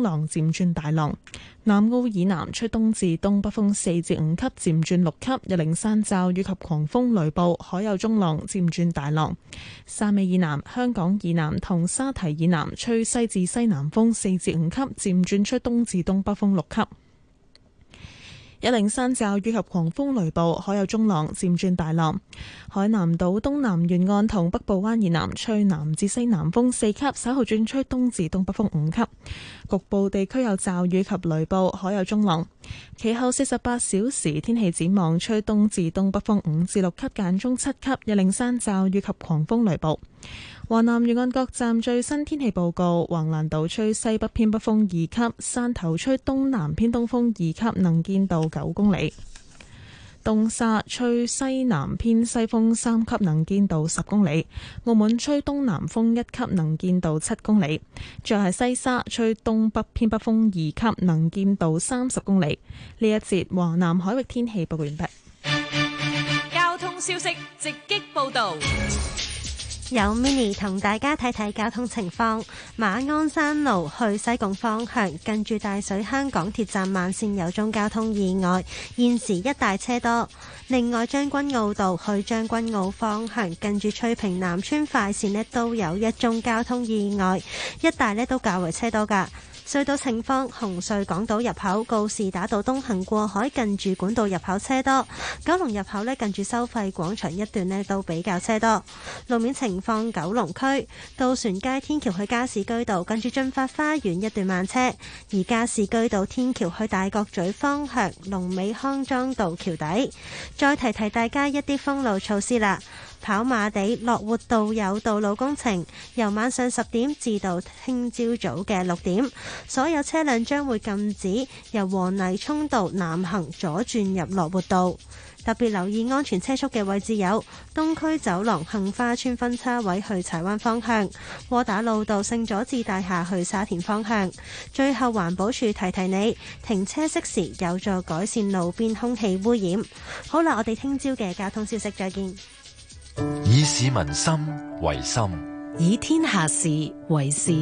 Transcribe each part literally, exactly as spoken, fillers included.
浪漸轉大浪。南澳以南吹東至東北風四至五級，漸轉六級，有零散驟雨及狂風雷暴，海有中浪漸轉大浪。汕尾以南、香港以南同沙堤以南吹西至西南風四至五級，漸轉吹東至東北風六級。有零散驟雨及狂風雷暴，海有中浪漸轉大浪。海南島東南沿岸同北部灣以南吹南至西南風四級，稍後轉吹東至東北風五級。局部地區有驟雨及雷暴，海有中浪。其後四十八小時天氣展望，吹東至東北風五至六級，間中七級，有零散驟雨及狂風雷暴。華南沿岸各站最新天氣報告：橫瀾島吹西北偏北風二級，汕頭吹東南偏東風二級，能見度九公里；東沙吹西南偏西風三級，能見度十公里；澳門吹東南風一級，能見度七公里；再係西沙吹東北偏北風二級，能見度三十公里。呢一節華南海域天氣報告完畢。 交通消息直擊報道。 有 mini 同大家睇睇交通情況。馬鞍山路去西貢方向，近住大水坑港鐵站慢線有宗交通意外，現時一帶車多。另外將軍澳道去將軍澳方向，近住翠屏南村快線呢都有一宗交通意外，一帶呢都較為車多㗎。隧道情況：紅隧港島入口告士打道東行過海，近住管道入口車多；九龍入口呢，近住收費廣場一段呢都比較車多。路面情況：九龍區渡船街天橋去加士居道，近住駿發花園一段慢車；而加士居道天橋去大角咀方向，龍尾康莊道橋底。再提提大家一啲封路措施啦。跑馬地樂活道有道路工程，由晚上十點至到聽朝早嘅六點，所有車輛將會禁止由黃泥涌道南行左轉入樂活道。特別留意安全車速嘅位置有東區走廊杏花村分叉位去柴灣方向，窩打老道聖佐治大廈去沙田方向。最後環保署提提你，停車熄匙有助改善路邊空氣污染。好啦，我哋聽朝嘅交通消息再見。 以市民心為心， 以天下事為事。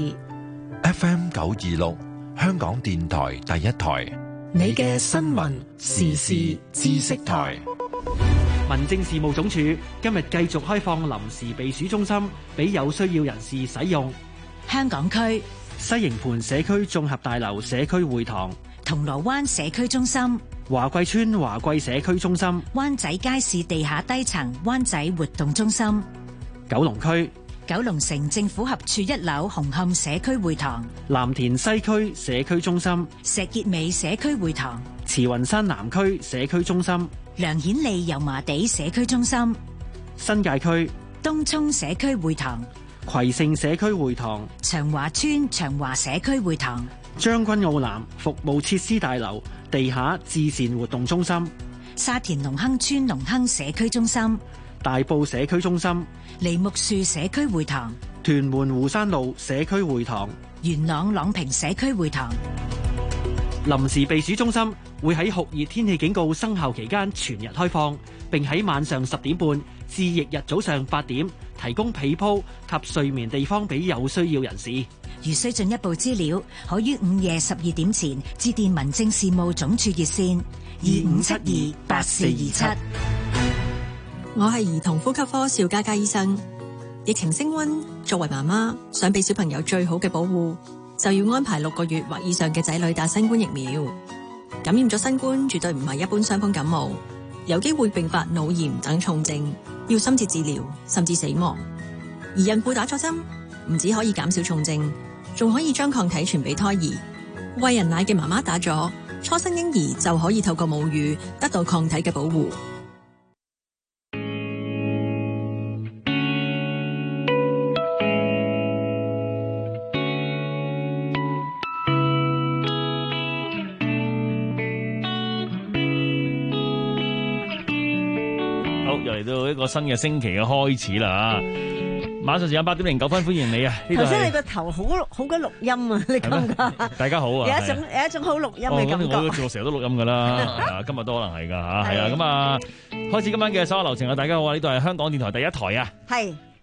F M 九二六，香港電台第一台， 你嘅新聞時事知識台。 民政事務總署今日繼續開放臨時避暑中心俾有需要人士使用。 香港區西營盤社區綜合大樓社區會堂、 銅鑼灣社區中心、 華貴村華貴社區中心、 灣仔街市地下低層灣仔活動中心、 九龍區九龍城政府合署一樓紅磡社區會堂、 藍田西區社區中心、 石硤尾社區會堂、 慈雲山南區社區中心、 梁顯利油麻地社區中心、 新界區東涌社區會堂、 葵盛社區會堂、 長華村長華社區會堂、 將軍澳南服務設施大樓地下至善活動中心、 沙田隆亨村隆亨社區中心、 大埔社區中心、 梨木樹社區會堂、 屯門湖山路社區會堂、 元朗朗屏社區會堂。 臨時避暑中心會喺酷熱天氣警告生效期間全日開放，並喺晚上十點半至翌日早上八點提供被鋪及睡眠地方俾有需要人士。 如需進一步資料，可於午夜十二點前致電民政事務總署熱線二五七二八四二七。 我係兒童呼吸科邵嘉嘉醫生。疫情升溫，作為媽媽想俾小朋友最好嘅保護，就要安排六個月或以上嘅仔女打新冠疫苗。感染咗新冠絕對唔係一般傷風感冒，有機會併發腦炎等重症，要深切治療甚至死亡。而孕婦打咗針，唔止可以減少重症，仲可以將抗體傳俾胎兒。餵人奶嘅媽媽打咗，初生嬰兒就可以透過母乳得到抗體嘅保護。 又嚟到一個新嘅星期嘅開始啦！馬上時間八點零九分，歡迎你啊！ 頭先你個頭好好嘅錄音啊，你覺唔覺？ 大家好啊！ 有一種有一種好錄音嘅感覺。 我我成日都錄音噶啦，今日都可能係噶吓，係啊！咁啊，開始今晚嘅所有流程啊！大家好啊！呢度係香港電台第一台啊！ 係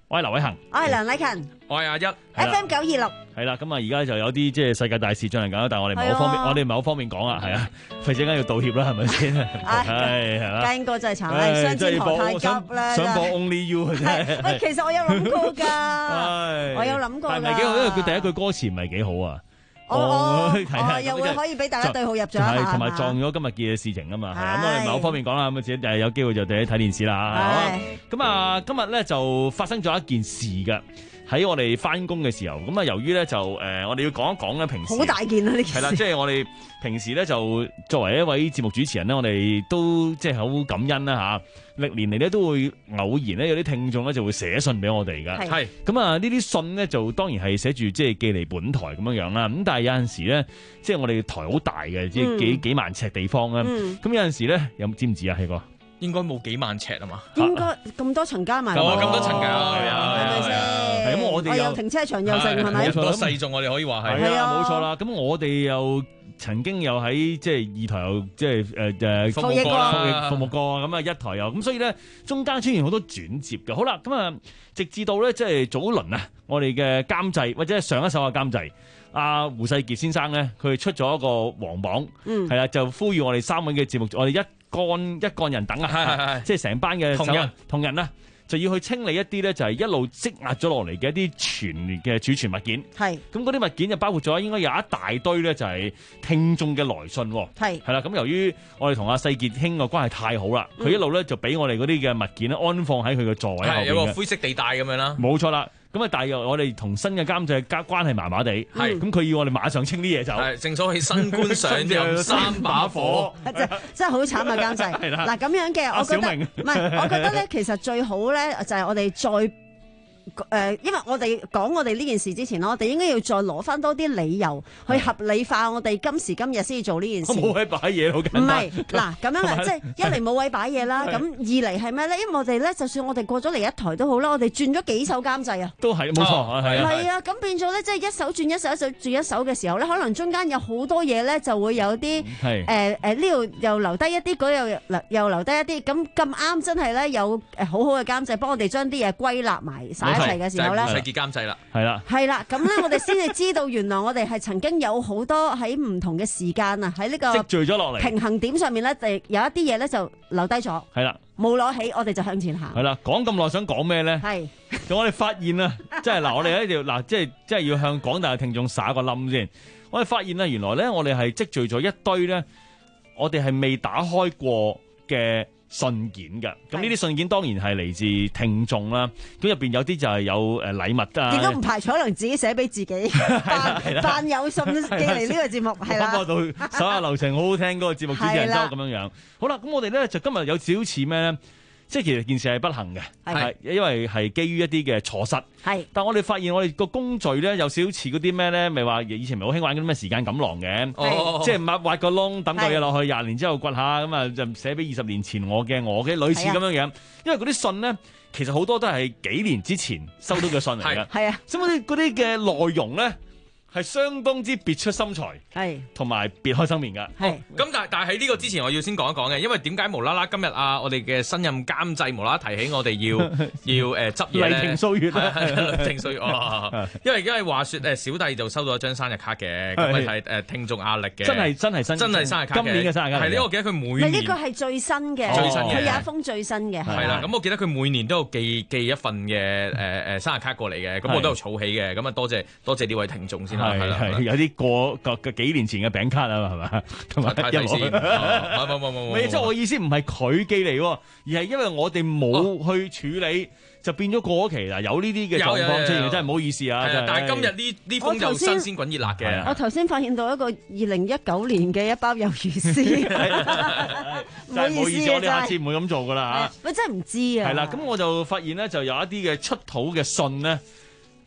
我係劉偉恒， 我係梁禮勤， 我係阿一 F M 九二六。 係啦，咁啊，而家就有啲即係世界大事進行緊，但係我哋唔係好方便，我哋唔係好方便講啊，係啊，費事間要道歉啦，係咪先？係係啦， 家英哥真係慘啦，雙肩河太急啦， 想播 Only You 嘅啫。 喂，其實我有諗過㗎，我有諗過㗎。 係咪幾好？因為佢第一句歌詞唔係幾好啊。 我我我又會可以俾大家對號入座一下， 同埋撞咗今日嘅事情啊嘛。係咁我哋唔係好方便講啦，咁啊自己誒有機會就睇睇電視啦。咁啊，今日咧就發生咗一件事㗎。喺我哋翻工嘅時候，咁啊由於咧就誒、呃，我哋要講一講咧平時好大件啊呢件事係啦， 即係我哋平時咧就作為一位節目主持人咧，我哋都即係好感恩啦嚇。歷年嚟咧都會偶然咧有啲聽眾咧就會寫信俾我哋噶，係咁啊呢啲信咧就當然係寫住即係寄嚟本台咁樣樣啦。咁但係有陣時咧，即係我哋台好大嘅，即係幾、嗯、幾萬尺地方啊。咁、嗯、有陣時咧，有知唔知啊？希哥？ 應該冇幾萬尺啊嘛， 應該咁多層加埋， 咁咁多層㗎，係啊，係咪先？ 係咁，我哋又停車場又剩，係咪？ 咁多細眾，我哋可以話係， 係啊，冇錯啦。咁我哋又曾經又喺即係二台又即係誒誒服務過啦， 服務過咁啊，一台又咁，所以咧中間出現好多轉接嘅。好啦，咁啊，直至到咧即係早輪啊，我哋嘅監製或者係上一手嘅監製阿胡世傑先生咧，佢出咗一個黃榜，係啦，就呼籲我哋三位嘅節目，我哋一幹一幹人等啊，係係係，即係成班嘅同仁同仁啦，就要去清理一啲咧，就係一路積壓咗落嚟嘅一啲存嘅儲存物件。係咁嗰啲物件就包括咗應該有一大堆咧，就係聽眾嘅來信。係係啦，咁由於我哋同阿世傑兄嘅關係太好啦，佢、嗯、一路咧就俾我哋嗰啲嘅物件咧安放喺佢嘅座位後邊嘅， 有個灰色地帶咁樣啦。 冇錯啦。咁啊，但係我哋同新嘅監製關關係麻麻地，係咁佢要我哋馬上清啲嘢走。係正所謂新官上任三把火， 真真係好慘啊！監製係啦，嗱咁樣嘅，我覺得唔係，我覺得咧，其實最好咧就係我哋再。誒、呃，因為我哋講我哋呢件事之前，我哋應該要再攞翻多啲理由去合理化我哋今時今日先至做呢件事。 冇位擺嘢好簡單。唔係嗱，咁樣啊，即係一嚟冇位擺嘢啦，咁二嚟係咩咧？因為我哋咧，就算我哋過咗嚟一台都好啦，我哋轉咗幾手監製啊。 都係冇錯，係係啊，咁變咗咧，即係一手轉一手，一手轉一手嘅時候咧，可能中間有好多嘢咧，就會有啲誒誒呢度又留低一啲，嗰又留又留低一啲，咁咁啱真係咧有誒好好嘅監製幫我哋將啲嘢歸納埋晒一齊嘅時候咧。 細節監製啦， 係啦， 係啦，咁咧我哋先至知道，原來我哋係曾經有好多喺唔同嘅時間啊，喺呢個積聚咗落嚟平衡點上面咧，就有一啲嘢咧就留低咗，係啦，冇攞起，我哋就向前行。 係啦，講咁耐想講咩咧？係，就我哋發現啊，即係嗱，我哋喺度嗱，即係即係要向廣大嘅聽眾撒個冧先。我哋發現咧，原來咧我哋係積聚咗一堆咧，我哋係未打開過嘅信件嘅，咁呢啲信件當然係嚟自聽眾啦。咁入邊有啲就係有誒禮物啊， 亦都唔排除可能自己寫俾自己，扮有信寄嚟呢個節目，係啦。 到手下留情，好好聽嗰個節目主持人周咁樣樣。好啦，咁我哋咧就今日有少少似咩咧？即係其實件事係不幸嘅，係因為係基於一啲嘅錯失。係，但我哋發現我哋個工序咧有少少似嗰啲咩咧，咪話以前咪好興玩嗰啲咩時間錦囊嘅，即係挖挖個窿抌個嘢落去，廿年之後掘下咁啊，就寫俾二十年前我嘅我嘅類似咁樣樣。因為嗰啲信咧，其實好多都係幾年之前收到嘅信嚟嘅。係啊，所以嗰啲嘅內容咧，係相當之別出心裁，係同埋別開生面噶。 係咁，但但係喺呢個之前，我要先講一講嘅，因為點解無啦啦今日啊，我哋嘅新任監製無啦啦提起我哋要要誒執嘢咧？ 麗婷素月啦， 麗婷素月哦。因為而家係話説誒，小弟就收到一張生日卡嘅，咁咪係誒聽眾壓力嘅， 真係真係真真係生日卡嘅， 今年嘅生日卡係呢個我記得佢每年呢個係最新嘅， 最新嘅佢有一封最新嘅係啦。咁我記得佢每年都有寄寄一份嘅誒誒生日卡過嚟嘅，咁我都有儲起嘅。咁啊多謝多謝呢位聽眾先啦，係係有啲過個個幾年前嘅餅卡啊嘛，係咪？同埋睇睇先，冇冇冇冇。 即係我意思唔係佢寄嚟，而係因為我哋冇去處理，就變咗過咗期啦。有呢啲嘅狀況出現，真係唔好意思啊！ 但係今日呢呢封就新鮮滾熱辣嘅。 我頭先發現到一個二零一九年嘅一包魷魚絲， 唔好意思，我哋下次唔會咁做噶啦嚇。 我真係唔知啊。 係啦，咁我就發現咧，就有一啲嘅出土嘅信咧，即係。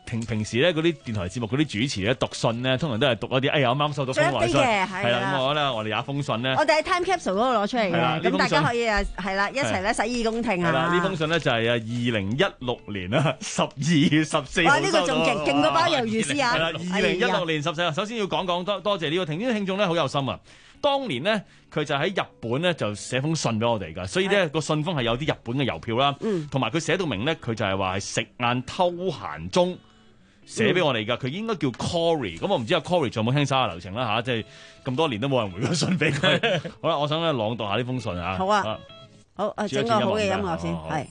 平平時咧嗰啲電台節目嗰啲主持咧讀信咧，通常都係讀一啲哎呀啱啱收到封來信， 最一啲嘅係啦。 咁我咧我哋有一封信咧， 我哋喺 Time Capsule 嗰度攞出嚟嘅，咁大家可以啊係啦一齊咧洗耳恭聽啊。 係啦，呢封信咧就係啊二零一六年啊十二月十四號。 哇！呢個仲勁勁過包魷魚絲啊！ 係啦，二零一六年十四號。首先要講講多多謝呢個聽呢個聽眾咧好有心啊！當年呢，佢就喺日本咧就寫封信俾我哋㗎，所以咧個信封係有啲日本嘅郵票啦，同埋佢寫到明咧，佢就係話係食晏偷閒中寫俾我哋㗎，佢、嗯、應該叫 Cory， 咁我唔知阿 Cory 仲有冇聽手下留情啦嚇，即係咁多年都冇人回過信俾佢。好啦，我想咧朗讀下呢封信啊。 好啊，好啊，整個好嘅音樂先，係。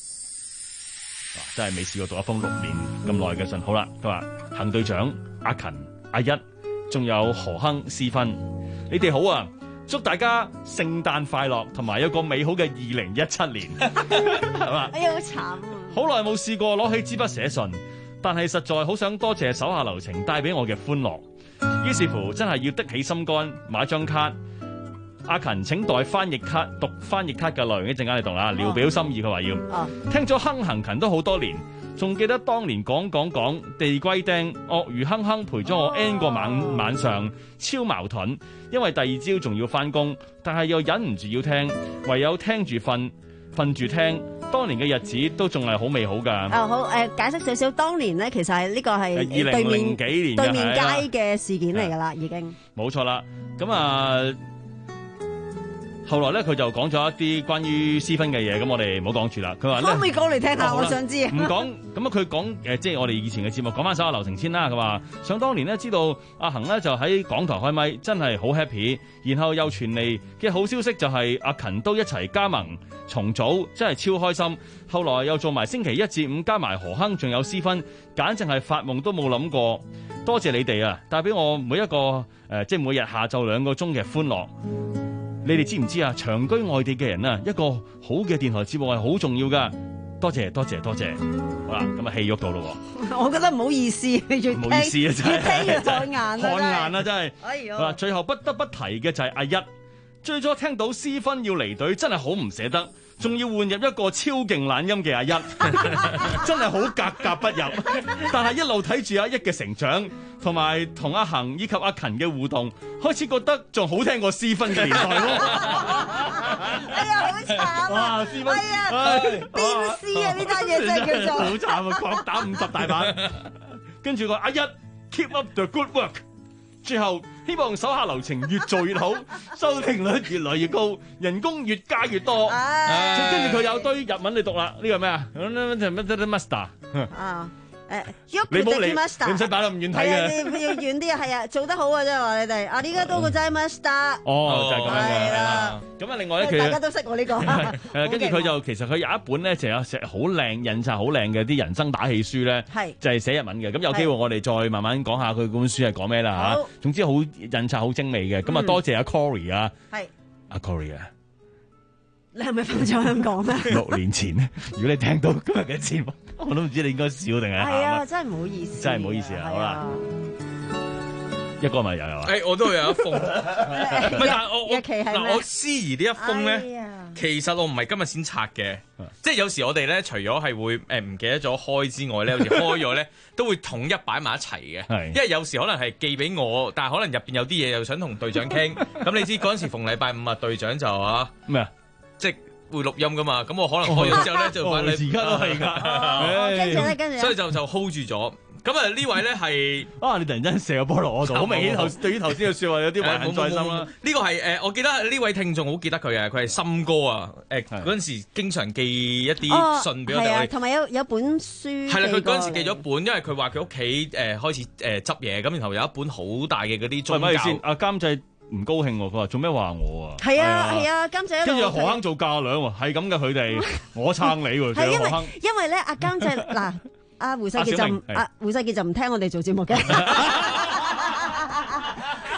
真係未試過讀一封六年咁耐嘅信。好啦，佢話行隊長阿勤阿一，仲有何亨思芬，你哋好啊！祝大家聖誕快樂，同埋有個美好嘅二零一七年，係嘛？ 哎呀，好慘啊！ 好耐冇試過攞起支筆寫信，但係實在好想多謝手下留情帶俾我嘅歡樂。於是乎，真係要的起心肝買張卡。阿勤請代翻譯卡讀翻譯卡嘅內容，一陣間你讀啦。聊表心意，佢話要、哦、聽咗哼行勤都好多年，仲記得當年講講講地龜釘鱷魚哼哼陪咗我 N 個晚晚上，超矛盾，因為第二朝仲要翻工，但係又忍唔住要聽，唯有聽住瞓，瞓住聽。當年嘅日子都仲係好美好㗎。 啊好誒、呃，解釋少少，當年咧其實係呢個係二零零幾年對面街嘅事件嚟㗎啦，已經冇錯啦。咁啊。後來咧，佢就講咗一啲關於私分嘅嘢，咁我哋唔好講住啦。佢話可唔可以講嚟聽下？ 哦、 我想知。 唔講咁啊！佢講誒，即係我哋以前嘅節目，講翻手下留情先啦。佢話想當年咧，知道阿恒咧就喺港台開咪，真係好 happy。然後又傳嚟嘅好消息就係阿勤都一齊加盟重組，真係超開心。後來又做埋星期一至五加埋何亨，仲有私分，簡直係發夢都冇諗過。多謝你哋啊，帶俾我每一個誒、呃，即係每日下晝兩個鐘嘅歡樂。你哋知唔知啊？長居外地嘅人啊，一個好嘅電台節目係好重要噶。多謝多謝多謝。好啦，咁啊氣喐到咯。 我覺得唔好意思，你越唔好意思啊，真係越聽越開眼啊， 開眼啊，真係。 哎呦！ 好啦，最後不得不提嘅就係阿一。最初聽到私分要離隊，真係好唔捨得，仲要換入一個超勁懶音嘅阿一，真係好格格不入。但係一路睇住阿一嘅成長，同埋同阿恒以及阿勤嘅互動，開始覺得仲好聽過私分嘅年代咯。 哎呀，好慘啊！ 哇，私分， 哎呀，鞭屍啊！呢單嘢真係叫做好慘啊！各打五十大板，跟住個阿一 keep up the good work。最後希望手下留情越做越好，收聽率越來越高，人工越加越多。跟住佢有堆日文你讀啦，呢個係咩啊 ？Master 啊，誒， 你冇你，你唔使擺到咁遠睇嘅。 你要遠啲啊，係啊，做得好啊，即係話你哋啊，呢家都個真係 Master。 哦，就係咁樣嘅。係啦。咁啊，另外咧，其實大家都識我呢個。 誒，跟住佢就其實佢有一本咧，就有寫好靚、印刷好靚嘅啲人生打氣書咧，就係寫日文嘅。咁有機會我哋再慢慢講下佢本書係講咩啦嚇。總之好印刷好精美嘅。咁啊，多謝阿 Cory 啊。係。阿 Cory 啊。 你係咪翻咗香港啊？ 六年前咧，如果你聽到今日嘅節目，我都唔知你應該笑定係喊。 係啊，真係唔好意思。 真係唔好意思啊！好啦。一個咪又有啊？ 誒，我都有一封。唔係，但係我我嗱，我思怡呢一封咧，其實我唔係今日先拆嘅，即係有時我哋咧，除咗係會誒唔記得咗開之外咧，有時開咗咧都會統一擺埋一齊嘅。因為有時可能係寄俾我，但係可能入邊有啲嘢又想同隊長傾。咁你知嗰陣時逢禮拜五啊，隊長就啊咩啊， 即係會錄音噶嘛。咁我可能開咗之後咧就擺你而家都係㗎。 跟住咧，跟住所以就就 hold 住咗。咁啊呢位咧係啊，你突然間射個波落我度，好明顯頭對於頭先嘅説話有啲懷恨在心啦。 呢個係誒，我記得呢位聽眾好記得佢嘅，佢係森哥啊。誒嗰陣時經常寄一啲信俾我哋， 同埋有有本書。 係啦，佢嗰陣時寄咗本，因為佢話佢屋企誒開始誒執嘢，咁然後有一本好大嘅嗰啲宗教。 喂，咪先，阿監製唔高興喎，佢話做咩話我啊？ 係啊係啊，監製。 跟住何亨做嫁娘喎，係咁嘅佢哋，我撐你喎。 係因為因為咧，阿監製嗱。阿胡世傑就阿胡世傑就唔聽我哋做節目嘅，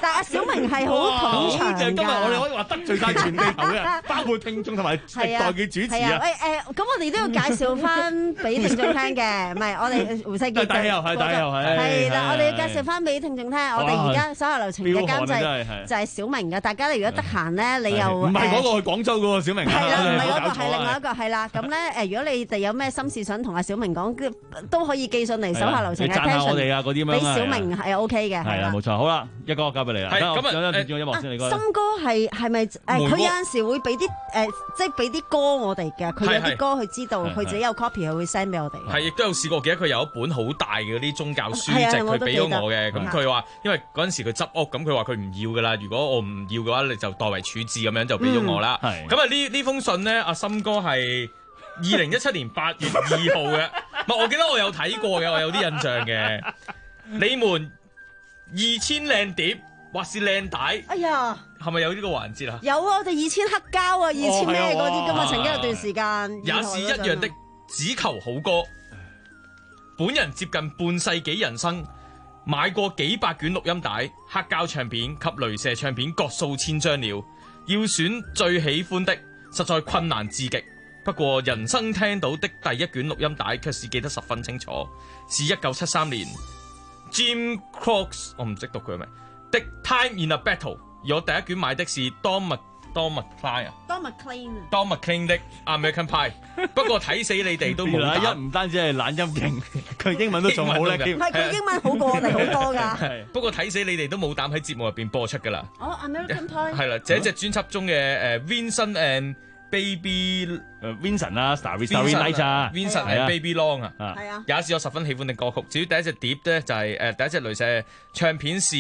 但係阿小明係好捧場㗎。 今日我哋可以話得罪晒全地球嘅，包括聽眾同埋歷代嘅主持啊。 誒誒，咁我哋都要介紹翻俾聽眾聽嘅，唔係我哋胡世傑。 大氣候係大氣候係。 係啦，我哋要介紹翻俾聽眾聽，我哋而家手下留情嘅監製就係小明嘅。大家如果得閒咧，你又唔係嗰個去廣州嗰個小明。 係啦，唔係嗰個係另外一個係啦。咁咧誒，如果你哋有咩心事想同阿小明講，都可以寄信嚟手下留情嘅 attention。 我哋啊嗰啲咁樣俾小明係 OK 嘅。 係啦，冇錯。好啦，一哥交俾你啦。 係咁啊， 有音樂先，你講。 森哥係係咪誒？佢有陣時會俾啲誒，即係俾啲歌我哋嘅。佢有啲歌佢知道，佢自己有 copy，佢會 send 俾我哋。 係，亦都有試過，記得佢有一本好大嘅嗰啲宗教書籍，佢俾咗我嘅。咁佢話，因為嗰陣時佢執屋，咁佢話佢唔要噶啦。如果我唔要嘅話，你就代為處置咁樣就俾咗我啦。咁啊呢呢封信咧，阿森哥係二零一七年八月二號嘅。唔係，我記得我有睇過嘅，我有啲印象嘅。你們二千靚碟或是靚帶， 哎呀， 係咪有呢個環節啊？ 有啊，我哋二千黑膠啊，二千咩嗰啲噶嘛，曾經有段時間。 也是一樣的，只求好歌。本人接近半世紀人生，買過幾百卷錄音帶、黑膠唱片及雷射唱片各數千張了。要選最喜歡的，實在困難至極。不過人生聽到的第一卷錄音帶卻是記得十分清楚，是一九七三年 Jim Croce 我唔識讀佢係咪的 Time in a Battle， 而我第一卷買的是 Don Mc Don McLean 啊 Don McLean Don McLean 的 American Pie。 不過睇死你哋都冇打， 一唔單止係懶音勁，佢英文都仲好叻添。 唔係佢英文好過我哋好多㗎。 不過睇死你哋都冇膽喺節目入邊播出㗎啦。 哦 American Pie 係啦，這隻專輯中嘅誒 Vincent and Baby 誒 Vincent 啦 Starry Starry Night 啊 Vincent 係 Baby Long 啊， 係啊， 也是我十分喜歡的歌曲。至於第一隻碟咧，就係誒第一隻雷射唱片是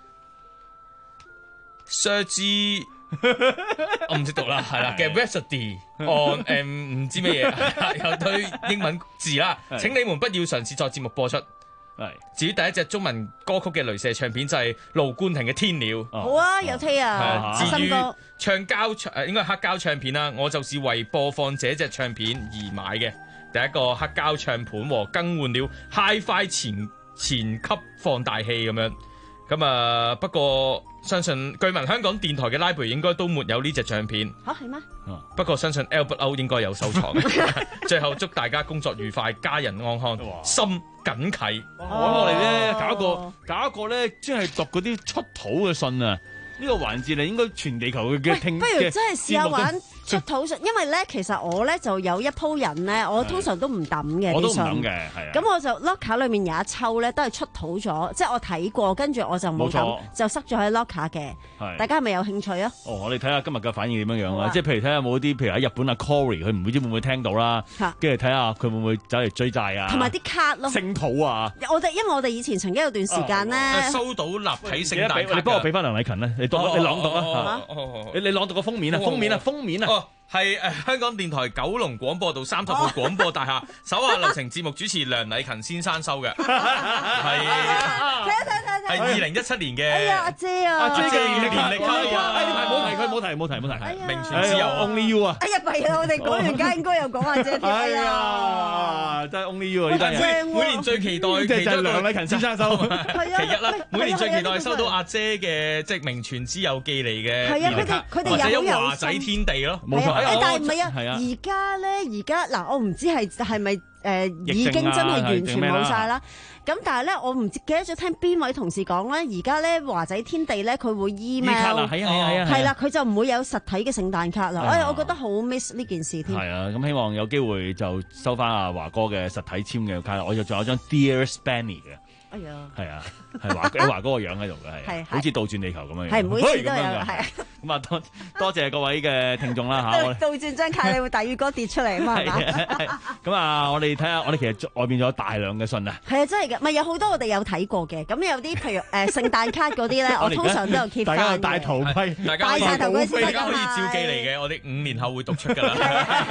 Serge 我唔識讀啦，係啦嘅 Rhapsody on 誒唔知咩嘢，有堆英文字啦。請你們不要嘗試在節目播出。係。至於第一隻中文歌曲嘅雷射唱片就係盧冠廷嘅《天鳥》。 好啊，有聽啊。 至於唱膠唱誒應該係黑膠唱片啦，我就是為播放這隻唱片而買嘅。第一個黑膠唱盤和更換了 Hi-Fi 前前級放大器咁樣。咁啊，不過相信據聞香港電台嘅 library 應該都沒有呢隻唱片。 嚇係咩？ 不過相信 Albert O 應該有收藏。最後祝大家工作愉快，家人安康，心緊啟。 我哋咧搞一個搞一個咧，專係讀嗰啲出土嘅信啊！呢個環節你應該全地球嘅聽。 不如真係試下玩出土信，因為咧其實我咧就有一鋪人咧，我通常都唔抌嘅。 我都唔抌嘅，係啊。 咁我就 locker 裏面有一抽咧，都係出土咗，即係我睇過，跟住我就冇抌，就塞咗喺 locker 嘅。大家係咪有興趣啊？ 哦，我哋睇下今日嘅反應點樣樣啦。即係譬如睇下有冇啲，譬如喺日本阿 Cory，佢唔知會唔會聽到啦。跟住睇下佢會唔會走嚟追債啊？ 同埋啲卡咯。 聖土啊！ 我哋因為我哋以前曾經有段時間咧， 收到立體聖誕卡。 你幫我俾翻梁禮勤咧，你讀你朗讀啊！你你朗讀個封面啊！封面啊！封面啊！ 係誒香港電台九龍廣播道三十號廣播大廈手下留情節目主持梁禮勤先生收嘅，係睇睇睇睇， 係二零一七年嘅。 哎呀阿姐啊， 阿姐嘅年歷卡啊！ 哎呢排冇提佢，冇提冇提冇提， 名存之後 Only You 啊！ 哎呀弊啦，我哋講完家應該有講阿姐添。 哎呀，真係 Only You 啊！呢單嘢每年最期待其中梁禮勤先生收， 其一啦。每年最期待收到阿姐嘅即係名存之友寄嚟嘅年歷卡， 或者有華仔天地咯， 冇錯。 但係唔係啊？而家咧，而家嗱，我唔知係係咪誒已經真係完全冇晒啦。咁但係咧，我唔記得咗聽邊位同事講咧，而家咧華仔天地咧，佢會 email， 係啊係啊係啦，佢就唔會有實體嘅聖誕卡啦。哎，我覺得好 miss 呢件事添。 係啊，咁希望有機會就收翻阿華哥嘅實體簽嘅卡。我就仲有張 Dear Spanny 嘅。哎呀，係啊，係華有華哥個樣喺度嘅，係，好似倒轉地球咁樣樣， 係每次都有，係。 咁啊，多多謝各位嘅聽眾啦嚇， 倒轉張卡你會大雨哥跌出嚟啊嘛，係嘛？咁啊，我哋睇下，我哋其實外邊仲有大量嘅信啊， 係啊，真係嘅，咪有好多我哋有睇過嘅，咁有啲譬如誒聖誕卡嗰啲咧，我通常都有 keep 翻嘅。 大家戴頭盔， 大家戴晒頭盔先， 大家可以照寄嚟嘅，我哋五年後會讀出㗎啦。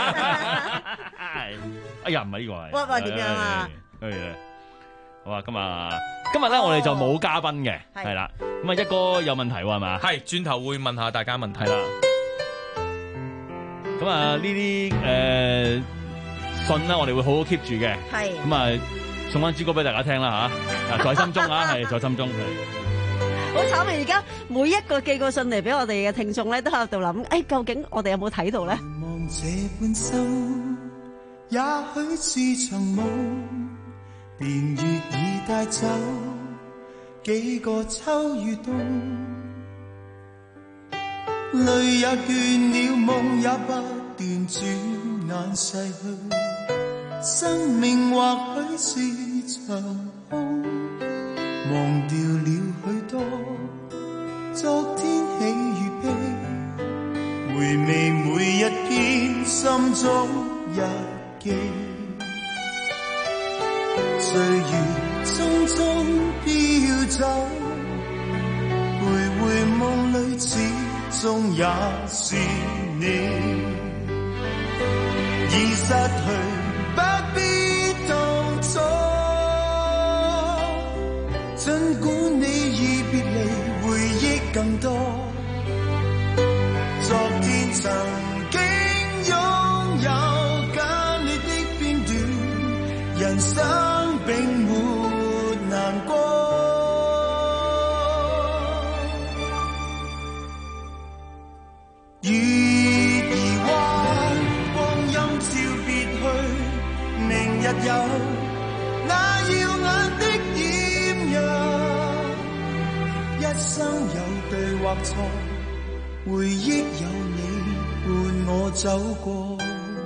哎呀，唔係呢個係， 哇哇點樣啊？ 好啊，今日今日咧，我哋就冇嘉賓嘅，係啦。咁啊，一哥有問題喎，係嘛？ 係，轉頭會問下大家問題啦。咁啊，呢啲誒信咧，我哋會好好 keep 住嘅。 係。 咁啊，送翻支歌俾大家聽啦嚇，啊，在心中啊，係在心中。 好慘啊！而家每一個寄過信嚟俾我哋嘅聽眾咧，都喺度諗，誒，究竟我哋有冇睇到咧？ 望這半生，也許是場夢，年月已帶走幾個秋與冬，淚也倦了，夢也不斷轉眼逝去，生命或許是場空，忘掉了許多昨天喜與悲，回味每一篇心中日記，歲月匆匆飄走，徘徊夢裏始終也是你，已失去不必當初，儘管你已別離，回憶更多，昨天曾經擁有跟你的片段，人生並沒難過，月兒彎，光陰照別去，明日有那耀眼的豔陽，一生有對或錯，回憶有你伴我走過。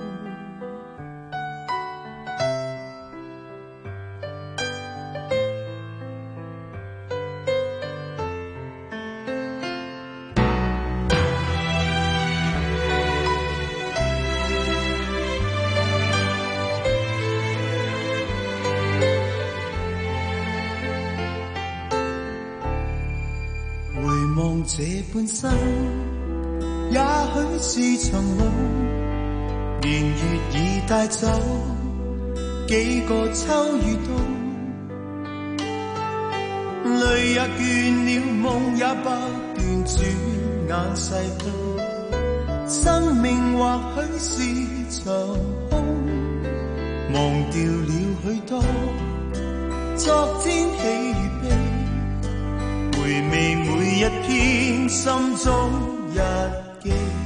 這半生也許是場夢，年月已帶走幾個秋與冬，淚也倦了，夢也不斷轉眼逝去，生命或許是場空，忘掉了許多昨天喜與悲，回味每一篇心中日記，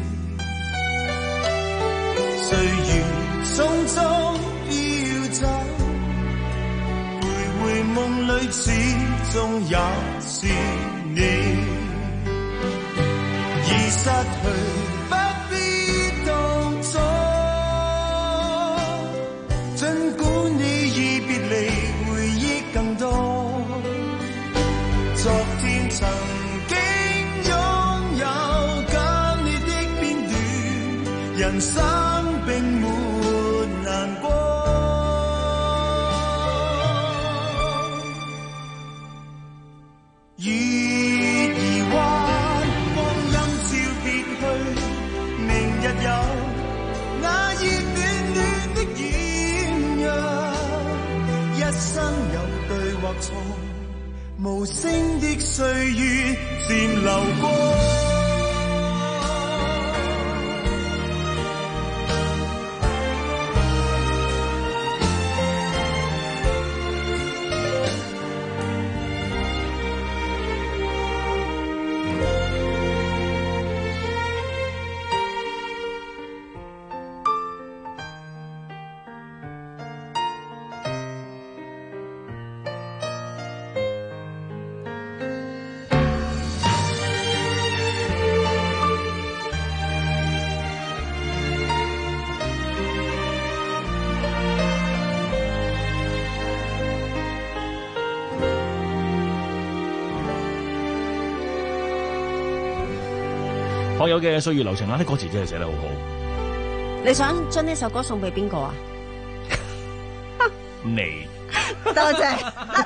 歲月匆匆飄走，徘徊夢裏始終也是你，已失去不必當初，儘管你已別離，回憶更多，昨天曾經擁有跟你的片段，人生並沒難過，月兒彎，光陰照別去，明日有那熱暖暖的豔陽，一生有對或錯，無聲的歲月漸流過。 學友嘅歲月流情啦，啲歌詞真係寫得好好。 你想將呢首歌送俾邊個啊？ 你多謝。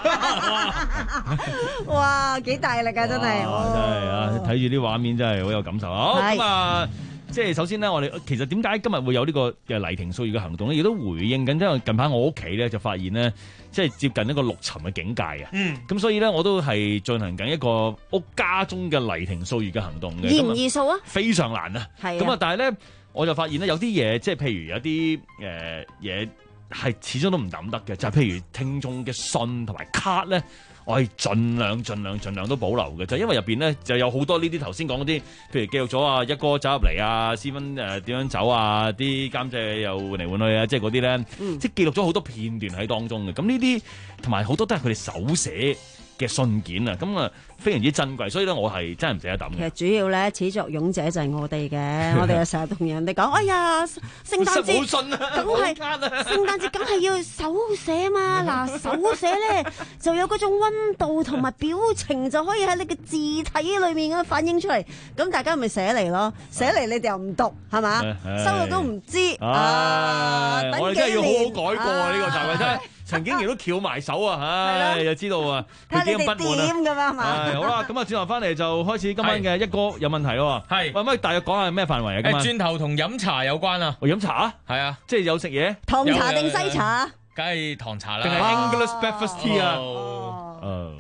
哇，幾大力啊！真係， 真係啊！睇住啲畫面真係好有感受啊！好咁啊，即係首先咧，我哋其實點解今日會有呢個嘅黎庭歲月嘅行動咧？亦都回應緊，因為近排我屋企咧就發現咧，即係接近一個陸沉嘅境界啊！嗯，咁所以咧，我都係進行緊一個屋家中嘅黎庭歲月嘅行動嘅。 易唔易數啊？ 非常難啊！係咁啊，但係咧，我就發現咧，有啲嘢，即係譬如有啲誒嘢係始終都唔抌得嘅，就係、是、譬如聽眾嘅信同埋卡咧。 我係盡量盡量盡量都保留嘅，就因為入邊咧就有好多呢啲頭先講嗰啲，譬如記錄咗啊一哥走入嚟啊，斯芬誒點樣走啊，啲監製又換嚟換去啊，即係嗰啲咧， 嗯、 即係記錄咗好多片段喺當中嘅。咁呢啲同埋好多都係佢哋手寫嘅信件啊，咁啊非常之珍貴，所以咧我係真係唔捨得抌嘅。 其實主要咧始作俑者就係我哋嘅，我哋又成日同人哋講，哎呀聖誕節， 信啊， 梗係聖誕節梗係要手寫嘛，嗱手寫咧就有嗰種溫度同埋表情，就可以喺你嘅字體裏面咁反映出嚟。咁大家咪寫嚟咯，寫嚟你哋又唔讀係嘛，收到都唔知啊！ 我哋真係要好好改過啊！呢個習慣真係。陳景賢都翹埋手啊，唉，又知道啊，佢幾咁不滿啊，係好啦，咁啊轉頭翻嚟就開始今晚嘅一哥有問題咯，係，喂，可以大約講下咩範圍啊？今晚轉頭同飲茶有關啊， 我飲茶， 係啊， 即係有食嘢， 糖茶定西茶？ 梗係糖茶啦， 定係 English breakfast tea 啊？ 哦。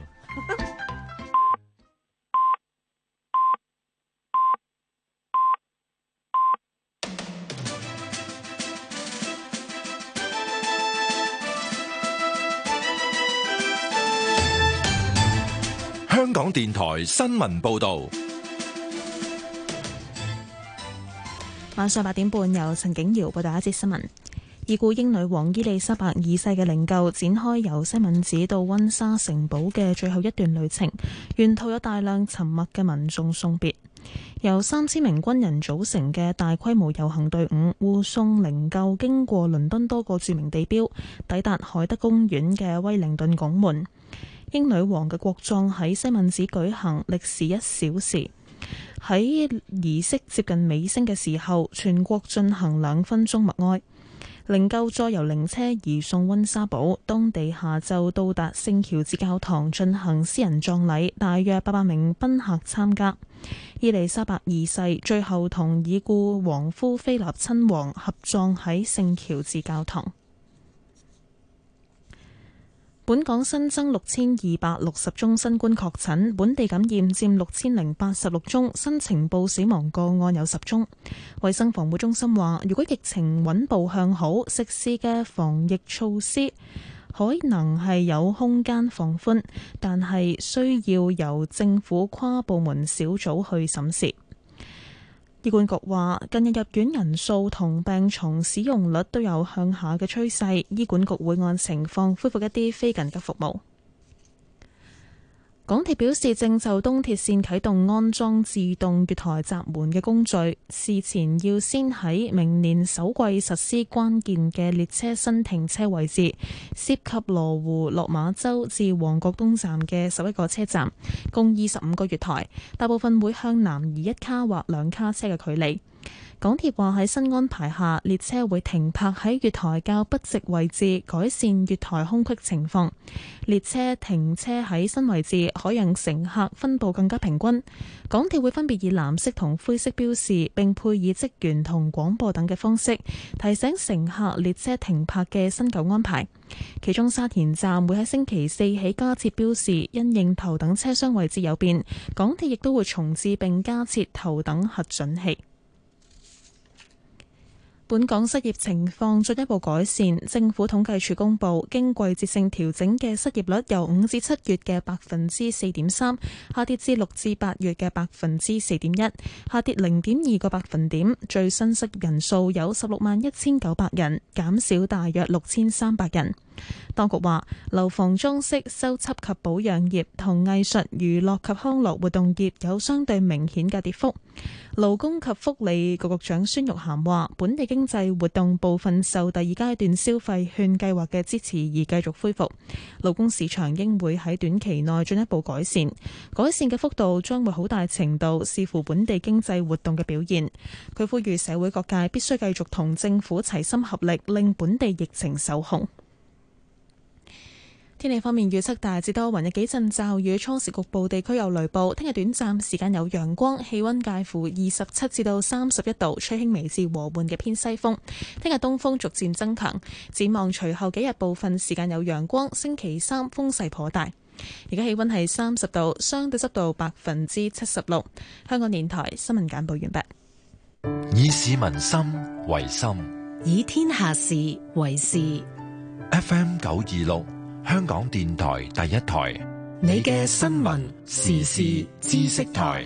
香港電台新聞報道， 晚上八點半由陳景瑤報道一節新聞。已故英女王伊麗莎白二世嘅靈柩展開由西敏寺到溫莎城堡嘅最後一段旅程，沿途有大量沉默嘅民眾送別。由三千名軍人組成嘅大規模遊行隊伍護送靈柩經過倫敦多個著名地標，抵達海德公園嘅威靈頓拱門。英女王嘅國葬喺西敏寺舉行，歷時一小時。喺儀式接近尾聲嘅時候，全國進行兩分鐘默哀。靈柩再由靈車移送溫莎堡，當地下晝到達聖喬治教堂進行私人葬禮，大約八百名賓客參加。伊麗莎白二世最後同已故王夫菲立親王合葬喺聖喬治教堂。本港新增六千二百六十宗新冠確診，本地感染佔六千零八十六宗，新呈報死亡個案有十宗。衛生防護中心話，如果疫情穩步向好，食肆嘅防疫措施可能係有空間放寬，但係需要由政府跨部門小組去審視。醫管局話，近日入院人數同病床使用率都有向下嘅趨勢，醫管局會按情況恢復一啲非緊急服務。港鐵表示，正就東鐵線啟動安裝自動月台閘門嘅工序，事前要先喺明年首季實施關鍵嘅列車新停車位置，涉及羅湖、落馬洲至旺角東站嘅十一個車站，共二十五個月台，大部分會向南移一卡或兩卡車嘅距離。港鐵話喺新安排下，列車會停泊喺月台較不直位置，改善月台空隙情況。列車停車喺新位置，可讓乘客分佈更加平均。港鐵會分別以藍色同灰色標示，並配以職員同廣播等嘅方式提醒乘客列車停泊嘅新舊安排。其中沙田站會喺星期四起加設標示，因應頭等車廂位置有變，港鐵亦都會重置並加設頭等核准器。本港失業情況進一步改善，政府統計處公布，經季節性調整嘅失業率由五至七月嘅百分之四點三下跌至六至八月嘅百分之四點一，下跌零點二個百分點。最新失業人數有十六萬一千九百人，減少大約六千三百人。當局話，樓房裝飾、修葺及保養業同藝術、娛樂及康樂活動業有相對明顯嘅跌幅。勞工及福利局局長孫玉菡話，本地經濟活動部分受第二階段消費券計劃嘅支持而繼續恢復，勞工市場應會喺短期內進一步改善，改善嘅幅度將會好大程度視乎本地經濟活動嘅表現。佢呼籲社會各界必須繼續同政府齊心合力，令本地疫情受控。天氣方面，預測大致多雲，有幾陣驟雨，初時局部地區有雷暴。聽日短暫時間有陽光，氣溫介乎二十七至到三十一度，吹輕微至和緩嘅偏西風。聽日東風逐漸增強，展望隨後幾日部分時間有陽光，星期三風勢頗大。而家氣溫係三十度，相對濕度百分之七十六。香港電台新聞簡報完畢。 以市民心為心， 以天下事為事。 F M 九二六。香港電台第一台， 你嘅新聞時事知識台。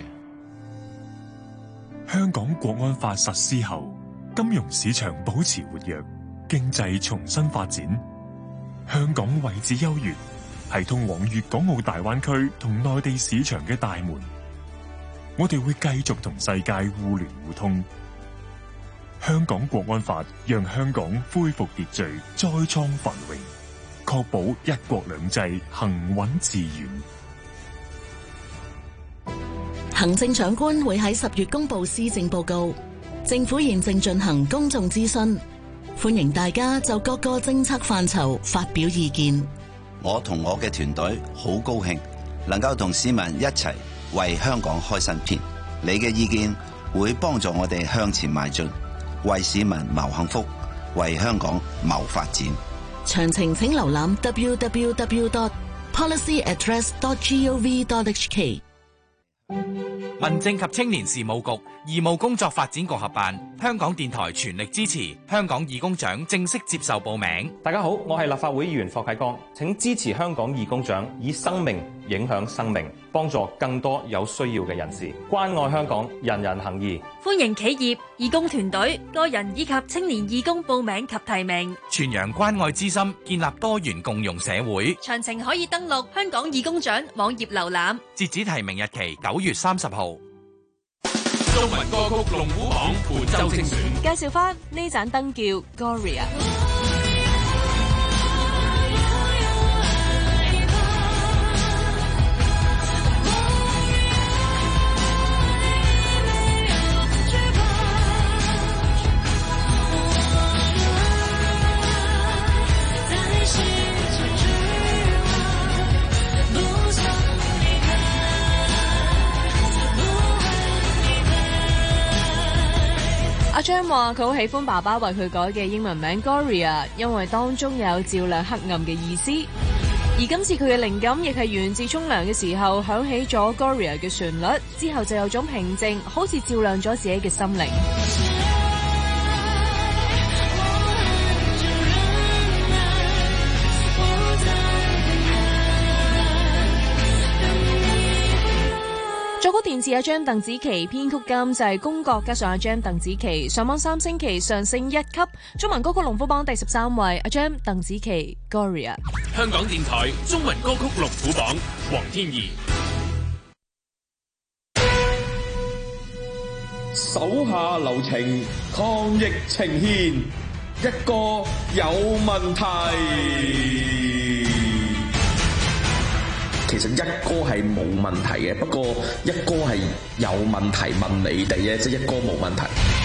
香港國安法實施後，金融市場保持活躍，經濟重新發展。香港位置優越，係通往粵港澳大灣區同內地市場嘅大門。我哋會繼續同世界互聯互通。香港國安法讓香港恢復秩序，再創繁榮，確保一國兩制行穩致遠。 行政長官會喺十月公布施政報告，政府現正進行公眾諮詢，歡迎大家就各個政策範疇發表意見。 我同我嘅團隊好高興，能夠同市民一齊為香港開新篇。你嘅意見會幫助我哋向前邁進，為市民謀幸福，為香港謀發展。 詳情請瀏覽 double-u double-u double-u dot policy address dot gov dot h k。 民政及青年事務局、義務工作發展局合辦，香港電台全力支持香港義工獎正式接受報名。 大家好，我係立法會議員霍啟剛，請支持香港義工獎，以生命影響生命，幫助更多有需要嘅人士，關愛香港，人人行義。 歡迎企業、義工團隊、個人以及青年義工報名及提名， 傳揚關愛之心，建立多元共融社會。 詳情可以登錄香港義工獎網頁瀏覽。 截止提名日期九月三十號。 中文歌曲龍虎榜本周精選， 介紹翻呢盞燈叫 Gloria。阿張話佢好喜歡爸爸為佢改嘅英文名 Gloria， 因為當中有照亮黑暗嘅意思。而今次佢嘅靈感亦係源自沖涼嘅時候響起咗 Gloria 嘅旋律，之後就有種平靜，好似照亮咗自己嘅心靈。作曲電視阿張鄧紫棋，編曲監製宮國，加上阿張鄧紫棋，上網三星期上升一級。中文歌曲龍虎榜第十三位，阿張鄧紫棋 Gloria。 香港電台中文歌曲龍虎榜，黃天怡。 手下留情，抗疫呈現，一個有問題。其實一哥係冇問題嘅，不過一哥係有問題問你哋啫，即係一哥冇問題。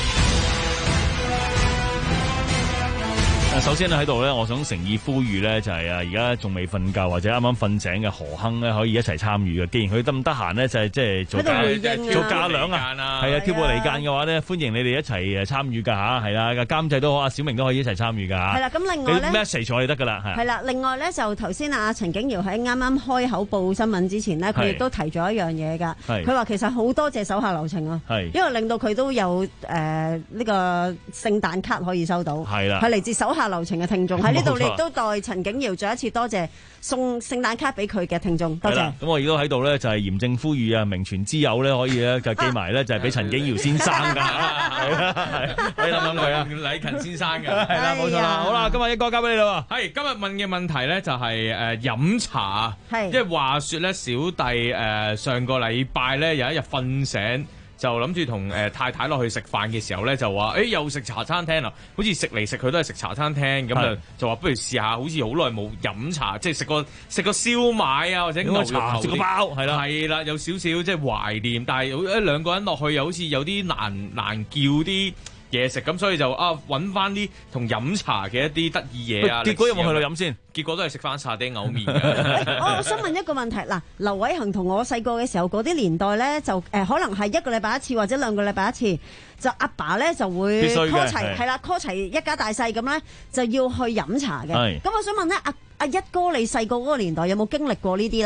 首先咧喺度咧，我想誠意呼籲咧，就係啊，而家仲未瞓覺或者啱啱瞓醒嘅何亨咧，可以一齊參與嘅。既然佢得唔得閒咧，就係即係做假做假兩啊，係啊，挑撥離間嘅話咧，歡迎你哋一齊誒參與㗎嚇，係啦，監製都好，阿小明都可以一齊參與㗎嚇。 係啦，咁另外咧 ，message 咗就得㗎啦，係。 係啦，另外咧就頭先啊陳景瑤喺啱啱開口報新聞之前呢，佢亦都提咗一樣嘢㗎。佢話其實好多謝手下留情啊，因為令到佢都有誒呢個聖誕卡可以收到。係啦，係嚟自手下留情嘅聽眾。喺呢度，你亦都代陳景瑤再一次多謝送聖誕卡俾佢嘅聽眾，多謝。咁我亦都喺度咧，就係嚴正呼籲啊，名傳之友咧，可以咧就寄埋咧，就係俾陳景瑤先生㗎。係啊，你諗諗佢啊， 禮勤先生㗎， 係啦，冇錯啦。好啦，今日一個交俾你啦。 係今日問嘅問題咧，就係誒飲茶， 係， 即係話説咧，小弟誒上個禮拜咧有一日瞓醒，就諗住同誒太太落去食飯嘅時候咧，就話誒、欸、又食茶餐廳啦，好似食嚟食去都係食茶餐廳，咁就就話不如試下，好似好耐冇飲茶，即係食個食個燒賣啊，或者牛肉頭，食個包，係啦，係啦，有少少即係懷念，但係一兩個人落去又好似有啲難難叫啲嘢食，咁所以就啊揾翻啲同飲茶嘅一啲得意嘢啊！ 結果有冇去到飲先？ 結果都係食翻沙爹牛麵嘅。 我我想問一個問題，嗱，劉偉恒同我細個嘅時候嗰啲年代咧，就誒、呃、可能係一個禮拜一次或者兩個禮拜一次，就阿爸咧就會 call 齊，係啦 call 齊一家大細咁咧，就要去飲茶嘅。咁我想問咧，阿阿一哥你細個嗰個年代有冇經歷過呢啲咧？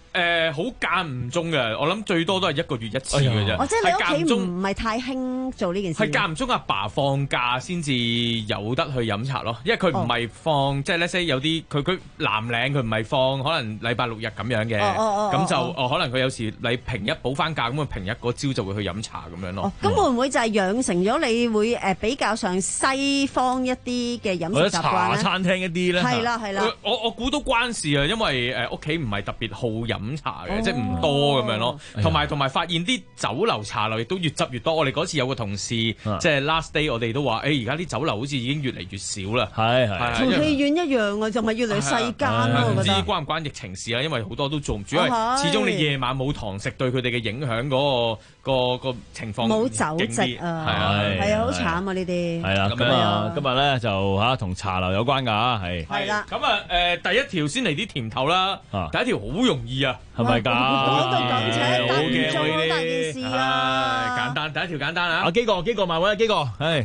誒好間唔中嘅，我諗最多都係一個月一次嘅啫。 哦，即係你屋企唔係太興做呢件事。 係間唔中阿爸放假先至有得去飲茶咯，因為佢唔係放，即係咧，即有啲佢佢藍領佢唔係放，可能禮拜六日咁樣嘅，咁就哦可能佢有時你平日補翻假，咁啊平日嗰朝就會去飲茶咁樣咯。 咁會唔會就係養成咗你會誒比較上西方一啲嘅飲食習慣咧？ 茶餐廳一啲咧？ 係啦係啦。 我我估都關事啊，因為誒屋企唔係特別好飲茶嘅，即係唔多咁樣咯。同埋同埋發現啲酒樓茶樓亦都越執越多。我哋嗰次有個同事，即係 last day，我哋都話誒而家啲酒樓好似已經越嚟越少啦。係係同戲院一樣啊，就咪越嚟越細間咯。 唔知關唔關疫情事啊？因為好多都做唔住，因為始終你夜晚冇堂食，對佢哋嘅影響嗰個個個情況冇酒席啊，係啊係啊，好慘啊呢啲。 係啦，咁啊今日咧就嚇同茶樓有關㗎，係係啦。 咁啊誒第一條先嚟啲甜頭啦，第一條好容易啊， 係咪㗎？ 講到咁扯，大件做好大件事啊！ 簡單，第一條簡單啊！ 阿基哥，基哥慢位啊，基哥，係。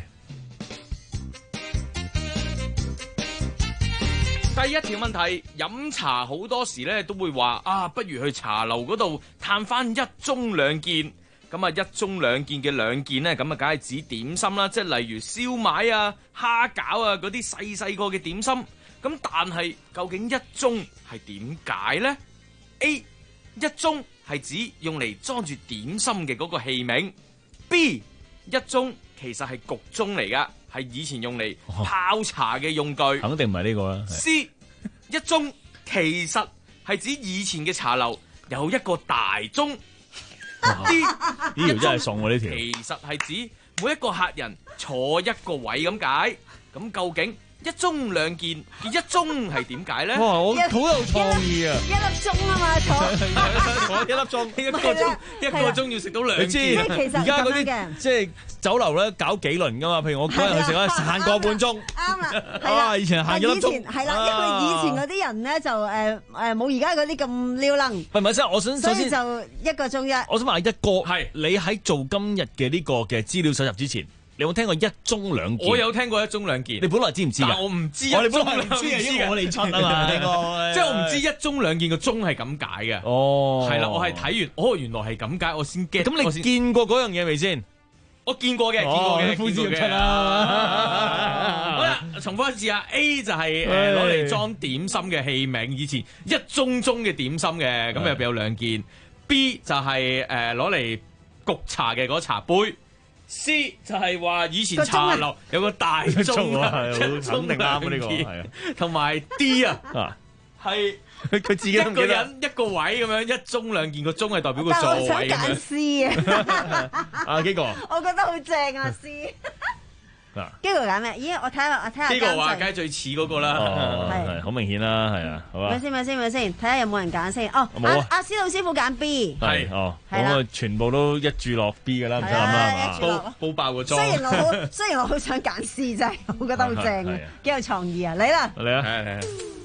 第一條問題，飲茶好多時咧都會話啊，不如去茶樓嗰度嘆翻一盅兩件。咁啊，一盅兩件嘅兩件咧，咁啊，梗係指點心啦，即係例如燒賣啊、蝦餃啊嗰啲細細個嘅點心。咁但係究竟一盅係點解呢？ A 一盅係指用嚟裝住點心嘅嗰個器皿。B 一盅其實係焗盅嚟噶，係以前用嚟泡茶嘅用具。 肯定唔係呢個啦。 C 一盅其實係指以前嘅茶樓有一個大盅。D 呢條真係送喎呢條。 其實係指每一個客人坐一個位咁解。咁究竟一盅兩件嘅一盅係點解咧？ 哇！我好有創意啊！ 一粒鐘啊嘛，坐坐一粒鐘， 一個鐘一個鐘要食到兩件。 你知而家嗰啲即係酒樓咧搞幾輪噶嘛？譬如我嗰日去食咧，限個半鐘。啱啦，係啦，以前限一粒鐘。 係啦，因為以前嗰啲人咧就誒誒冇而家嗰啲咁撩楞。 唔係唔係先，我想所以就一個鐘一。 我想問一個係你喺做今日嘅呢個嘅資料搜集之前，你有冇聽過一盅兩件？ 我有聽過一盅兩件。你本來知唔知㗎？ 我唔知。 我哋本來唔知嘅，因為我哋出啊嘛。 即係我唔知一盅兩件個盅係咁解嘅。 哦， 係啦，我係睇完，哦，原來係咁解，我先 get。 咁你見過嗰樣嘢未先？ 我見過嘅，見過嘅， 見過嘅。 好啦，重複一次啊 ，A 就係誒攞嚟裝點心嘅器皿，以前一盅盅嘅點心嘅，咁入邊有兩件。B 就係誒攞嚟焗茶嘅嗰茶杯。C 就係話以前茶樓有個大盅啊， 肯定啱啊呢個係。 同埋 D 啊，係佢自己一個人一個位咁樣，一盅兩件個盅係代表個座位咁樣。 但係我想揀 C 啊， 阿基哥， 我覺得好正啊 C。 嗱， 基哥揀咩？咦，我睇下，我睇下。 基哥話梗係最似嗰個啦， 係好明顯啦，係啊，好啊。 咪先咪先咪先，睇下有冇人揀先。哦，阿阿司徒師傅揀 B。 係哦，咁啊，全部都一注落 B 噶啦，唔使諗啦， 係嘛？煲爆個妝。 雖然我好，雖然我好想揀 C 啫，我覺得好正嘅，幾有創意啊！嚟啦， 嚟啊，嚟啊！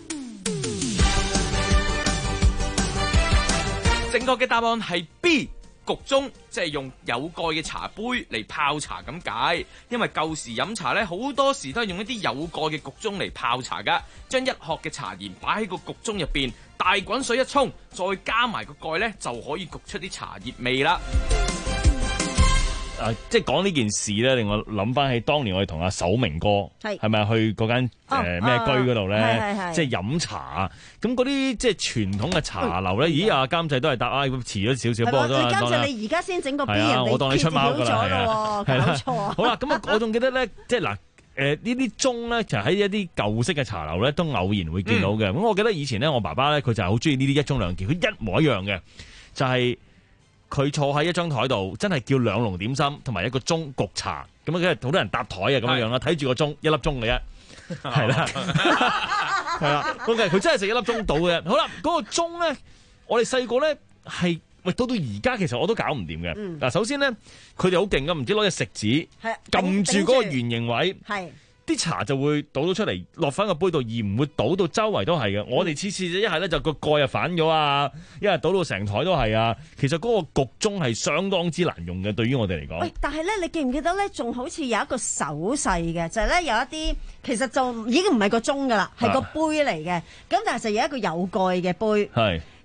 正確嘅答案係 B。焗盅即係用有蓋嘅茶杯嚟泡茶咁解，因為舊時飲茶咧好多時都係用一啲有蓋嘅焗盅嚟泡茶噶，將一殼嘅茶葉擺喺個焗盅入邊，大滾水一沖，再加埋個蓋咧就可以焗出啲茶葉味啦。 啊！即係講呢件事咧，令我諗翻起當年我哋同阿守明哥係係咪去嗰間誒咩居嗰度咧，即係飲茶啊！咁嗰啲即係傳統嘅茶樓咧，咦？阿監製都係答啊，遲咗少少，不過都係當啦。 你而家先整個 B 人哋我當你出貓㗎啦，係啊， 搞錯啊！ 好啦，咁啊，我仲記得咧，即係嗱誒呢啲盅咧，就喺一啲舊式嘅茶樓咧，都偶然會見到嘅。咁我記得以前咧，我爸爸咧，佢就係好中意呢啲一盅兩件，佢一模一樣嘅，就係。佢坐喺一張台度，真係叫兩籠點心同埋一個盅焗茶，咁啊，梗係好多人搭台啊，咁樣樣啦，睇住個盅一粒盅嘅啫，係啦，係啦，OK，佢真係食一粒盅到嘅。好啦，嗰個盅咧，我哋細個咧係喂到到而家，其實我都搞唔掂嘅。嗱，首先咧，佢哋好勁噶，唔知攞隻食指撳住嗰個圓形位。係。啲茶就會倒到出嚟，落翻個杯度，而唔會倒到周圍都係嘅。嗯、我哋次次一係咧就個蓋又反咗啊，一係倒到成台都係啊。其實嗰個焗盅係相當之難用嘅，對於我哋嚟講。喂， 但係咧，你記唔記得咧？仲好似有一個手勢嘅，就係、是、咧有一啲其實就已經唔係個盅噶啦，係個杯嚟嘅。咁、啊、但係就有一個有蓋嘅杯。係。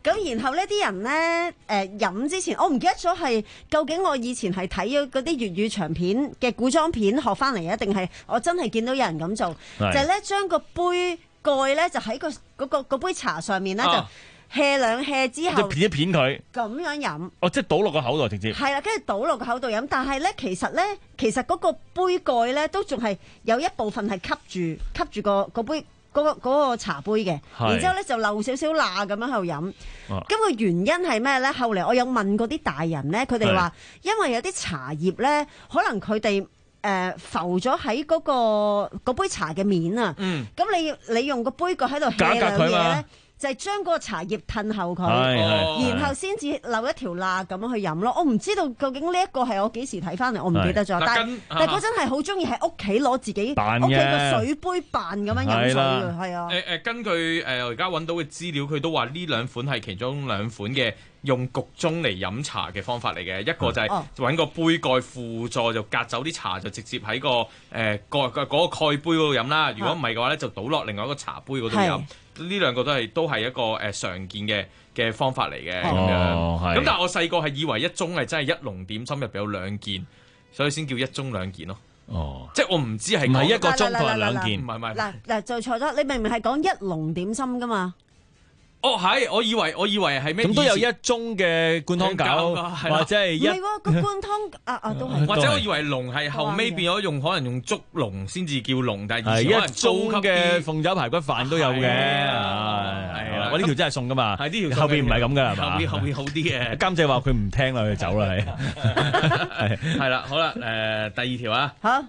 咁然後呢啲人咧誒飲之前，我唔記得咗係究竟我以前係睇咗嗰啲粵語長片嘅古裝片學翻嚟啊，定係我真係見到有人咁做，就係咧將個杯蓋咧就喺個嗰個嗰杯茶上面咧就。hea 兩 hea 之後， 就片一片佢， 咁樣飲。 哦，即係倒落個口度直接。 係啦，跟住倒落個口度飲，但係咧，其實咧，其實嗰個杯蓋咧都仲係有一部分係吸住吸住個個杯嗰個嗰個茶杯嘅，然之後咧就漏少少罅咁樣喺度飲。咁個原因係咩咧？後嚟我有問過啲大人咧，佢哋話因為有啲茶葉咧，可能佢哋誒浮咗喺嗰個嗰杯茶嘅面啊。嗯。咁你你用個杯蓋喺度 hea 兩嘢咧？就係將嗰個茶葉褪後佢，然後先至漏一條罅咁樣去飲咯。我唔知道究竟呢一個係我幾時睇翻嚟，我唔記得咗。但係但係嗰陣係好中意喺屋企攞自己屋企個水杯扮咁樣飲水嘅，係啊。 誒誒，根據誒我而家揾到嘅資料，佢都話呢兩款係其中兩款嘅用焗盅嚟飲茶嘅方法嚟嘅。一個就係揾個杯蓋輔助就隔走啲茶，就直接喺個誒蓋個嗰個蓋杯嗰度飲啦。如果唔係嘅話咧，就倒落另外一個茶杯嗰度飲。呢兩個都係都係一個誒、呃、常見嘅嘅方法嚟嘅咁樣，咁但係我細個係以為一盅係真係一籠點心入邊有兩件，所以先叫一盅兩件咯。哦，即係我唔知係唔係一個盅同係兩件，唔係唔係嗱嗱就錯咗，你明明係講一籠點心噶嘛？ 哦，係，我以為我以為係咩？ 咁都有一盅嘅灌湯餃，或者係一唔係喎個灌湯啊啊都係。 或者我以為籠係後尾變咗用，可能用竹籠先至叫籠，但係係一盅嘅鳳爪排骨飯都有嘅，係啦，我呢條真係送噶嘛，係呢條後邊唔係咁噶係嘛？ 後邊後邊好啲嘅。 監製話佢唔聽啦，佢走啦，係係啦，好啦，誒第二條啊。 好。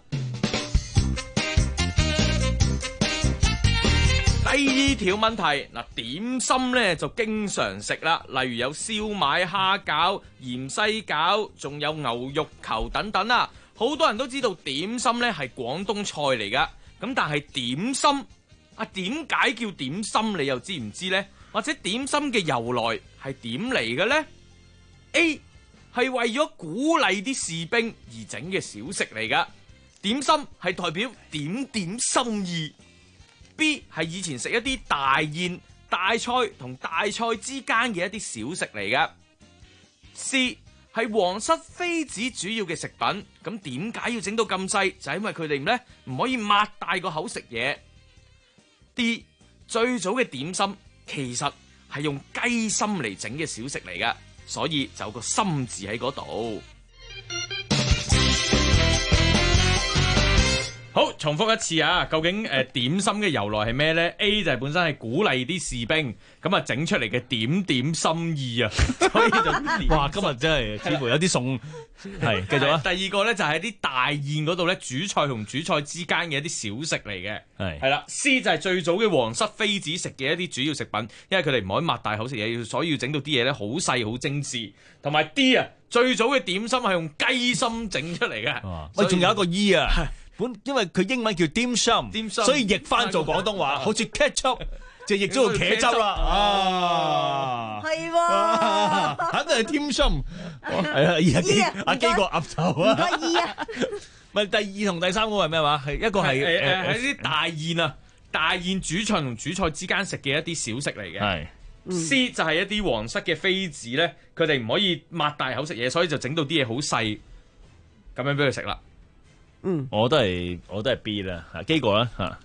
第二條問題嗱，點心咧就經常食啦，例如有燒賣、蝦餃、芫茜餃，仲有牛肉球等等啦。好多人都知道點心咧係廣東菜嚟噶，咁但係點心啊點解叫點心？你又知唔知呢？或者點心嘅由來係點嚟嘅呢？ A 係為咗鼓勵啲士兵而整嘅小食嚟噶，點心係代表點點心意。B 係以前食一啲大宴、大菜同大菜之間嘅一啲小食嚟嘅。C 係皇室妃子主要嘅食品，咁點解要整到咁細？就係因為佢哋咧唔可以擘大個口食嘢。D 最早嘅點心其實係用雞心嚟整嘅小食嚟嘅，所以就有個心字喺嗰度。好，重複一次啊！究竟誒、呃、點心嘅由來係咩呢？ A 就係本身係鼓勵啲士兵咁啊整出嚟嘅點點心意啊，所以就哇！今日真係似乎有啲餸係繼續啊！ 第二個呢，就係、是、啲大宴嗰度呢，主菜同主菜之間嘅一啲小食嚟嘅，係係啦。C 就係最早嘅皇室妃子食嘅一啲主要食品，因為佢哋唔可以擘大口食嘢，所以要整到啲嘢呢好細好精緻。同埋 D 啊，最早嘅點心係用雞心整出嚟嘅。 喂，仲有一個 E 啊！本因為佢英文叫 dim sum， 所以譯翻做廣東話，好似 ketchup 就譯咗做茄汁啦。啊， 係喎， 肯定係 dim sum。係啊，而家阿基個岌頭啊。 唔該，E啊。 咪第二同第三個係咩話？係一個係誒誒喺啲大宴啊，大宴主菜同主菜之間食嘅一啲小食嚟嘅。係。C 就係一啲皇室嘅妃子咧，佢哋唔可以擘大口食嘢，所以就整到啲嘢好細，咁樣俾佢食啦。 嗯， 我都係我都係 B 啦，吓基哥啦吓。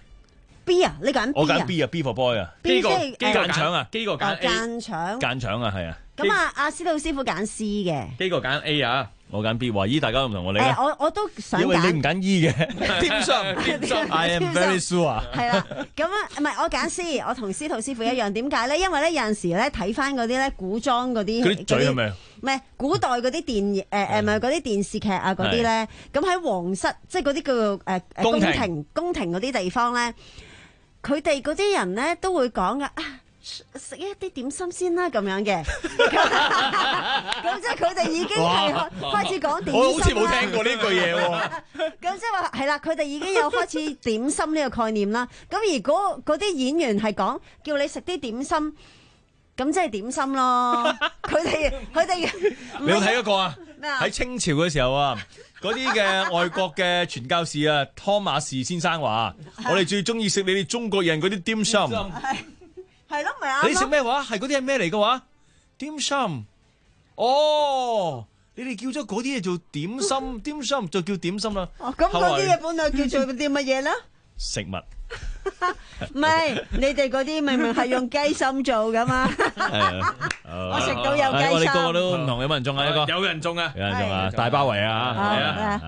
B 啊，你揀 B 啊？ 我揀 B 啊 ，B for boy 啊。 基哥間腸啊， 基哥揀 A。 間腸。 間腸啊，係啊。 咁啊，阿司徒師傅揀 C 嘅。 基哥揀 A 啊， 我揀 B。話咦，大家都唔同我哋咧。 我我都想揀。 因為你唔揀 E 嘅。點心？點心 ？I am very sure。 係啦，咁啊，唔係我揀 C，我同司徒師傅一樣。點解咧？因為咧有陣時咧睇翻嗰啲咧古裝嗰啲。 嗰啲嘴係咪？ 唔係古代嗰啲電誒誒，唔係嗰啲電視劇啊嗰啲咧，咁喺皇室即係嗰啲叫做誒誒宮廷宮廷嗰啲地方咧，佢哋嗰啲人咧都會講噶啊，食一啲點心先啦咁樣嘅，咁即係佢哋已經係開始講點心。 我好似冇聽過呢句嘢喎。 咁即係話係啦，佢哋已經有開始點心呢個概念啦。咁而嗰嗰啲演員係講叫你食啲點心。咁即係點心咯，佢哋佢哋你有睇嗰個啊？喺清朝嘅時候啊，嗰啲嘅外國嘅傳教士啊，湯馬士先生話：我哋最中意食你哋中國人嗰啲點心。係係咯，咪啱咯。 你食咩話？係嗰啲係咩嚟嘅話？ 點心，哦，你哋叫咗嗰啲嘢做點心，點心就叫點心啦。 哦，咁嗰啲嘢本來叫做啲乜嘢咧？ 食物。 唔係，你哋嗰啲明明係用雞心做噶嘛？我食到有雞心。 我哋個個都唔同，有冇人中啊？一個有人中啊！ 有人中啊！大包圍啊！係啊！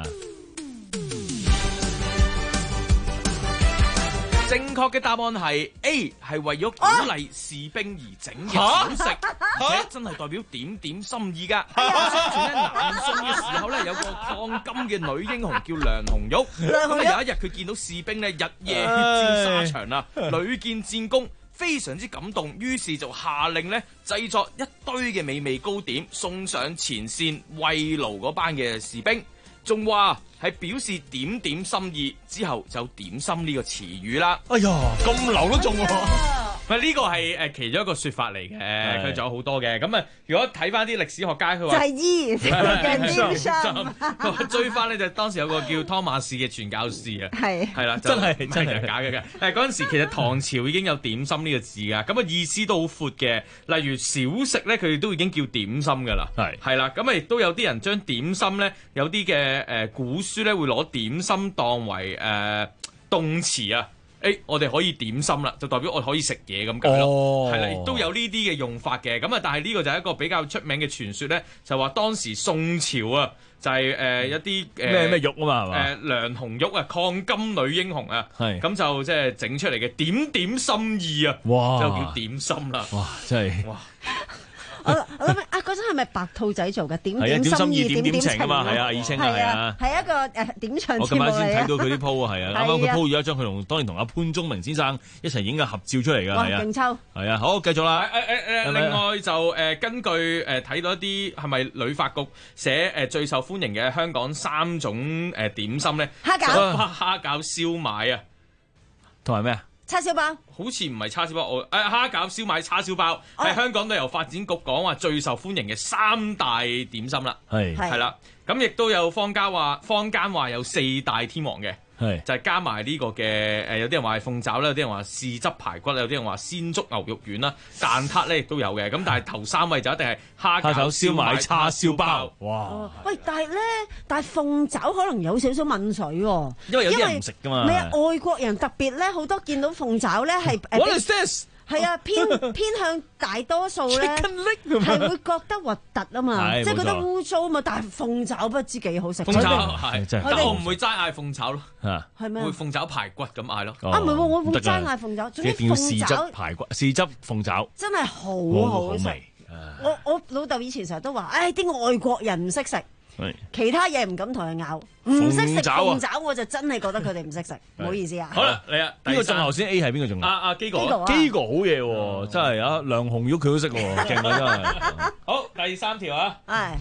正確嘅答案係 A， 係為咗鼓勵士兵而整嘅小食，而且真係代表點點心意㗎。相傳咧，南宋嘅時候咧，有個抗金嘅女英雄叫梁紅玉，咁啊有一日佢見到士兵咧日夜血戰沙場啊，屢見戰功，非常之感動，於是就下令咧製作一堆嘅美味糕點送上前線慰勞嗰班嘅士兵。仲話係表示點點心意，之後就點心呢個詞語啦。 哎呀，咁流都中喎！ 唔係呢個係誒其中一個説法嚟嘅，佢仲有好多嘅。咁啊，如果睇翻啲歷史學家，佢話就係醫嘅點心。 追翻咧就當時有個叫湯馬士嘅傳教士啊，係係啦， 真係真係假嘅嘅。誒嗰陣時其實唐朝已經有點心呢個字㗎，咁啊意思都好闊嘅。例如小食咧，佢哋都已經叫點心㗎啦。係係啦，咁啊亦都有啲人將點心咧有啲嘅誒古書咧會攞點心當為誒、呃、動詞啊。誒、欸，我哋可以點心啦，就代表我可以食嘢咁解咯，係啦、哦，亦都有呢啲嘅用法嘅。咁啊，但係呢個就係一個比較出名嘅傳說咧，就話當時宋朝啊，就係、是、誒、呃、一啲誒咩咩玉啊嘛，係嘛？ 誒梁紅玉啊，抗金女英雄啊，係咁就即係整出嚟嘅點點心意啊，哇，就叫點心啦， 哇，真係哇！ 我我諗啊，嗰陣係咪白兔仔做嘅點點心意點點情啊嘛？ 係啊，以清啊，係啊， 係一個誒點唱節目嚟嘅。 我今晚先睇到佢啲 po 啊，係啊，啱啱佢 po 咗一張佢同當年同阿潘宗明先生一齊影嘅合照出嚟㗎，係啊， 勁抽係啊，好繼續啦。 誒誒誒，另外就誒根據誒睇到一啲係咪旅發局寫誒最受歡迎嘅香港三種誒點心咧？ 蝦餃、 蝦餃、燒賣啊， 同埋咩啊？ 叉燒包好似唔係叉燒包，我誒蝦餃、燒賣、叉燒包係、哦、香港旅遊發展局講話最受歡迎嘅三大點心啦，係係啦，咁亦都有坊間話坊間話有四大天王嘅。係就係加埋呢個嘅誒，有啲人話係鳳爪啦，有啲人話豉汁排骨，有啲人話鮮竹牛肉丸啦，蛋撻咧亦都有嘅。咁但係頭三位就一定係蝦餃、燒賣、叉燒包。哇！ 喂，但係咧，但係鳳爪可能有少少抿水喎， 因為有啲人唔食噶嘛。 唔係啊，外國人特別咧，好多見到鳳爪咧係誒。 What is this？ 係啊，偏偏向大多數咧係會覺得核突啊嘛，即係覺得污糟啊嘛。但係鳳爪不知幾好食。 鳳爪係，但我唔會齋嗌鳳爪咯。 係咩？ 會鳳爪排骨咁嗌咯。 啊唔係喎，我會齋嗌鳳爪。總之鳳爪排骨、豉汁鳳爪真係好好食。我我老豆以前成日都話，誒啲外國人唔識食。其他嘢唔敢同佢咬，唔識食鳳爪我就真係覺得佢哋唔識食，唔好意思啊。 好啦，嚟啊！ 邊個中頭先 A 係邊個中啊？ 阿阿基哥， 基哥好嘢喎，真係啊！梁紅玉佢都識喎，勁啊真係。 好，第三條啊。 係。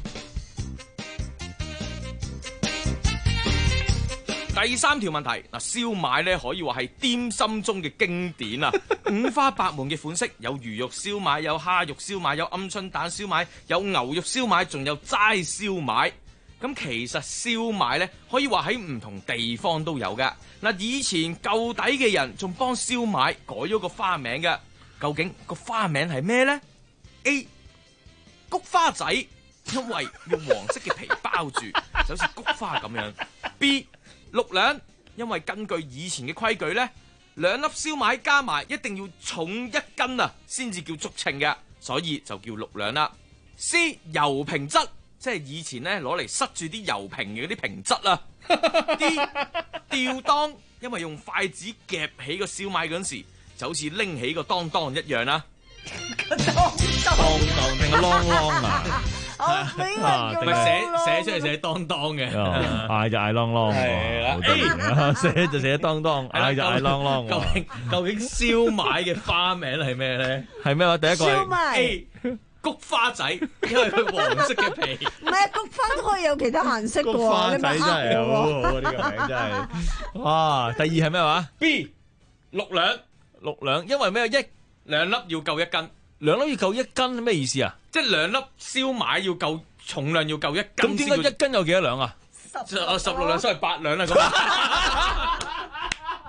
第三條問題嗱，燒賣咧可以話係點心中嘅經典啊，五花八門嘅款式，有魚肉燒賣，有蝦肉燒賣，有鵪鶉蛋燒賣，有牛肉燒賣，仲有齋燒賣。咁其實燒賣咧可以話喺唔同地方都有㗎。嗱，以前舊底嘅人仲幫燒賣改咗個花名㗎，究竟個花名係咩呢？ A. 菊花仔，因為用黃色嘅皮包住，就好似菊花咁樣。B. 六兩，因為根據以前嘅規矩咧，兩粒燒賣加埋一定要重一斤啊，先至叫足稱嘅，所以就叫六兩啦。C. 油瓶質，即係以前咧攞嚟塞住啲油瓶嘅嗰啲瓶質啊。D. 吊當，因為用筷子夾起個燒賣嗰陣時，就好似拎起個當當一樣啦。 當當定個啷啷啊？ 啊，唔係寫寫出嚟寫當當嘅， 嗌就嗌啷啷，係啦，寫就寫當當，嗌就嗌啷啷。 究竟究竟燒賣嘅花名係咩咧？ 係咩話？第一個燒賣 A 菊花仔，因為佢黃色嘅皮。 唔係啊，菊花都可以有其他顏色嘅喎。 菊花仔真係好好啊！呢個名真係。哇！第二係咩話 ？B 六兩， 六兩，因為咩？一兩粒要夠一斤。 兩粒要夠一斤咩意思啊？ 即係兩粒燒賣要夠重量要夠一斤。 咁點解一斤有幾多兩啊？ 十十六兩，所以八兩啦咁。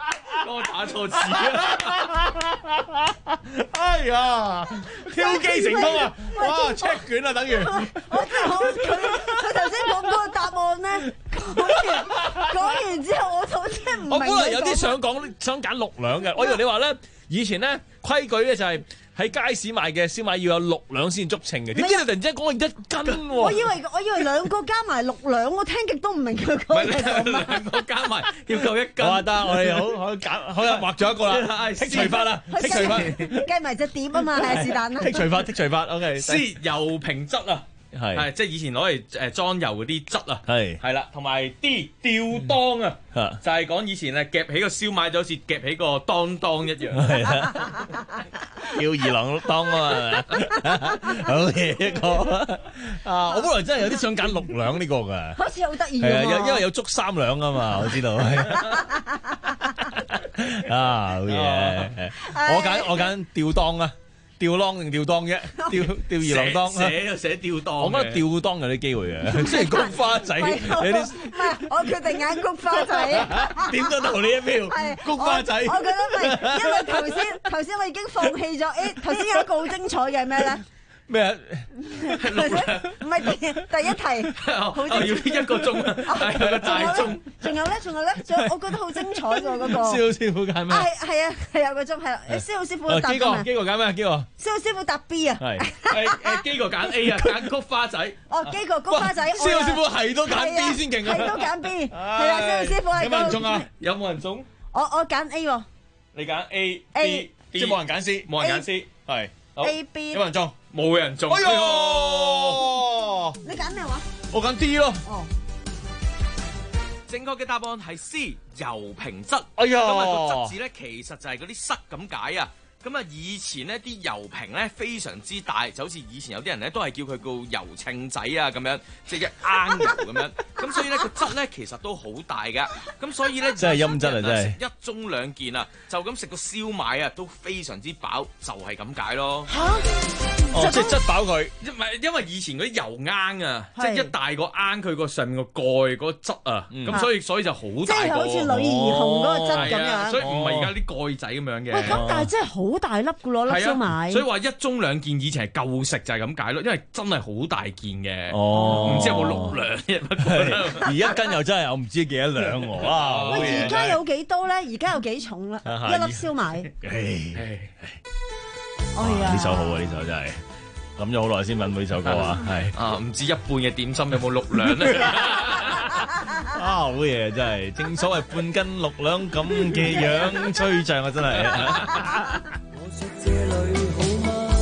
歌打錯字啊！ 哎呀，挑機成功啊！哇 ，check 卷啊，等於我真係好佢佢頭先講嗰個答案咧，講完講完之後，我就真係唔明。 我本來有啲想講想揀六兩嘅，我以為你話咧以前咧規矩咧就係喺街市賣嘅燒賣要有六兩先足稱嘅，點知你突然之間講一斤喎？ 我以為我以為兩個加埋六兩，我聽極都唔明佢講嘅係乜。 兩個加埋要夠一斤。 好啊，得，我哋好好揀，好啦，畫咗一個啦，剔除法啦，剔除法， 計埋隻碟啊嘛，係是但啦。 剔除法，剔除法 ，OK。 C 油瓶質啊， 係係即係以前攞嚟誒裝油嗰啲質啊， 係係啦，同埋 D 吊當啊，就係講以前咧夾起個燒賣就好似夾起個當當一樣， 係啦，吊二郎當啊嘛，好嘢一個啊！我本來真係有啲想揀六兩呢個㗎， 好似好得意係啊， 喎。 因因為有足三兩啊嘛，我知道。啊，好嘢！我揀我揀吊當啊！吊啷定吊當啫，吊吊二郎當寫就寫吊當。 我覺得吊當有啲機會嘅，雖然菊花仔有啲。 唔係，我決定揀菊花仔。 點都投你一票，菊花仔。 我覺得唔係，因為頭先頭先我已經放棄咗。誒，頭先有一個好精彩嘅係咩咧？ 咩啊？ 唔係第第一題，好要一個鐘啊，有個大鐘。 仲有咧，仲有咧，仲有我覺得好精彩㗎嗰個。 蕭師傅揀咩？ 係係啊，係有個鐘係。誒，蕭師傅答邊個？基哥揀咩？基哥。 蕭師傅答 B 啊。 係誒誒，基哥揀 A 啊，揀菊花仔。 哦，基哥菊花仔。 蕭師傅係都揀 B 先勁啊！ 係都揀 B，係啦，蕭師傅係。 有冇人中啊？ 有冇人中？ 我我揀 A 喎。 你揀 A A， 即係冇人揀 C，冇人揀 C，係 A B。 有冇人中？冇人中。 哎喲！ 你揀咩話？ 我揀 D 咯。 哦。 正確嘅答案係 C， 油瓶質。 哎呀！ 咁啊個質字咧，其實就係嗰啲塞咁解啊。咁啊，以前呢啲油瓶咧非常之大，就好似以前有啲人咧都係叫佢叫油秤仔啊咁樣，即係一罌油咁樣。咁所以咧個質咧其實都好大噶。咁所以咧真係陰質啊！真係一盅兩件啊，就咁食個燒賣啊都非常之飽，就係咁解咯。 嚇！ 哦，即係質飽佢。 唔係因為以前嗰啲油罌啊，即係一大個罌，佢個上面個蓋嗰個質啊，咁所以所以就好大個。 即係好似女兒紅嗰個質咁樣。 所以唔係而家啲蓋仔咁樣嘅。 喂，咁但係真係好大粒噶咯，粒燒賣。 所以話一盅兩件以前係夠食就係咁解咯，因為真係好大件嘅。 哦， 唔知有冇六兩嘅？不過而一斤又真係我唔知幾多兩喎。哇！ 喂，而家有幾多咧？而家有幾重啦？一粒燒賣。 哎呀！呢首好啊！呢首真係諗咗好耐先揾到呢首歌啊！係啊，唔知一半嘅點心有冇六兩咧？ 啊，好嘢真係，正所謂半斤六兩咁嘅樣吹脹啊！真係。 我說這裏好嗎？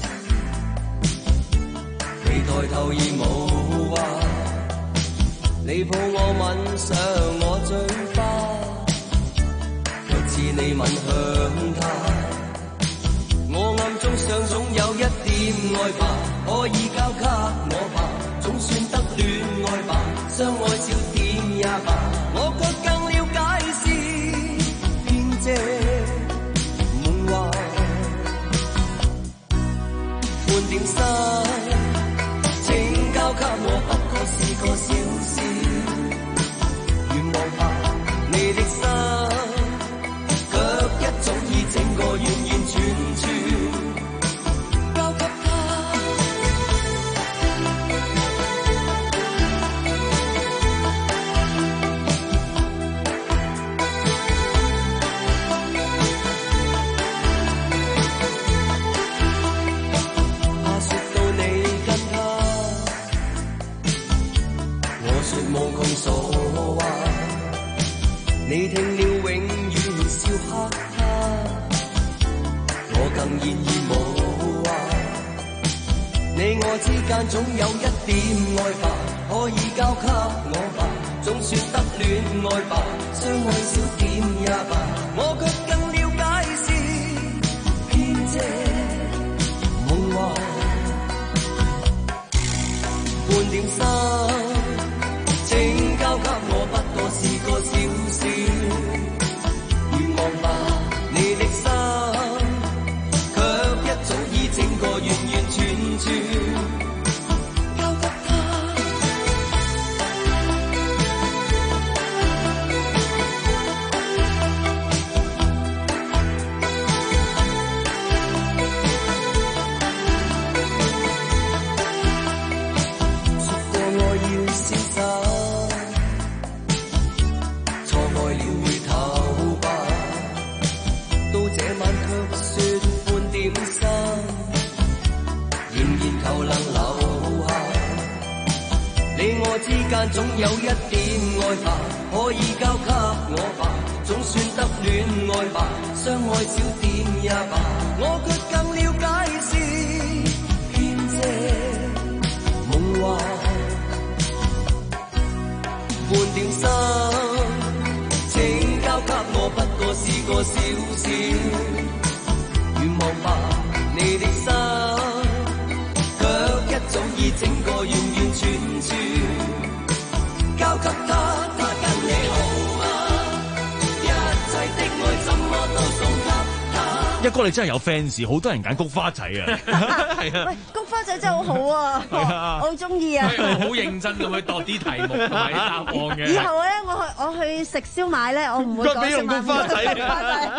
你抬頭而無話，你抱我吻上我嘴巴，卻似你吻向他。我暗中想總有一點愛吧，可以交給我吧，總算得戀愛吧，相愛少點也罷，我卻更了解是騙藉夢話，半點心請交給我，不過是個小事，願望吧你的心，卻一早已整個完完全全。你聽了永遠笑哈哈，我更現已無話。你我之間總有一點愛吧，可以交給我吧，總算得戀愛吧，相愛少點也罷，我卻更了解是騙藉夢話，半點心請交給我，不過是個小事，願望吧你的心，卻一早已整個完完全全。 間總有一點愛吧，可以交給我吧，總算得戀愛吧，相愛少點也罷，我卻更了解是編織夢話，半點心請交給我，不過是個小小願望吧，你的心卻一早已整個完完全全交給他，他跟你好嗎？一切的愛怎麼都送給他。 一哥你真係有 fans， 好多人揀菊花仔啊！係啊， 喂，菊花仔真係好好啊，我好中意啊！ 我好認真咁去度啲題目同埋啲答案嘅。 以後咧，我去我去食燒賣咧，我唔會講俾用菊花仔。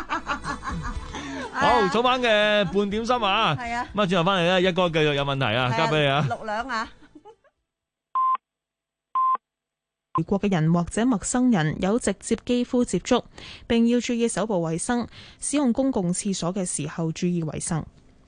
好，早晚嘅半點心啊！ 係啊， 咁啊，轉頭翻嚟咧，一哥繼續有問題啊，交俾你啊， 六兩啊！ 外國嘅人或者陌生人有直接肌膚接觸，並要注意手部衛生，使用公共廁所嘅時候注意衛生。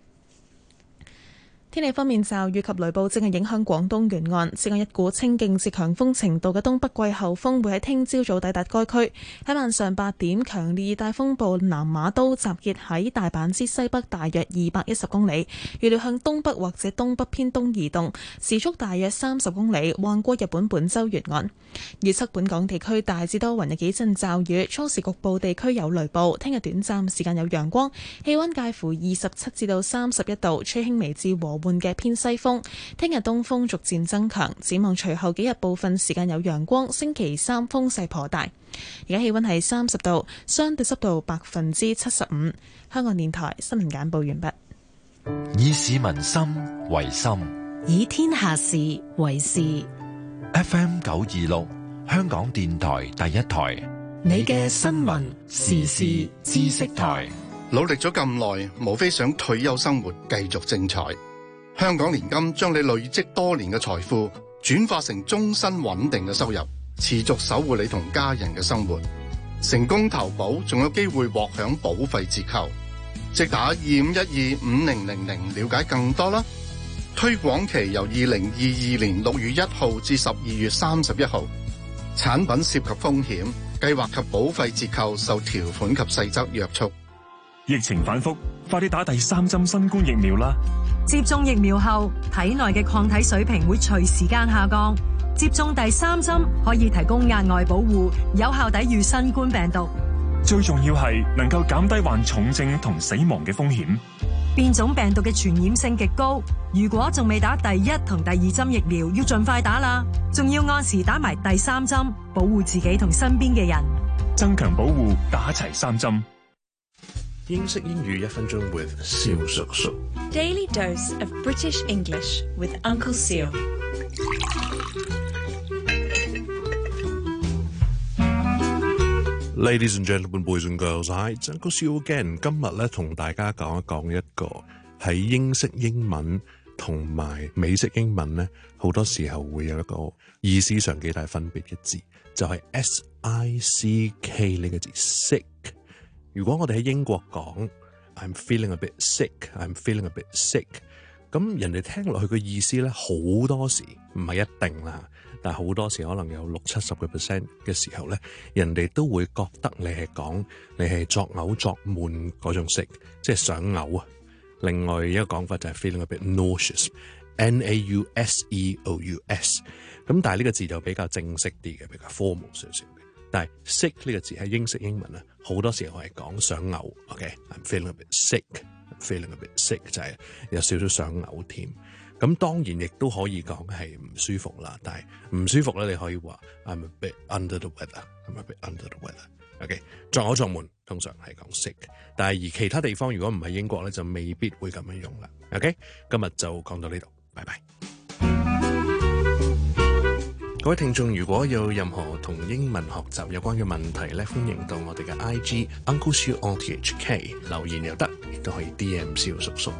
天氣方面，驟雨及雷暴正係影響廣東沿岸，此外一股清勁至強風程度嘅東北季候風會喺聽朝早抵達該區。喺晚上八點，強烈熱帶風暴南馬都集結喺大阪之西北大約二百一十公里，預料向東北或者東北偏東移動，時速大約三十公里，橫過日本本州沿岸。預測本港地區大致多雲，有幾陣驟雨，初時局部地區有雷暴。聽日短暫時間有陽光，氣溫介乎二十七至到三十一度，吹輕微至和緩嘅偏西風。聽日東風逐漸增強，展望隨後幾日部分時間有陽光，星期三風勢頗大。而家氣溫係三十度，相對濕度百分之七十五。香港電台新聞簡報完畢。 以市民心為心， 以天下事為事。 F M 九二六，香港電台第一台， 你嘅新聞時事知識台。 努力咗咁耐，無非想退休生活繼續精彩。香港年金將你累積多年嘅財富轉化成終身穩定嘅收入，持續守護你同家人嘅生活。成功投保仲有機會獲享保費折扣，即打二五一二五零零零了解更多啦。推廣期由二零二二年六月一號至十二月三十一號。產品涉及風險，計劃及保費折扣受條款及細則約束。 疫情反覆，快啲打第三針新冠疫苗啦！ 接種疫苗後，體內嘅抗體水平會隨時間下降。接種第三針可以提供額外保護，有效抵禦新冠病毒。 最重要係能夠減低患重症同死亡嘅風險。 變種病毒嘅傳染性極高，如果仲未打第一同第二針疫苗，要盡快打啦。仲要按時打埋第三針，保護自己同身邊嘅人。 增強保護，打齊三針。 英式英語一分鐘 with 蕭叔叔。 Daily dose of British English with Uncle Seal。 Ladies and gentlemen, boys and girls, hi, it's Uncle Seal again。今日咧同大家講一講一個喺英式英文同埋美式英文咧，好多時候會有一個意思上幾大分別嘅字，就係 S I C K 呢個字 sick。如果我哋喺英國講 I'm feeling a bit sick, I'm feeling a bit sick， 咁人哋聽落去嘅意思咧，好多時唔係一定啦。但係好多時可能有六七十個 percent 嘅時候咧，人哋都會覺得你係講你係作嘔作悶嗰種 sick， 即係想嘔啊。另外一個講法就係 feeling a bit nauseous，N A U S E O U S。咁但係呢個字就比較正式啲嘅，比較 formal 少少嘅。但係 sick 呢個字喺英式英文啊，好多時候係講想嘔。OK，I'm feeling a bit sick，I'm feeling a bit sick 就係有少少想嘔添。咁當然亦都可以講係唔舒服啦，但係唔舒服咧，你可以話 I'm a bit under the weather，I'm a bit under the weather。OK， 作嘔作悶通常係講 sick， 但係而其他地方如果唔係英國咧，就未必會咁樣用啦。OK， 今日就講到呢度，拜拜。各位聽眾，如果有任何同英文學習有關嘅問題咧，歡迎到我哋嘅 I G Uncle Siu O T H K 留言又得，亦都可以 D M 蕭叔叔。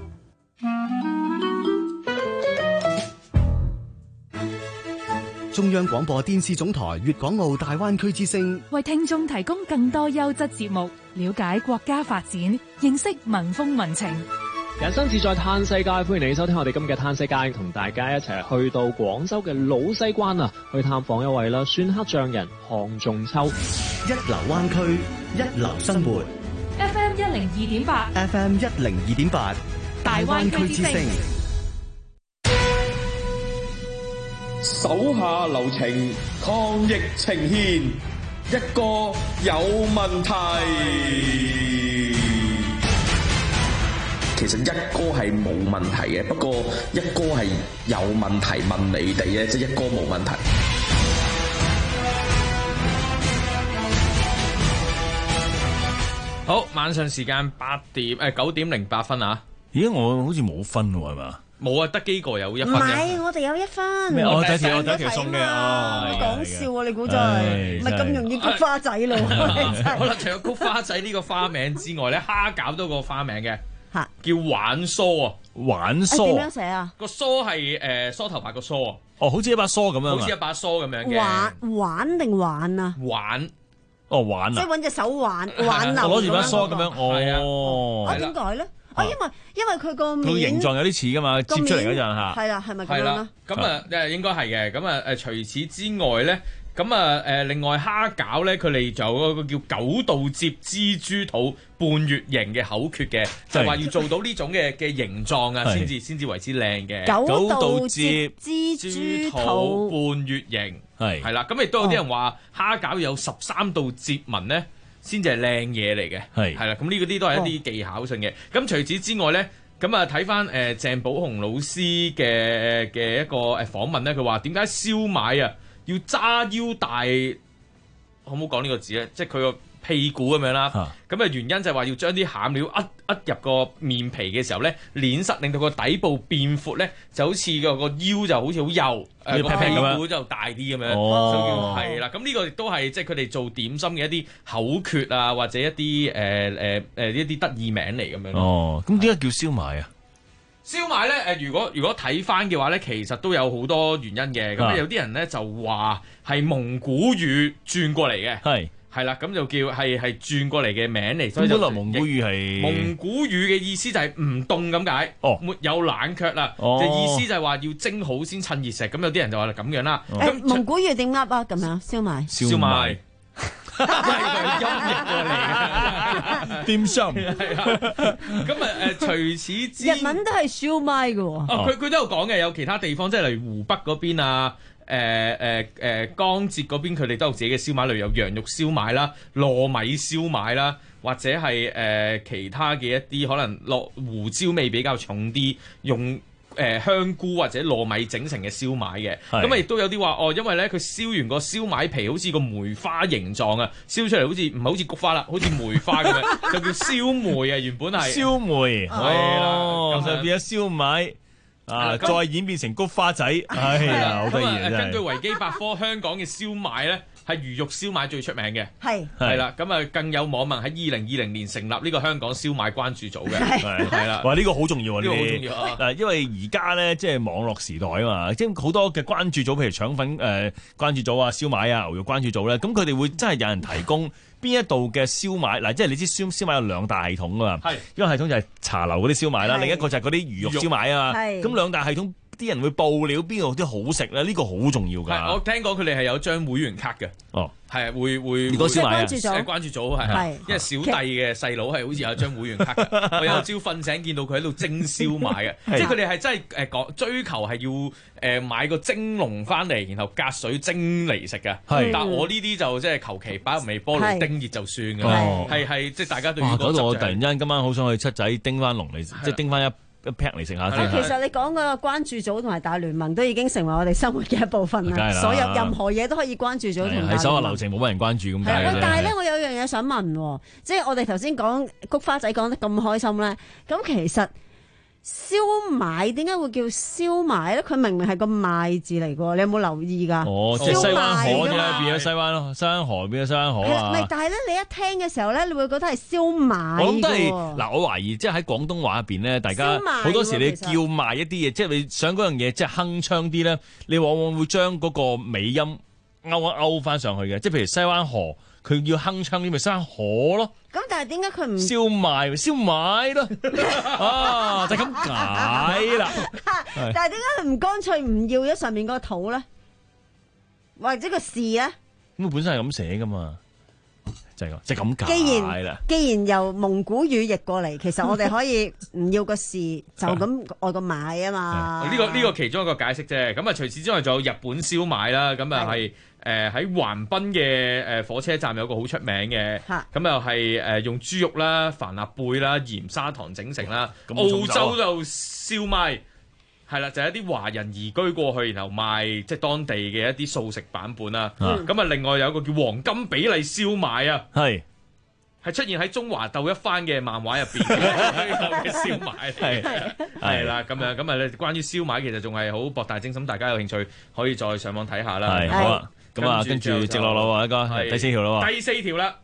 中央廣播電視總台粵港澳大灣區之聲， 為聽眾提供更多優質節目，了解國家發展，認識民風民情。 人生自在嘆世界，歡迎你收聽我哋今日嘅嘆世界，同大家一齊去到廣州嘅老西關啊，去探訪一位啦，篆刻匠人項仲秋。 一流灣區，一流生活。 F M 一零二點八 F M 一零二點八，大灣區之聲。 手下留情，抗疫呈現，一個有問題。 其實一哥係冇問題嘅，不過一哥係有問題問你哋嘅，即係一哥冇問題。 好，晚上時間八點誒九點零八分啊！ 咦，我好似冇分喎，係嘛？ 冇啊，得幾個有一分。 唔係，我哋有一分。 咩？我第一條，我第一條送嘅啊！ 講笑啊！你估真係唔係咁容易菊花仔咯？ 好啦，除咗菊花仔呢個花名之外咧，蝦餃都有個花名嘅。 嚇， 叫玩梳啊！ 玩梳點樣寫啊？ 個梳係誒梳頭髮個梳啊！ 哦，好似一把梳咁樣， 好似一把梳咁樣嘅。 玩玩定玩啊？ 玩哦，玩啊！ 即係揾隻手玩玩流。 我攞住把梳咁樣，哦。 啊，點解咧？啊，因為因為佢個面佢形狀有啲似噶嘛，接出嚟嗰陣嚇。 係啦，係咪咁樣啦？ 咁啊誒應該係嘅。咁啊誒除此之外咧。咁啊誒，另外蝦餃咧，佢哋就有嗰個叫九度接蜘蛛肚半月形嘅口訣嘅，就係話要做到呢種嘅嘅形狀啊，先至先至為之靚嘅。 九度接蜘蛛肚半月形係係啦，咁亦都有啲人話蝦餃有十三度接紋咧，先至係靚嘢嚟嘅。係係啦，咁呢個啲都係一啲技巧性嘅。咁除此之外咧，咁啊睇翻誒鄭寶鴻老師嘅嘅一個誒訪問咧，佢話點解燒賣啊？要揸腰帶，可唔可以講呢個字咧？即係佢個屁股咁樣啦。咁啊原因就係話要將啲餡料呃呃入個面皮嘅時候咧，攣實，令到個底部變闊咧，就好似個個腰就好似好幼，誒個屁股就大啲咁樣。哦，係啦。咁呢個亦都係即係佢哋做點心嘅一啲口訣啊，或者一啲誒誒誒一啲得意名嚟咁樣。 哦，咁點解叫燒賣啊？ 燒賣咧，誒，如果如果睇翻嘅話咧，其實都有好多原因嘅。咁、啊、有啲人咧就話係蒙古語轉過嚟嘅，係係啦，咁就叫係係轉過嚟嘅名嚟。所以本來蒙古語係蒙古語嘅意思就係唔凍咁解，哦，沒有冷卻啦，哦、就意思就係話要蒸好先趁熱食。咁有啲人就話咁樣啦。 誒、哦，蒙古語點噏啊？咁樣燒賣， 燒賣。 係佢音譯過嚟嘅，點心係啊。咁啊誒，除此之日文都係燒賣嘅喎。 哦，佢佢都有講嘅，有其他地方，即係例如湖北嗰邊啊，誒誒誒江浙嗰邊，佢哋都有自己嘅燒賣，例如有羊肉燒賣啦、糯米燒賣啦，或者係誒、呃、其他嘅一啲可能落胡椒味比較重啲，用。誒、呃、香菇或者糯米整成嘅燒賣嘅，咁啊亦都有啲話哦，因為咧佢燒完個燒賣皮好似個梅花形狀啊，燒出嚟好似唔係好似菊花啦，好似梅花咁樣，就叫燒梅啊，原本係燒梅，係啦， 咁就變咗燒賣。啊！再演變成菊花仔，哎呀，好得意啊！ 根據維基百科，香港嘅燒賣咧係魚肉燒賣最出名嘅， 係係啦。咁啊，更有網民喺二零二零年成立呢個香港燒賣關注組嘅，係係啦。 哇！呢個好重要啊！ 呢個好重要啊！ 嗱，因為而家咧即係網絡時代啊嘛，即係好多嘅關注組，譬如腸粉誒關注組啊、燒賣啊、牛肉關注組咧，咁佢哋會真係有人提供。邊一度嘅燒賣嗱，即係你知燒燒賣有兩大系統噶嘛，一個系統就係茶樓嗰啲燒賣啦，另一個就係嗰啲魚肉燒賣啊嘛，咁兩大系統啲人會報料邊度啲好食咧，呢個好重要㗎。 我聽講佢哋係有張會員卡嘅，哦，係會會如果燒賣啊， 誒關注組係，因為小弟嘅細佬係好似有張會員卡嘅，我有朝瞓醒見到佢喺度蒸燒賣嘅，即係佢哋係真係誒講追求係要誒買個蒸籠翻嚟，然後隔水蒸嚟食嘅。但我呢啲就即係求其擺入微波爐叮熱就算㗎啦，係係即係大家對。 哇！嗰度我突然間今晚好想去七仔叮翻籠嚟，即係叮翻一一 pack 嚟食下先。 其實你講嗰個關注組同埋大聯盟都已經成為我哋生活嘅一部分啦。所有任何嘢都可以關注組同大聯盟。 係手下留情，冇乜人關注咁解嘅。 但係咧，我有樣嘢想問，即係我哋頭先講菊花仔講得咁開心咧，咁其實燒賣點解會叫燒賣咧？佢明明係個賣字嚟嘅，你有冇留意㗎？ 哦，即係西灣河啫，變咗西灣咯，西灣河變咗西灣河啊！ 唔係，但係咧，你一聽嘅時候咧，你會覺得係燒賣。 我諗都係嗱，我懷疑即係喺廣東話入邊咧，大家好多時你叫賣一啲嘢，即係你想嗰樣嘢即係鏗鏘啲咧，你往往會將嗰個尾音勾一勾翻上去嘅，即係譬如西灣河，佢要鏗鏘啲咪西灣河咯。 咁但係係點解佢唔燒賣燒賣咯？啊，就咁解啦。 但係點解佢唔乾脆唔要咗上面個肚咧？或者個士咧？ 咁本身係咁寫噶嘛，就係咁，即係咁既解啦。 既然由蒙古語譯過嚟，其實我哋可以唔要個士，就咁愛個買啊嘛。 呢個呢個其中一個解釋啫。咁啊，除此之外，仲有日本燒賣啦。咁啊係誒喺橫濱嘅誒火車站有個好出名嘅，咁又係誒用豬肉啦、帆立貝啦、鹽砂糖整成啦。澳洲就燒賣。係啦，就係、是、一啲華人移居過去，然後賣即係當地嘅一啲素食版本啦。咁啊，另外有一個叫黃金比例燒賣啊，係係出現喺中華鬥一番嘅漫畫入邊嘅燒賣，係係啦咁樣。咁啊，關於燒賣其實仲係好博大精深，大家有興趣可以再上網睇下啦。係好啊，咁啊，跟住直落落一個第四條啦，第四條啦。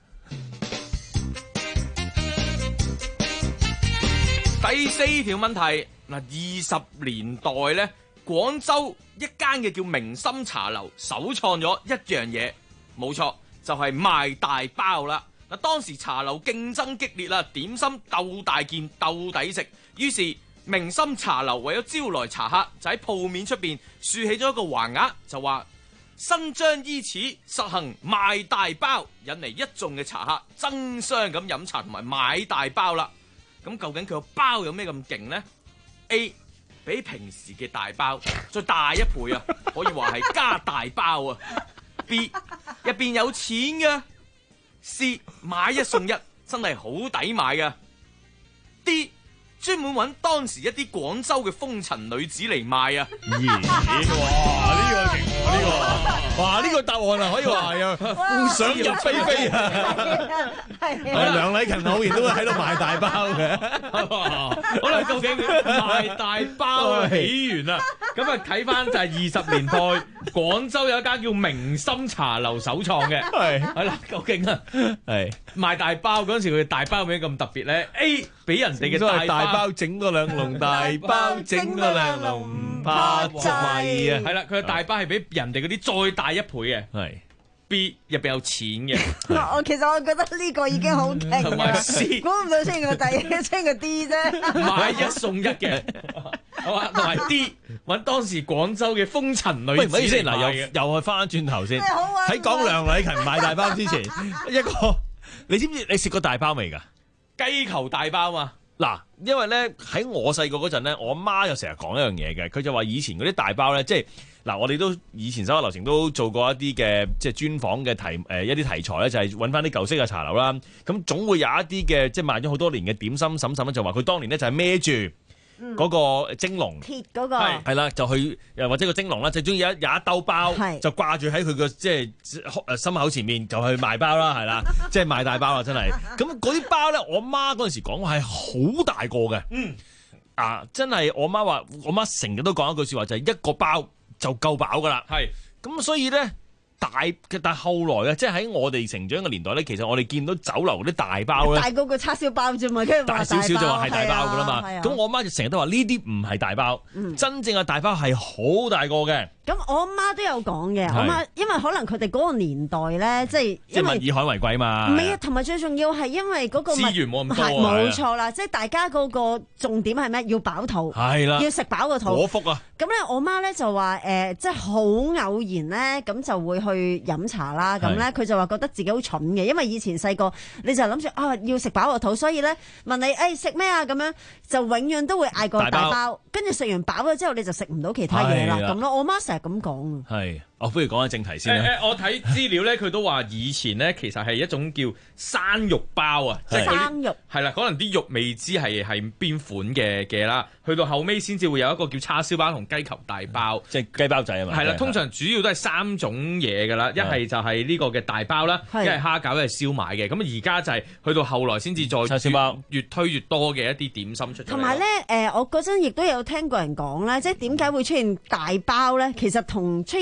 第四條問題。嗱，二十年代咧，廣州一間嘅叫明心茶樓首創咗一樣嘢，冇錯，就係、是、賣大包啦。嗱，當時茶樓競爭激烈啦，點心鬥大件鬥抵食，於是明心茶樓為咗招來茶客，就喺鋪面出邊豎起咗一個橫額，就話新將依此實行賣大包，引嚟一眾嘅茶客爭相咁飲茶同埋買大包啦。咁究竟佢個包有咩咁勁呢？A 比平時嘅大包再大一倍啊，可以話係加大包啊。B 入邊有錢嘅。C 買一送一，真係好抵買噶。D 專門揾當時一啲廣州嘅風塵女子嚟賣啊。咦、哇！呢、這個勁喎，呢、這個哇呢、這個答案啊，可以話係啊，想入非非啊。係梁禮勤偶然都會喺度賣大包嘅。好啦，究竟賣大包嘅起源啊？咁啊睇翻就係二十年代廣州有一間叫明心茶樓首創嘅。係係啦，究竟啊係賣大包嗰陣時，佢大包有咩咁特別咧 ？A 俾人哋嘅大包整多兩籠大包，整多兩籠唔怕滯啊！係啦，佢嘅大包係比人哋嗰啲再大一倍嘅。係 B 入邊有錢嘅。 我其實我覺得呢個已經好勁。同埋 C 估唔到先個第，先個 D 啫。 買一送一嘅，好啊，同埋 D 揾當時廣州嘅風塵女子。喂，唔好意思，嗱，又又係翻轉頭先。喺講梁禮勤買大包之前，一個你知唔知你食過大包未㗎？雞球大包嘛。嗱，因為咧喺我細個嗰陣咧，我媽又成日講一樣嘢嘅，佢就話以前嗰啲大包咧，即係嗱，我哋都以前手下留情都做過一啲嘅即係專訪嘅題誒、呃、一啲題材咧，就係揾翻啲舊式嘅茶樓啦。咁總會有一啲嘅即係賣咗好多年嘅點心嬸嬸咧，就話佢當年咧就係孭住嗰個蒸籠，鐵嗰個係啦，就去又或者個蒸籠啦，最中意有有一兜包，就掛住喺佢個即係誒心口前面，就去賣包啦，係啦，即係賣大包啦，真係。咁嗰啲包咧，我媽嗰陣時講係好大個嘅，嗯啊，真係我媽話，我媽成日都講一句説話，就係一個包就夠飽噶啦，係。咁所以咧。大但係後來啊，即係喺我哋成長嘅年代咧，其實我哋見到酒樓嗰啲大包咧， 大過個叉燒包啫嘛，跟住大少少就話係大包噶啦嘛。咁、啊啊、我媽就成日都話呢啲唔係大包，嗯、真正嘅大包係好大個嘅。 咁我媽都有講嘅，我媽因為可能佢哋嗰個年代咧，即係即係物以罕為貴嘛。 唔係啊，同埋最重要係因為嗰個資源冇咁多， 冇錯啦。即係大家嗰個重點係咩？要飽肚，係啦，要食飽個肚。 果腹啊！ 咁咧，我媽咧就話誒，即係好偶然咧，咁就會去飲茶啦。咁咧，佢就話覺得自己好蠢嘅，因為以前細個你就諗住啊要食飽個肚，所以咧問你誒食咩啊咁樣，就永遠都會嗌個大包，跟住食完飽咗之後你就食唔到其他嘢啦。咁咯，我媽成日咁講。 係，我不如講下正題先啦。誒、欸欸，我睇資料咧，佢都話以前咧其實係一種叫生肉包啊，即係生肉係啦，可能啲肉未知係係邊款嘅嘅啦，去到後尾先至會有一個叫叉燒包同雞球大包，即係雞包仔啊嘛。係啦，通常主要都係三種嘢噶啦，一係就係呢個嘅大包啦，一係蝦餃，一係燒賣嘅。咁而家就係去到後來先至再叉燒包越推越多嘅一啲點心出嚟。 同埋咧，誒，我嗰陣亦都有聽過人講咧，即係點解會出現大包咧？其實同出現糯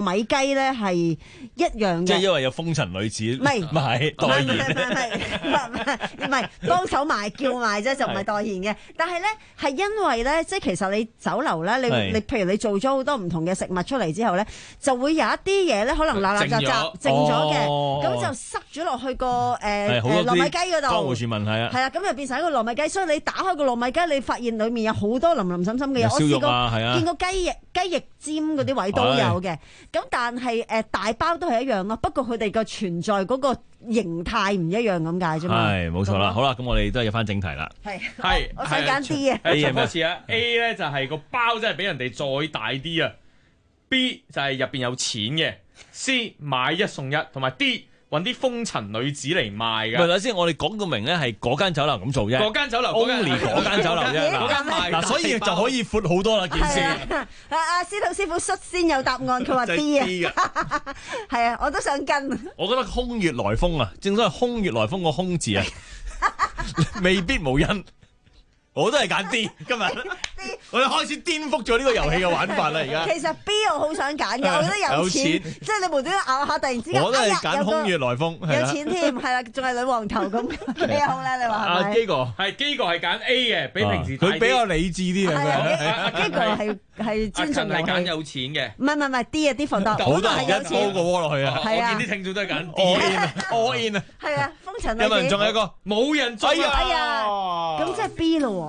米雞咧係一樣嘅。 即係因為有風塵女子唔係買代言， 唔係唔係唔係唔係幫手賣叫賣啫，就唔係代言嘅。但係咧係因為咧，即係其實你酒樓咧，你你譬如你做咗好多唔同嘅食物出嚟之後咧，就會有一啲嘢咧，可能垃垃雜雜剩咗嘅，咁就塞咗落去個誒誒糯米雞嗰度。 江湖傳聞係啊， 係啊，咁就變成一個糯米雞。所以你打開個糯米雞，你發現裡面有好多淋淋滲滲嘅嘢。我試過見過雞翼雞翼尖嗰啲位都有嘅。咁但係誒大包都係一樣咯，不過佢哋個存在嗰個形態唔一樣咁解啫嘛。 係冇錯啦。好啦，咁我哋都係入翻正題啦。 係係， 我想揀 D 啊。 誒重複次啊 ，A 咧就係個包真係比人哋再大啲啊 ，B 就係入邊有錢嘅 ，C 買一送一，同埋 D。揾啲風塵女子嚟賣㗎。 唔係，等先，我哋講到明咧係嗰間酒樓咁做啫。 嗰間酒樓，嗰間嗰間酒樓啫。 嗰間賣嗱，所以就可以闊好多啦件事。 阿阿司徒師傅率先有答案，佢話 D 啊。係啊，我都想跟。 我覺得空穴來風啊，正所謂空穴來風個空字啊，未必無因。我都係揀 D， 今日我哋開始顛覆咗呢個遊戲嘅玩法啦！而家其實 B 我好想揀嘅，我覺得有錢，即係你無端端咬下，突然之間我都係揀空穴來風， 有錢添，係啦，仲係女王頭咁，幾好咧？你話係咪？ 阿基哥係基哥係揀 A 嘅，比平時佢比較理智啲啊！ 基哥係係尊重係揀有錢嘅， 唔係唔係唔係 D 啊 D 房多， 好多人一煲個鍋落去啊！ 我見啲聽眾都係揀 D，all in 啊！ 係啊，風塵女子有冇人中一個？ 冇人中啊！ 哎呀，咁即係 B 咯。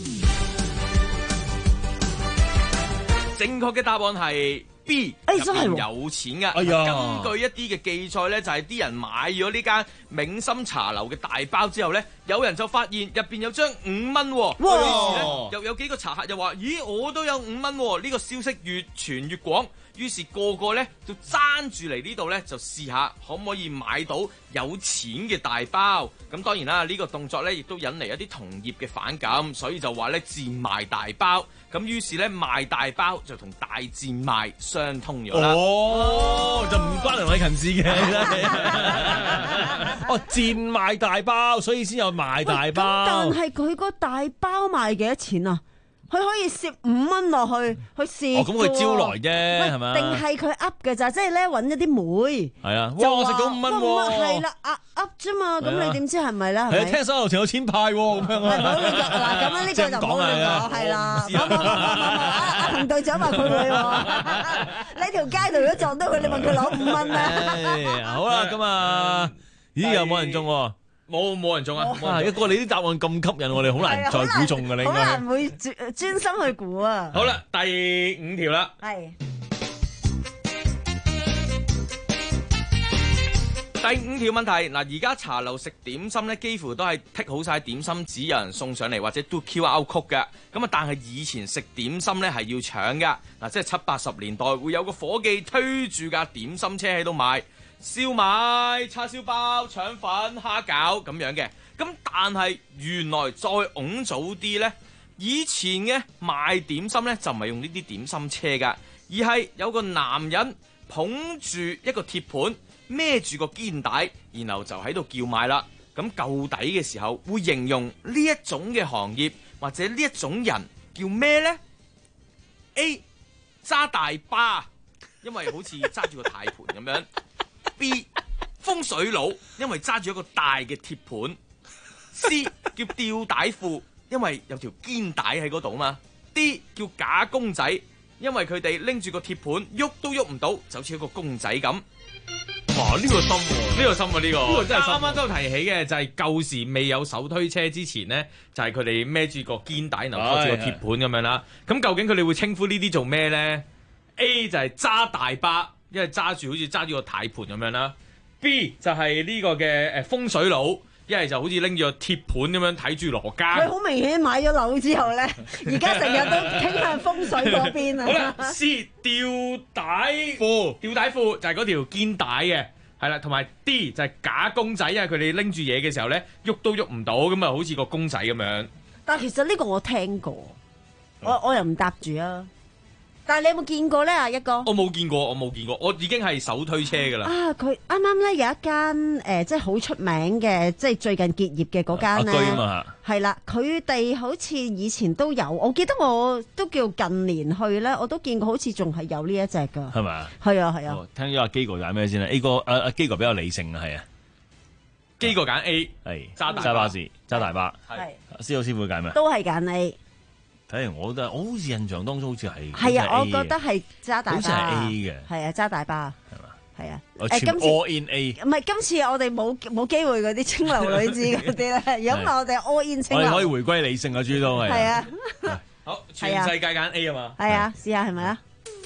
正確嘅答案係 B， 哎真係有錢噶。 哎呀， 根據一啲嘅記載咧，就係啲人買咗呢間銘心茶樓嘅大包之後咧，有人就發現入邊有張五蚊喎。 哇！ 於是咧，又有幾個茶客又話：咦，我都有五蚊喎！呢個消息越傳越廣。於是個個咧就爭住嚟呢度咧，就試下可唔可以買到有錢嘅大包。咁當然啦，呢、這個動作咧亦都引嚟一啲同業嘅反感，所以就話咧賤賣大包。咁於是咧賣大包就同大賤賣相通咗啦。 哦，就唔關梁偉勤事嘅。哦，賤賣大包，所以先有賣大包。 但係佢個大包賣幾多錢啊？佢可以攝五蚊落去去試。 哦，咁佢招來啫，係咪？ 定係佢噏嘅咋？即係咧揾一啲妹。 係啊，哇！我食到五蚊喎。 係啦，噏噏啫嘛。咁你點知係咪咧？係咪？ 聽手頭前有錢派喎，咁樣啊。 嗱，咁樣呢個就唔好亂講，係啦。冇冇冇冇冇，阿阿彭隊長話佢會喎。呢條街度如果撞到佢，你問佢攞五蚊咩？ 好啦，咁啊，咦又冇人中喎。 冇冇人中啊！ 啊，一個你啲答案咁吸引，我哋好難再估中㗎，你應該。 好難會專專心去估啊！ 好啦，第五條啦。 係。 第五條問題嗱，而家茶樓食點心咧，幾乎都係剔好晒點心紙，有人送上嚟或者嘟 Q R code 嘅。咁啊，但係以前食點心咧係要搶噶嗱，即係七八十年代會有個夥計推住架點心車喺度賣燒賣、叉燒包、腸粉、蝦餃咁樣嘅。咁但係原來再往早啲呢，以前嘅賣點心呢，就唔係用呢啲點心車噶，而係有個男人捧住一個鐵盤，孭住個肩帶，然後就喺度叫賣啦。咁究底嘅時候會形容呢一種嘅行業或者呢一種人叫咩呢？ A 揸大巴，因為好似揸住個大盤咁樣。B 風水佬，因為揸住一個大嘅鐵盤。C 叫吊帶褲，因為有條肩帶喺嗰度嘛。D 叫假公仔，因為佢哋拎住個鐵盤喐都喐唔到，就好似一個公仔咁。 哇！呢、這個深喎， 呢個深啊，呢、這個呢個真係啱啱都提起嘅，就係、是、舊時未有手推車之前呢，就係佢哋孭住個肩帶，然後拖住個鐵盤咁樣啦。咁究竟佢哋會稱呼呢啲做咩呢？ A 就係揸大巴，因為揸住好似揸住個大盤咁樣啦。B 就係呢個嘅誒風水佬，一係就好似拎住個鐵盤咁樣睇住羅家。 佢好明顯買咗樓之後咧，而家成日都傾向風水嗰邊啊。 好啦，C 吊帶褲，吊帶褲就係嗰條肩帶嘅，係啦，同埋 D 就係假公仔，因為佢哋拎住嘢嘅時候咧，喐都喐唔到，咁啊好似個公仔咁樣。 但係其實呢個我聽過，我我又唔答住啊。 但係你有冇見過咧？阿一哥， 我冇見過，我冇見過，我已經係手推車㗎啦。 啊！佢啱啱咧有一間誒、呃，即係好出名嘅，即係最近結業嘅嗰間咧，係啦。佢哋好似以前都有，我記得我都叫近年去咧，我都見過好似仲係有呢一隻㗎。係咪啊？係啊係啊。 聽咗阿基哥揀咩先咧 ？A 哥誒阿基哥比較理性啊，係啊。 基哥揀 A 係揸大揸巴士揸大巴係。 司徒師傅揀咩？ 都係揀 A。 睇嚟我都係，我好似印象當中好似係係啊，我覺得係揸大巴， 好似係 A 嘅， 係啊，揸大巴係嘛， 係啊。 誒，今次 all in A， 唔係今次我哋冇冇機會嗰啲清流女子嗰啲咧，如果唔係我哋 all in 清流， 我哋可以回歸理性啊，豬都係。 係啊， 好，全世界揀 A 啊嘛， 係啊，試下係咪啊？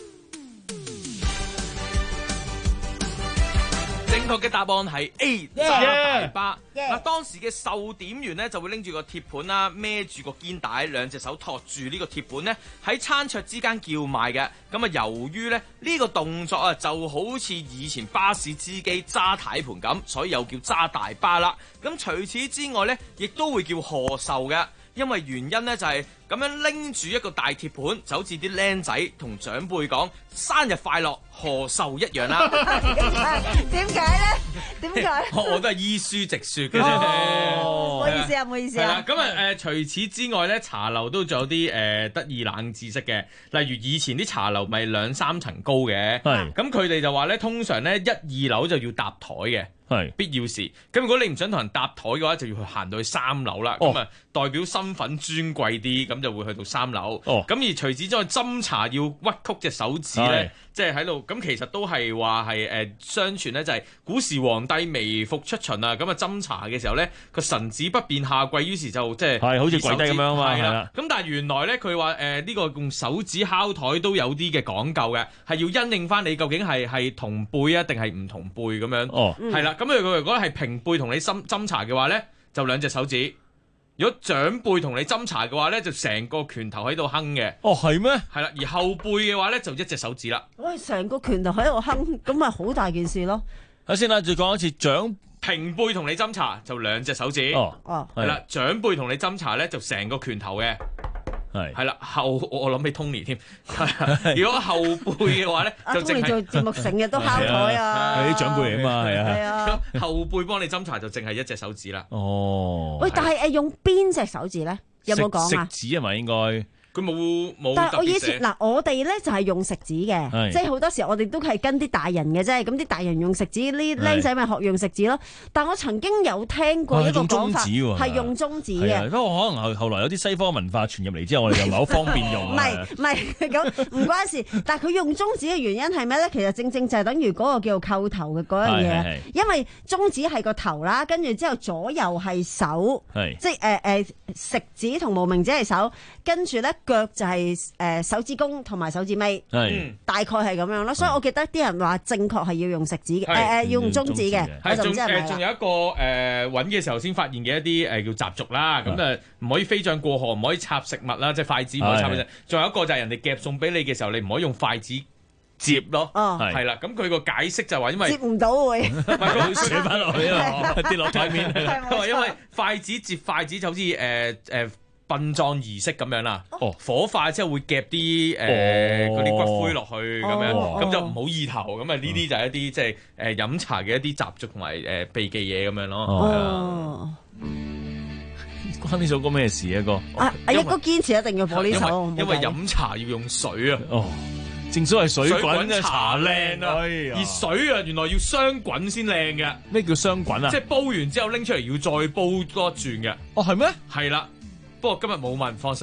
正確嘅答案係 A 揸大巴。嗱，當時嘅售點員咧就會拎住個鐵盤啦，孭住個肩帶，兩隻手托住呢個鐵盤咧，喺餐桌之間叫賣嘅。咁啊，由於咧呢個動作啊，就好似以前巴士司機揸軚盤咁，所以又叫揸大巴啦。咁除此之外咧，亦都會叫賀壽嘅。因為原因咧就係咁樣拎住一個大鐵盤，就好似啲僆仔同長輩講生日快樂賀壽一樣啦。 點解咧？點解？ 我都係依書直說嘅啫。 唔好意思啊，唔好意思啊。 咁啊誒，除此之外咧，茶樓都仲有啲誒得意冷知識嘅，例如以前啲茶樓咪兩三層高嘅，咁佢哋就話咧，通常咧一二樓就要搭台嘅。係必要時，咁如果你唔想同人搭台嘅話，就要去行到去三樓啦。咁啊、哦，代表身份尊貴啲，咁就會去到三樓。哦，咁而除此之外，斟茶要屈曲隻手指咧，即係喺度。咁其實都係話係誒，相傳咧就係古時皇帝微服出巡啊，咁啊斟茶嘅時候咧，個臣子不便下跪，於是就即係係好似跪低咁樣啊嘛。係啦。咁但係原來咧，佢話誒呢個用手指敲台都有啲嘅講究嘅，係要因應翻你究竟係係同輩啊，定係唔同輩咁樣。哦，係啦。咁佢如果係平輩同你斟斟茶嘅話咧，就兩隻手指；如果長輩同你斟茶嘅話咧，就成個拳頭喺度哼嘅。哦，係咩？係啦，而後輩嘅話咧，就一隻手指啦。 喂，成個拳頭喺度哼，咁咪好大件事咯。 首先啦，再講一次，長平輩同你斟茶就兩隻手指。哦哦，係啦，長輩同你斟茶咧就成個拳頭嘅。係係啦，後我諗起 Tony 添。如果後輩嘅話咧，就淨係做節目成日都敲台啊， 係啲長輩嚟啊嘛，係啊。係啊， 後輩幫你斟茶就淨係一隻手指啦。 哦。 喂，但係誒用邊隻手指咧？有冇講啊？ 食指係咪應該？ 佢冇冇。 但係我以前嗱，我哋咧就係用食指嘅，即係好多時我哋都係跟啲大人嘅啫。咁啲大人用食指，呢僆仔咪學用食指咯。但我曾經有聽過一個講法，係用中指嘅。 不過可能後後來有啲西方文化傳入嚟之後，我哋就唔係好方便用。 唔係唔係咁唔關事。但係佢用中指嘅原因係咩咧？其實正正就係等於嗰個叫做扣頭嘅嗰樣嘢。因為中指係個頭啦，跟住之後左右係手，即係誒誒食指同無名指係手，跟住咧。腳就係誒手指公同埋手指尾，係大概係咁樣咯。所以我記得啲人話正確係要用食指嘅，誒誒要用中指嘅。 係仲誒仲有一個誒揾嘅時候先發現嘅一啲誒叫習俗啦。咁誒唔可以飛將過河，唔可以插食物啦，即係筷子唔可以插嘅。仲有一個就係人哋夾餸俾你嘅時候，你唔可以用筷子接咯。哦，係啦。咁佢個解釋就係話因為接唔到會， 唔係佢寫翻落去啊，跌落台面。 佢話因為筷子接筷子就好似誒誒。殯葬儀式咁樣啦，哦，火化之後會夾啲誒嗰啲骨灰落去咁樣，咁就唔好意頭，咁啊呢啲就係一啲即係誒飲茶嘅一啲習俗同埋誒避忌嘢咁樣咯。哦， 關呢首歌咩事啊？哥， 阿阿一哥堅持一定要播呢首， 因為飲茶要用水啊。 哦，正所謂水滾茶靚啊， 而水啊原來要雙滾先靚嘅。 咩叫雙滾啊？ 即係煲完之後拎出嚟要再煲多轉嘅。 哦，係咩？ 係啦。不過今日冇問，放心。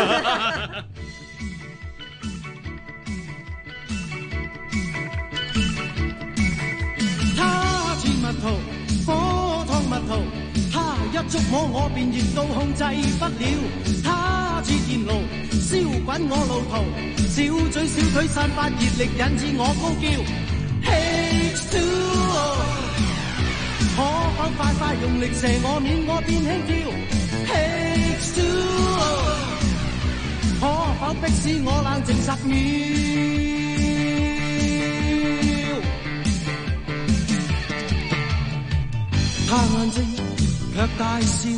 他似蜜桃，火燙蜜桃，他一觸摸我便熱到控制不了。他似電爐，燒滾我路途，小嘴小腿散發熱力，引致我高叫。H two O， 可否快快用力射我面，我便輕跳。H two O， 可否迫使我冷靜十秒？他眼睛卻大笑，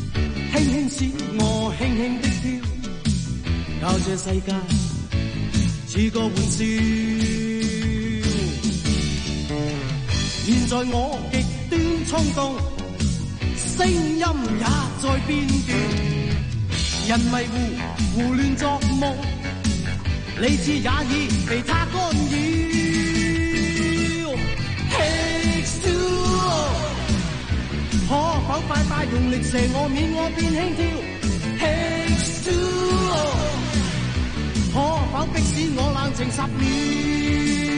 輕輕使我輕輕的跳，教這世界似個玩笑。現在我極端衝動，聲音也在變調，人迷糊胡亂作夢，理智也已被他干擾。Takes two， 可否快快用力射我，免我變輕佻 ？Takes two， 可否迫使我冷靜十秒？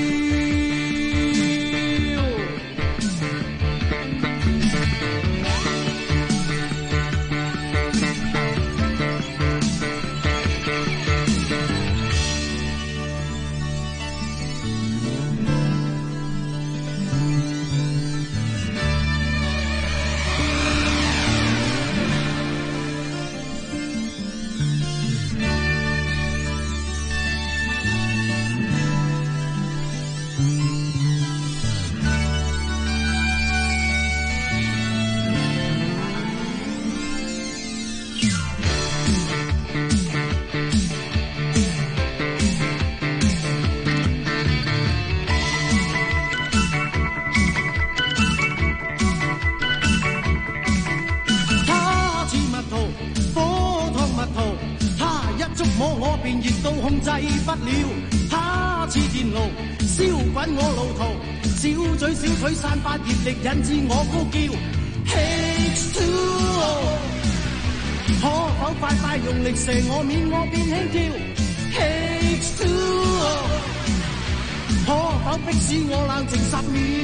控制不了，他似電爐燒滾我路途，小嘴小腿散發熱力，引致我高叫。H two， 可否快快用力射我，免我變輕佻 ？H two， 可否迫使我冷靜十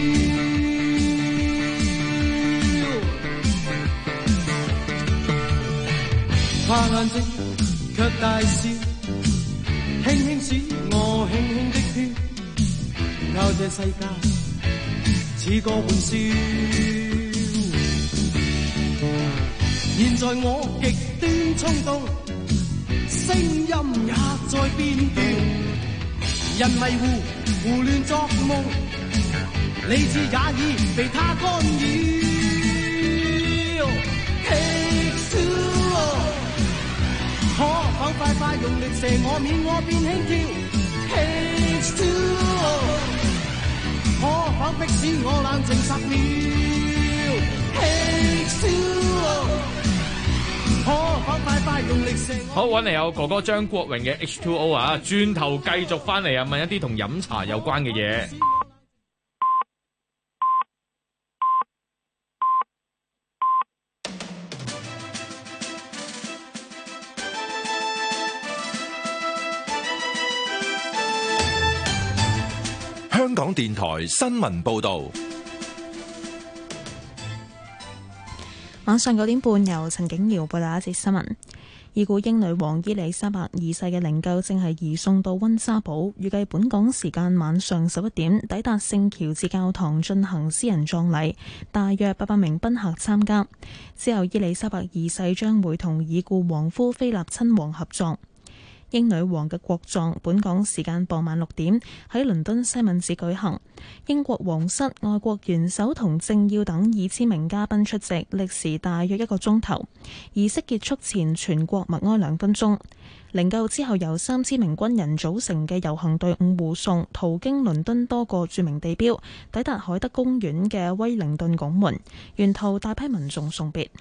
秒？他眼睛卻大笑。輕輕使我輕輕的飄，靠這世界似個玩笑。現在我極端衝動，聲音也在變調，人迷糊胡亂作夢，理智也已被他干擾。Takes two，可否快快用力射我，免我變輕佻 ？H two， 可否迫使我冷靜十秒 ？H two， 可否快快用力射我？ 好，揾嚟有哥哥張國榮嘅 H two O 啊，轉頭繼續翻嚟啊，問一啲同飲茶有關嘅嘢。 香港電台新聞報道， 晚上九點半由陳景瑤報道一節新聞。已故英女王伊麗莎白二世嘅靈柩正係移送到溫莎堡，預計本港時間晚上十一點抵達聖喬治教堂進行私人葬禮，大約八百名賓客參加。之後，伊麗莎白二世將會同已故王夫菲臘親王合葬。英女王嘅國葬本港時間傍晚六點喺倫敦西敏寺舉行，英國皇室、外國元首同政要等二千名嘉賓出席，歷時大約一個鐘頭。儀式結束前，全國默哀兩分鐘。靈柩之後由三千名軍人組成嘅遊行隊伍護送，途經倫敦多個著名地標，抵達海德公園嘅威靈頓拱門，沿途大批民眾送別。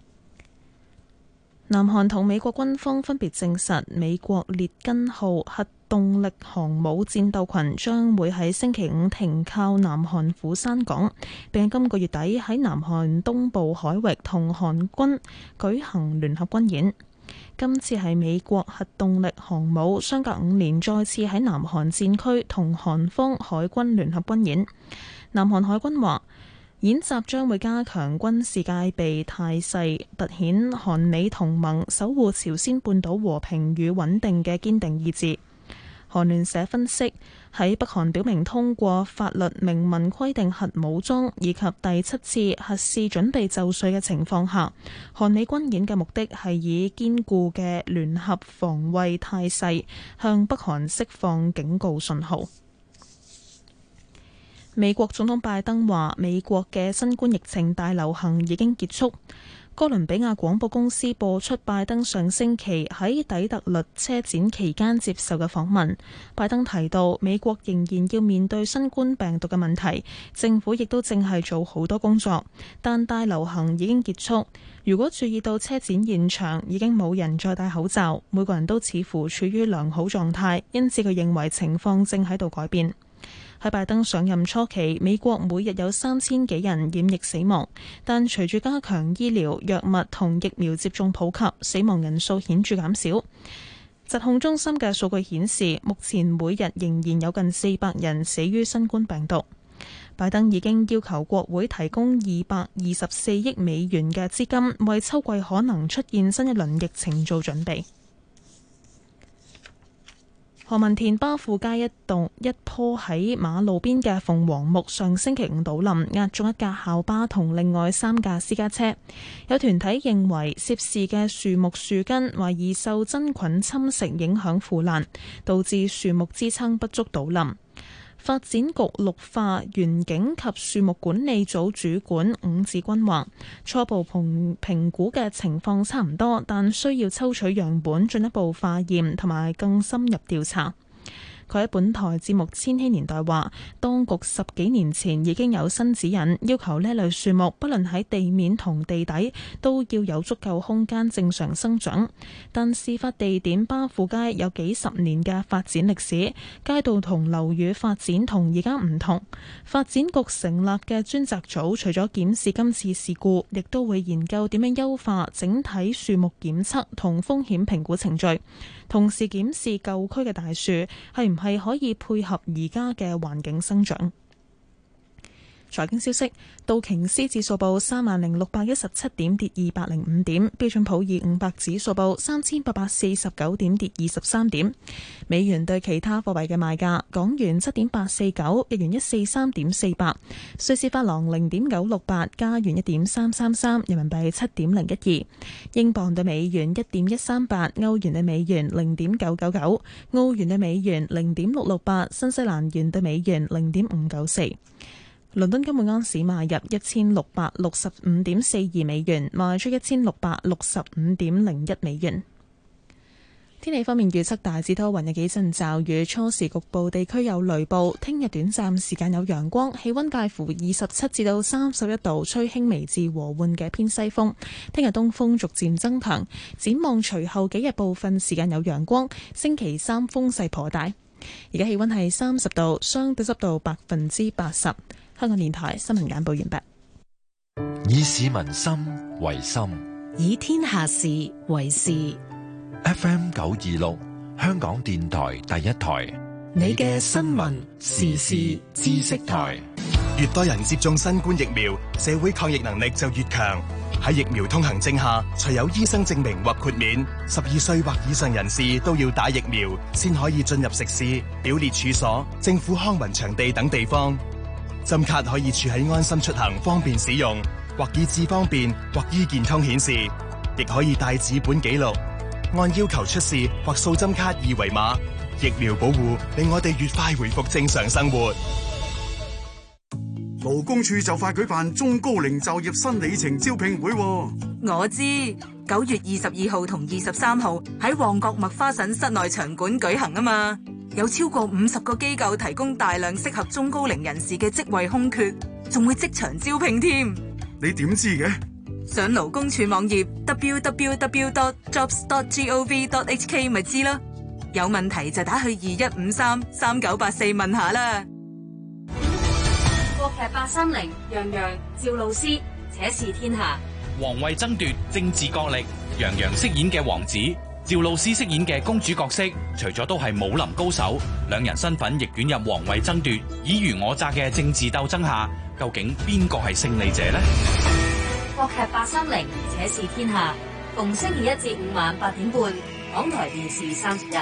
南韓同美國軍方分別證實，美國列根號核動力航母戰鬥群將會喺星期五停靠南韓釜山港，並喺今個月底喺南韓東部海域同韓軍舉行聯合軍演。今次係美國核動力航母相隔五年再次喺南韓戰區同韓方海軍聯合軍演。南韓海軍話，演習將會加強軍事戒備態勢，凸顯韓美同盟守護朝鮮半島和平與穩定嘅堅定意志。韓聯社分析，喺北韓表明通過法律明文規定核武裝以及第七次核試準備就緒嘅情況下，韓美軍演嘅目的係以堅固嘅聯合防衛態勢向北韓釋放警告信號。美國總統拜登話：美國嘅新冠疫情大流行已經結束。 哥倫比亞廣播公司播出拜登上星期喺底特律車展期間接受嘅訪問。拜登提到，美國仍然要面對新冠病毒嘅問題，政府亦都正係做好多工作，但大流行已經結束。如果注意到車展現場已經冇人再戴口罩，每個人都似乎處於良好狀態，因此佢認為情況正喺度改變。喺拜登上任初期，美國每日有三千幾人染疫死亡，但隨住加強醫療、藥物同疫苗接種普及，死亡人數顯著減少。疾控中心嘅數據顯示，目前每日仍然有近四百人死於新冠病毒。拜登已經要求國會提供二百二十四億美元嘅資金，為秋季可能出現新一輪疫情做準備。何文田巴富街一棟一棵喺馬路邊嘅鳳凰木上星期五倒冧，壓中一架校巴同另外三架私家車。有團體認為涉事嘅樹木樹根懷疑受真菌侵蝕影響腐爛，導致樹木支撐不足倒冧。發展局綠化園景及樹木管理組主管伍志軍話：初步評評估嘅情況差唔多，但需要抽取樣本進一步化驗同埋更深入調查。佢喺本台節目《千禧年代》話，當局十幾年前已經有新指引，要求呢類樹木不論喺地面同地底都要有足夠空間正常生長。但事發地點巴富街有幾十年嘅發展歷史，街道同樓宇發展同而家唔同。發展局成立嘅專責組除咗檢視今次事故，亦都會研究點樣優化整體樹木檢測同風險評估程序，同時檢視舊區嘅大樹係唔係可以配合而家嘅環境生長。財經消息，道瓊斯指數報三萬零六百一十七點，跌二百零五點；標準普爾五百指數報三千八百四十九點，跌二十三點。美元對其他貨幣嘅賣價：港元七點八四九，日元一四三點四八，瑞士法郎零點九六八，加元一點三三三，人民幣七點零一二，英鎊對美元一點一三八，歐元對美元零點九九九，澳元對美元零點六六八，新西蘭元對美元零點五九四。倫敦金每盎司買入一千六百六十五點四二美元，賣出一千六百六十五點零一美元。天氣方面預測大致多雲，有幾陣驟雨，初時局部地區有雷暴。聽日短暫時間有陽光，氣溫介乎二十七至到三十一度，吹輕微至和緩嘅偏西風。聽日東風逐漸增強，展望隨後幾日部分時間有陽光，星期三風勢頗大。而家氣溫係三十度，相對濕度百分之八十。香港電台新聞簡報完畢。 以市民心為心， 以天下事為事。 F M 九二六，香港電台第一台， 你嘅新聞時事知識台。 越多人接種新冠疫苗，社會抗疫能力就越強。喺疫苗通行證下，除有醫生證明或豁免，十二歲或以上人士都要打疫苗，先可以進入食肆、表列處所、政府康文場地等地方。針卡可以儲喺安心出行，方便使用，或以智方便或醫健通顯示，亦可以帶紙本記錄，按要求出示或掃針卡二維碼。疫苗保護令我哋越快回復正常生活。 勞工處就快舉辦中高齡就業新里程招聘會。 我知九月二十二號同二十三號喺旺角麥花臣室內場館舉行啊嘛。有超過五十個機構提供大量適合中高齡人士嘅職位空缺，仲會即場招聘添。 你點知嘅？ 上勞工處網頁 double-u double-u double-u dot jobs dot gov dot h k 咪知咯。有問題就打去二一五三三九八四問下啦。 國劇八三零，楊洋、趙露思，且試天下。 皇位爭奪，政治角力，楊洋飾演嘅王子，趙露思飾演嘅公主角色，除咗都係武林高手，兩人身份亦捲入皇位爭奪、爾虞我詐嘅政治鬥爭下，究竟邊個係勝利者呢？ 國劇八三零，且試天下，逢星期一至五晚八點半，港台電視三十一。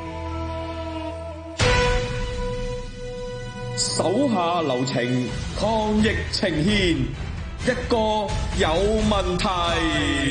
手下留情，抗疫呈現，一個有問題。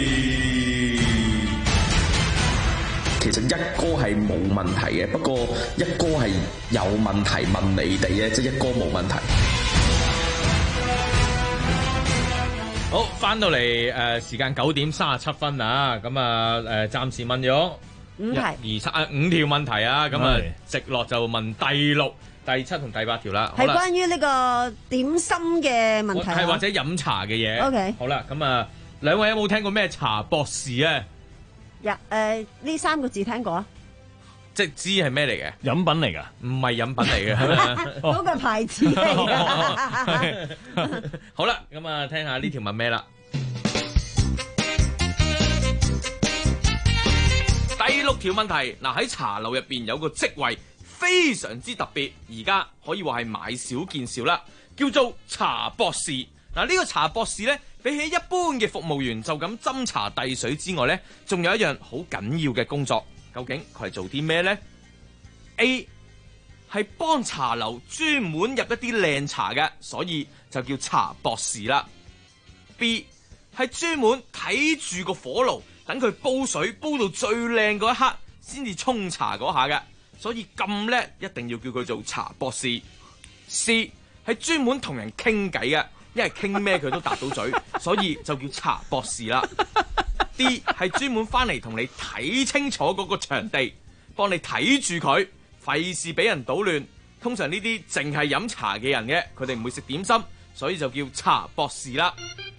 其實一哥係冇問題嘅，不過一哥係有問題問你哋嘅，即係一哥冇問題。 好，翻到嚟誒、呃、時間九點三十七分啊，咁啊誒暫時問咗五題二三啊五條問題啊，咁啊直落就問第六、第七同第八條啦。 係關於呢個點心嘅問題、啊， 係或者飲茶嘅嘢。 OK， 好啦，咁啊兩位有冇聽過咩茶博士啊？ 呀誒呢三個字聽過啊？ 即係知係咩嚟嘅？ 飲品嚟㗎？ 唔係飲品嚟嘅， 嗰個牌子嚟㗎。 好啦，咁啊聽下呢條問咩啦？第六條問題，嗱喺茶樓入邊有個職位非常之特別，而家可以話係買少見少啦，叫做茶博士。嗱呢個茶博士呢，比起一般嘅服務員就咁斟茶遞水之外呢，仲有一樣好緊要嘅工作。究竟佢係做啲咩呢？ A 係幫茶樓專門入一啲靚茶嘅，所以就叫茶博士啦。B 係專門睇住個火爐，等佢煲水煲到最靚嗰一刻，先至沖茶嗰下嘅，所以咁叻，一定要叫佢做茶博士。C 係專門同人傾偈嘅，因為傾咩佢都答到嘴，所以就叫茶博士啦。D 係專門翻嚟同你睇清楚嗰個場地，幫你睇住佢，費事俾人搗亂。通常呢啲淨係飲茶嘅人嘅，佢哋唔會食點心，所以就叫茶博士啦。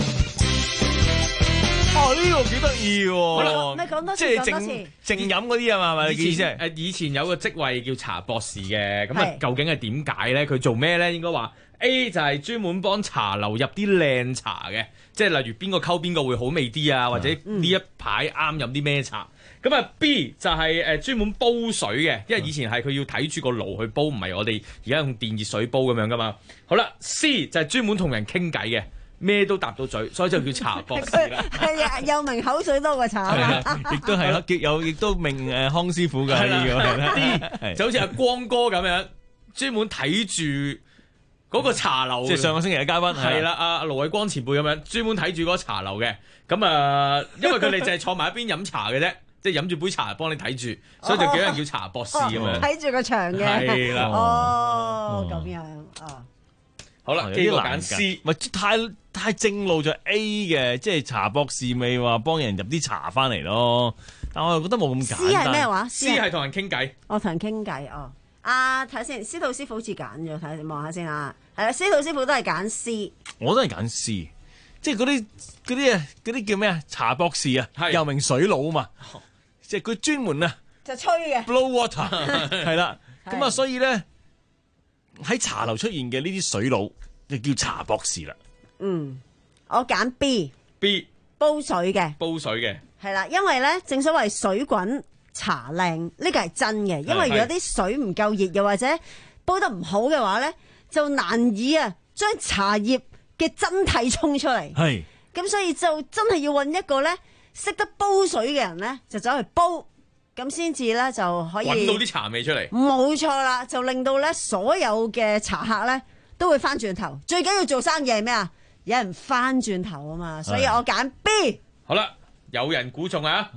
哦，呢、這個幾得意喎！ 好啦， 咪講多次， 即係講多次淨淨飲嗰啲啊嘛，係咪？ 以前誒以前有個職位叫茶博士嘅，咁啊究竟係點解咧？佢做咩咧？應該話 A 就係專門幫茶樓入啲靚茶嘅，即係例如邊個溝邊個會好味啲啊，或者呢一排啱飲啲咩茶。咁啊 B 就係誒專門煲水嘅，因為以前係佢要睇住個爐去煲，唔係我哋而家用電熱水煲咁樣噶嘛。好啦 ，C 就係專門同人傾偈嘅。咩都答到嘴，所以就叫茶博士啦。 係啊，又名口水多過茶啊嘛。 亦都係啦，有亦都名誒康師傅㗎呢個係啦。 啲就好似阿光哥咁樣，專門睇住嗰個茶樓。即係上個星期嘅嘉賓係啦，阿盧偉光前輩咁樣，專門睇住嗰個茶樓嘅。咁啊，因為佢哋就係坐埋一邊飲茶嘅啫，即係飲住杯茶幫你睇住，所以就叫人叫茶博士咁樣。 睇住個場嘅。 係啦。 哦，咁樣哦。 好啦，幾個揀 C， 咪太太正路就 A 嘅，即係茶博士咪話幫人入啲茶翻嚟咯。但我又覺得冇咁簡單。 C 係咩話 ？C 係同人傾偈。 我同人傾偈哦。啊，睇下先，司徒師傅好似揀咗，睇望下先啊。係啦，司徒師傅都係揀 C。 我都係揀 C，即係嗰啲嗰啲啊嗰啲叫咩啊？茶博士啊，又名水佬啊嘛，即係佢專門啊就吹嘅 blow water 係啦。咁啊，所以咧。喺茶樓出現嘅呢啲水佬就叫茶博士啦。 嗯，我揀 B。 B 煲水嘅。 煲水嘅。 係啦，因為咧正所謂水滾茶靚，呢個係真嘅。因為如果啲水唔夠熱，又或者煲得唔好嘅話咧，就難以啊將茶葉嘅真體沖出嚟。 係。 咁所以就真係要搵一個咧識得煲水嘅人咧，就走去煲。咁先至咧就可以搵到啲茶味出嚟， 冇錯啦，就令到咧所有嘅茶客咧都會翻轉頭。最緊要做生意係咩啊？有人翻轉頭啊嘛，所以我揀 B。 好啦，有人估中啊！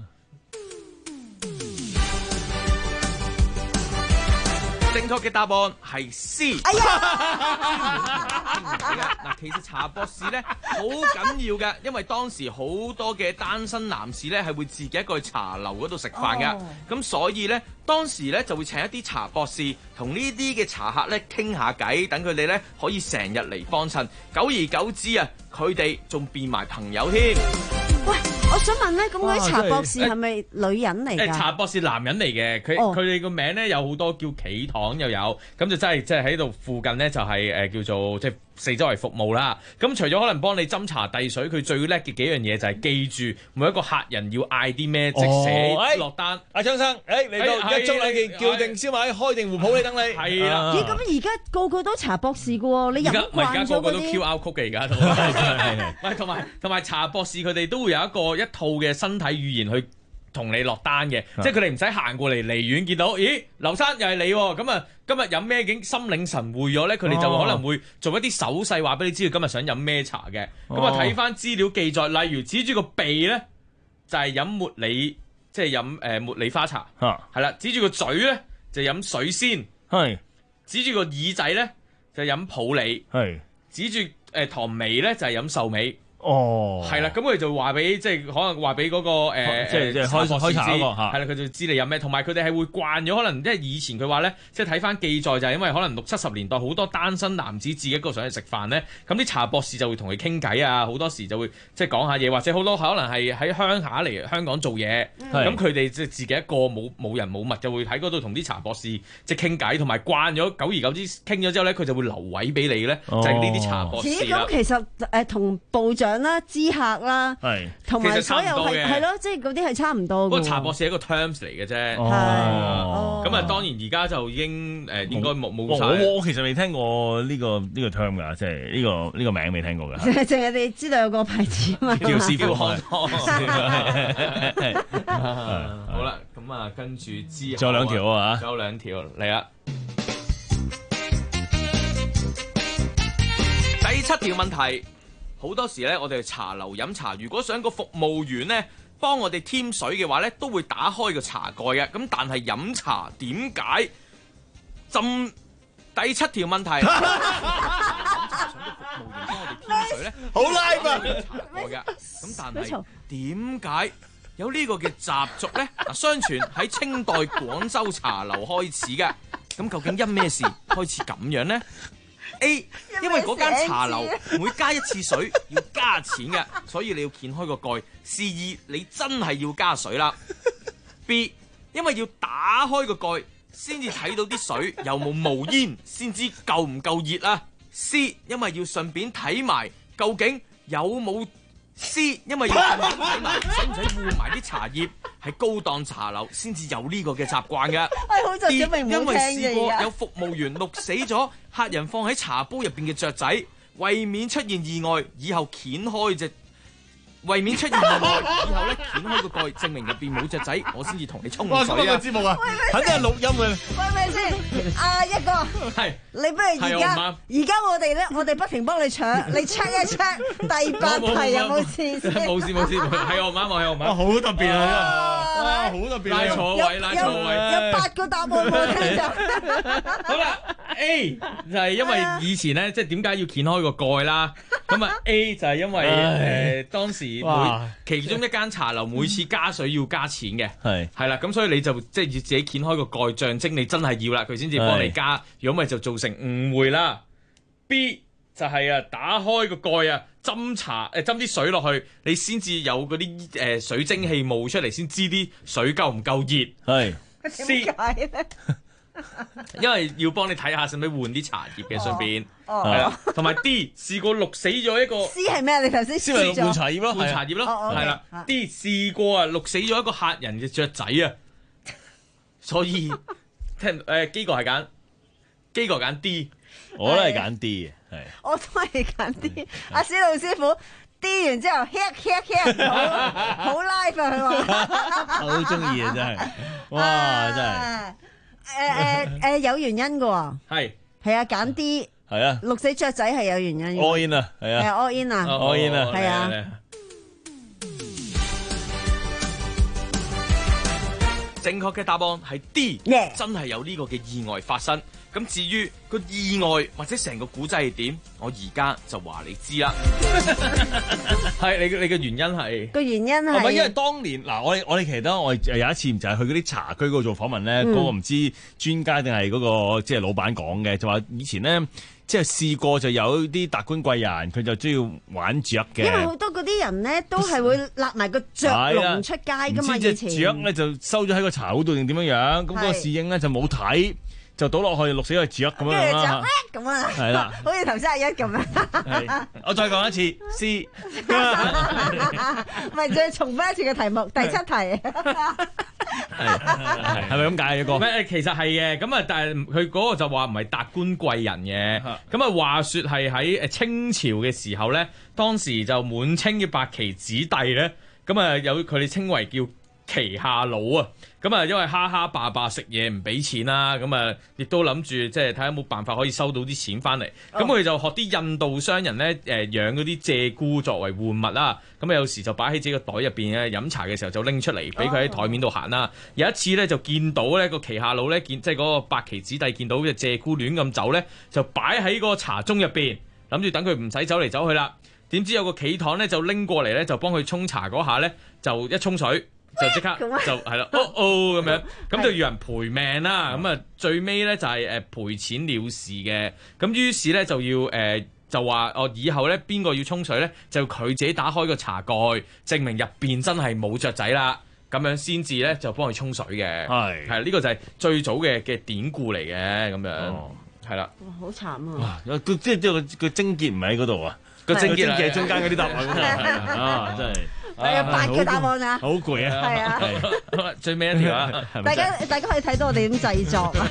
正確嘅答案係 C。 哎呀， 嗱，其實茶博士咧好緊要嘅，因為當時好多嘅單身男士咧係會自己一個去茶樓嗰度食飯嘅，咁、oh. 所以咧當時咧就會請一啲茶博士同呢啲嘅茶客咧傾下偈，等佢哋咧可以成日嚟幫襯，久而久之啊，佢哋仲變埋朋友添。 喂，我想問咧，咁嗰啲茶博士係咪女人嚟㗎？ 誒，茶博士男人嚟嘅，佢佢哋個名咧有好多叫企堂又有，咁就真係即係喺度附近咧就係誒叫做即係四周圍服務啦。咁除咗可能幫你斟茶遞水，佢最叻嘅幾樣嘢就係記住每一個客人要嗌啲咩，即寫落單。阿張生，誒嚟到一盅兩件，叫定燒賣，開定壺普，你等你。係啦。咦， 咁而家個個都茶博士㗎喎，你飲慣咗嗰啲。而家個個都 Q R code 嘅而家都。係係。同埋同埋茶博士佢哋都會有一個一套嘅身體語言去同你落單嘅，即係佢哋唔使行過嚟，離遠見到，咦，劉生又係你喎，咁啊今日飲咩景？心領神會咗咧，佢哋就可能會做一啲手勢話俾你知道今日想飲咩茶嘅。咁啊睇翻資料記載，例如指住個鼻咧就係飲茉莉，即係飲誒茉莉花茶，係啦，指住個嘴咧就飲水仙，係指住個耳仔咧就飲普洱，係指住誒唐眉咧就係飲壽眉。 哦， 係啦，咁佢就話俾即係可能話俾嗰個誒即係即係開開茶嗰個係啦，佢就知你有咩，同埋佢哋係會慣咗，可能即係以前佢話咧，即係睇翻記載就係因為可能六七十年代好多單身男子自己一個上去食飯咧，咁啲茶博士就會同佢傾偈啊，好多時就會即係講下嘢，或者好多可能係喺鄉下嚟香港做嘢，咁佢哋即係自己一個冇冇人冇物就會喺嗰度同啲茶博士即係傾偈，同埋慣咗久而久之傾咗之後咧，佢就會留位俾你咧，就係呢啲茶博士啦。 咁其實誒同部長啦、知客啦， 係同埋所有係係咯，即係嗰啲係差唔多嘅。 不過茶博士係一個 terms 嚟嘅啫， 哦， 咁啊當然而家就已經誒應該冇冇晒。 我我其實未聽過呢個呢個 term 㗎，即係呢個呢個名未聽過㗎。 淨係淨係你知道有個牌子啊嘛， 叫師傅開。 好啦，咁啊跟住之後， 仲有兩條啊， 仲有兩條嚟啦。第七條問題，好多時咧，我哋去茶樓飲茶，如果想個服務員咧幫我哋添水嘅話咧，都會打開個茶蓋嘅。咁但係飲茶點解浸？第七條問題，飲茶想個服務員幫我哋添水咧， 好拉啊！ 茶蓋嘅。咁但係點解有呢個嘅習俗咧？嗱，相傳喺清代廣州茶樓開始嘅。咁究竟因咩事開始咁樣呢？A， 因為嗰間茶樓每加一次水要加錢嘅，所以你要掀開個蓋，示意你真係要加水啦。B， 因為要打開個蓋先至睇到啲水有冇冒煙，先知夠唔夠熱啊。C， 因為要順便睇埋究竟有冇。C， 因為要順便睇埋使唔使換埋啲茶葉，係高檔茶樓先至有呢個嘅習慣嘅。D， 因為試過有服務員錄死咗客人放喺茶煲入邊嘅雀仔，為免出現意外，以後掀開隻。為免出現意外，以後咧掀開個蓋，證明入邊冇隻仔，我先至同你沖水啊！ 哇！今日個節目啊，肯定係錄音嘅。 喂喂先，啊一個， 係你不如而家，而家我哋咧，我哋不停幫你搶，你 check 一 check 第八題有冇事先？ 冇事冇事，係我媽，係我媽。 好特別啊！哇，好特別！ 拉錯位，拉錯位， 有八個答案冇聽就。 好啦 ，A 就係因為以前咧，即係點解要掀開個蓋啦？咁啊 A 就係因為誒當時。每其中一間茶樓每次加水要加錢嘅，係係啦，咁所以你就即係要自己掀開個蓋，象徵你真係要啦，佢先至幫你加。如果唔係就造成誤會啦。B 就係啊，打開個蓋啊，斟茶誒斟啲水落去，你先至有嗰啲誒水蒸氣冒出嚟，先知啲水夠唔夠熱。係 C 點解咧？因為要幫你睇下使唔使換啲茶葉嘅順便，係啦，同埋 D 試過淥死咗一個 C 係咩？你頭先試過換茶葉咯，換茶葉咯，係啦。D 試過啊淥死咗一個客人嘅雀仔啊，所以聽誒基哥係揀基哥揀 D， 我都係揀 D 嘅，係我都係揀 D。阿小路師傅 D 完之後 hit hit hit 好好 live 啊，佢話我好中意啊，真係哇真係。 誒誒誒，有原因嘅喎， 係係啊，揀 D 係啊， 淥死雀仔係有原因嘅 ，all in 啊，係啊， 係 all in 啊 ，all in 啊， 係啊。 正確嘅答案係 D， Yeah. 真係有呢個嘅意外發生。咁至於個意外或者成個古仔係點，我而家就話你知啦。係你嘅你嘅原因係個原因係， 係咪因為當年嗱，我我哋其實我哋有一次就係去嗰啲茶居嗰度做訪問咧，嗰、嗯、個唔知專家定係嗰個即係老闆講嘅，就話以前咧即係試過就有啲達官貴人，佢就中意玩雀嘅。 因為好多嗰啲人咧都係會立埋個雀籠出街噶嘛，以前雀咧就收咗喺個茶壺度定點樣樣，咁、那、嗰個侍應咧就冇睇。就倒落去淥死個雀咁樣啦， 咁啊， 係啦， 好似頭先阿一咁樣。 我再講一次 C， 唔係再重複一次嘅題目，第七題。 係係咪咁解嘅哥？ 咩？其實係嘅，咁啊，但係佢嗰個就話唔係達官貴人嘅，咁啊話說係喺誒清朝嘅時候咧，當時就滿清嘅八旗子弟咧，咁啊有佢哋稱為叫旗下佬啊。咁啊，因為蝦蝦霸霸食嘢唔俾錢啦，咁啊，亦都諗住即係睇下有冇辦法可以收到啲錢翻嚟。咁佢、oh. 就學啲印度商人咧，誒養嗰啲鷓鴣作為玩物啦。咁啊，有時就擺喺自己個袋入邊咧，飲茶嘅時候就拎出嚟，俾佢喺台面度行啦。Oh. 有一次咧，就見到咧個旗下佬咧，見即係嗰個八旗子弟見到隻鷓鴣亂咁走咧，就擺喺嗰個茶盅入邊，諗住等佢唔使走嚟走去啦。 點知有個企堂咧就拎過嚟咧，就幫佢沖茶嗰下咧，就一沖水就即刻就係啦，哦哦咁樣，咁就要人賠命啦。咁啊最尾咧就係誒賠錢了事嘅。咁於是咧就要誒、呃、就話哦，以後咧邊個要沖水咧，就佢自己打開個茶蓋，證明入邊真係冇雀仔啦。咁樣先至咧就幫佢沖水嘅。係係呢個就係最早嘅嘅典故嚟嘅咁樣，係啦。 哇，好慘啊！ 哇，即係即係個個症結唔喺嗰度啊， 個症結係中間嗰啲答案啊，真係。 有八個答案啊！ 好攰啊！ 係啊， 最尾一條啊！ 大家大家可以睇到我哋點製作啊！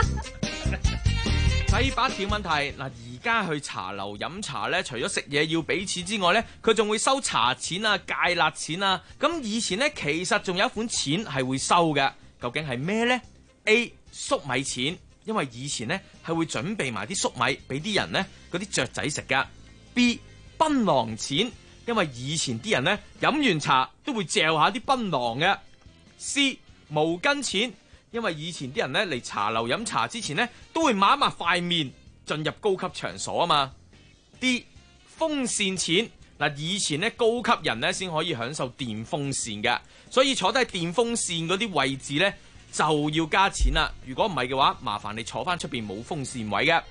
第八條問題嗱，而家去茶樓飲茶咧，除咗食嘢要俾錢之外咧，佢仲會收茶錢啊、芥辣錢啊。咁以前咧，其實仲有一款錢係會收嘅，究竟係咩呢？ A 粟米錢，因為以前咧係會準備埋啲粟米俾啲人咧嗰啲雀仔食噶。B 檳榔錢，因為以前啲人咧飲完茶都會嚼下啲檳榔嘅。C 毛巾錢，因為以前啲人咧嚟茶樓飲茶之前咧都會抹一抹塊面進入高級場所啊嘛。D 風扇錢，嗱，以前咧高級人咧先可以享受電風扇嘅，所以坐低電風扇嗰啲位置咧就要加錢啦。如果唔係嘅話，麻煩你坐翻出邊冇風扇位嘅。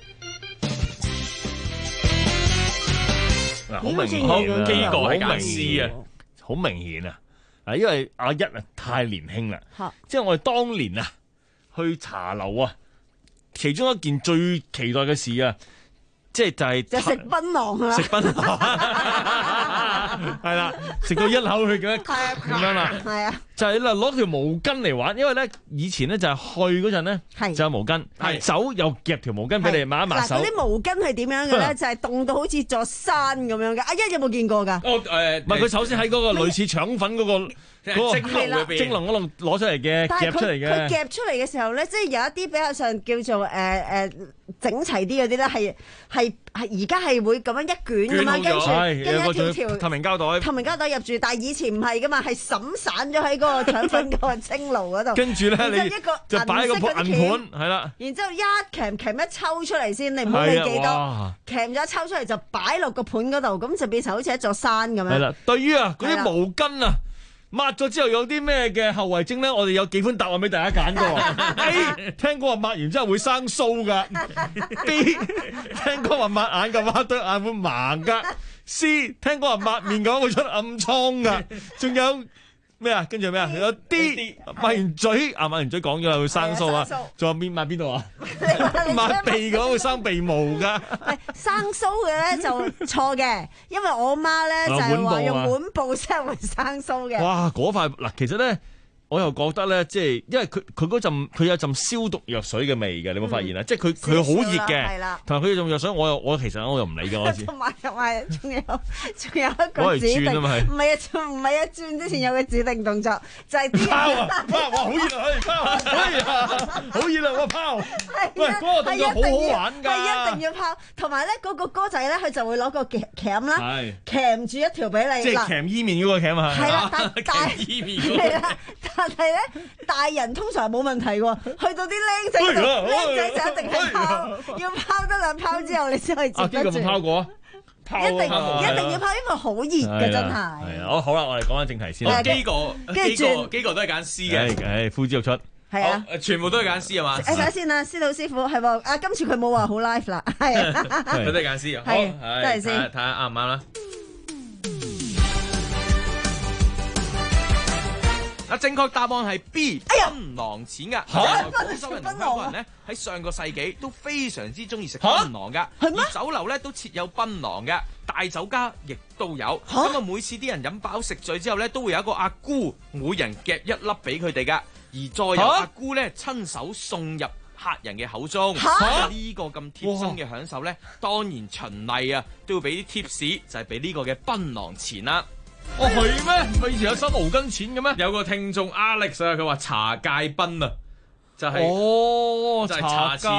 嗱，好明顯啊， 基哥係揀 C 啊， 好明顯啊！啊，因為阿一啊太年輕啦，即係我哋當年啊去茶樓啊，其中一件最期待嘅事啊，即係就係就食檳榔啊， 食檳榔係啦，食到一口血咁咁樣啦， 係啊， 就係啦攞條毛巾嚟玩，因為咧以前咧就係去嗰陣咧就有毛巾，走又夾條毛巾俾你抹一抹手。 嗱，嗰啲毛巾係點樣嘅咧？就係凍到好似座山咁樣嘅。阿一有冇見過㗎？ 哦誒， 唔係佢首先喺嗰個類似腸粉嗰個嗰個蒸籠蒸籠嗰度攞出嚟嘅，夾出嚟嘅。 佢夾出嚟嘅時候咧，即係有一啲比較上叫做誒誒整齊啲嗰啲咧，係係係而家係會咁樣一卷咁樣，跟住跟住一條條透明膠袋， 透明膠袋入住。但係以前唔係噶嘛，係散散咗喺嗰個腸粉嗰個蒸爐嗰度。跟住咧，你就擺喺個銀盤，係啦。 然之後一鉗鉗一抽出嚟先，你唔好理幾多，鉗咗一抽出嚟就擺落個盤嗰度，咁就變成好似一座山咁樣。係啦，對於啊嗰啲毛巾啊。抹咗之後有啲咩嘅後遺症咧？我哋有幾款答案俾大家揀㗎。A 聽講話抹完之後會生鬚噶。B 聽講話抹眼嘅話對眼會盲噶。C 聽講話抹面嘅話會出暗瘡噶。仲有咩啊？跟住咩啊？有 D 抹完嘴啊，抹完嘴講咗啦會生鬚啊。仲有邊抹邊度啊？抹鼻嘅話會生鼻毛噶。 生鬚嘅咧就錯嘅，因為我媽咧就係話用碗布先會生鬚嘅。 哇！嗰塊嗱，其實咧。我又覺得咧，即係因為佢佢嗰陣佢有陣消毒藥水嘅味嘅，你有冇發現啊？嗯、即係佢佢好熱嘅，同埋佢有陣藥水，我又我其實我又唔理嘅我知。 同埋同埋仲有仲有一個指定，唔係啊唔係啊轉之前有個指定動作，就係啲拋啊拋！哇好熱啊！去拋！哎呀好熱啊！我拋！喂嗰、嗰個動作好好玩㗎， 係一定要拋。同埋咧嗰個歌仔咧，佢就會攞個鉗鉗啦，鉗住一條俾你。 即係鉗伊麵嗰個鉗啊！ 係啦，但但伊麵嗰個。 但係咧，大人通常冇問題喎，去到啲僆仔度，僆仔就一定係拋，要拋得兩拋之後，你先可以接得住。 啊，邊個冇拋過啊？ 一定一定要拋，因為好熱嘅真係。 係啊，好好啦，我哋講翻正題先。 基哥，基哥，基哥都係揀 C 嘅。 係，呼之欲出。 係啊， 全部都係揀 C 啊嘛。 誒，睇下先啦，司徒師傅係喎，啊，今次佢冇話好 live 啦，係。 佢都係揀 C 啊。好， 真係先。 睇下啱唔啱啦。啊！正確答案係 B，檳榔錢噶。廣州人同香港人咧喺上個世紀都非常之中意食檳榔噶，而酒樓咧都設有檳榔嘅，大酒家亦都有。咁啊，每次啲人飲飽食醉之後咧，都會有一個阿姑，每人夾一粒俾佢哋噶，而再由阿姑咧親手送入客人嘅口中。呢個咁貼心嘅享受咧，當然循例啊都要俾啲 tips，就係俾呢個嘅檳榔錢啦。 哦係咩？咪以前有收毛巾錢嘅咩？ 有個聽眾 Alex 啊，佢話茶芥檳啊，就係、是、 哦， 就係茶錢，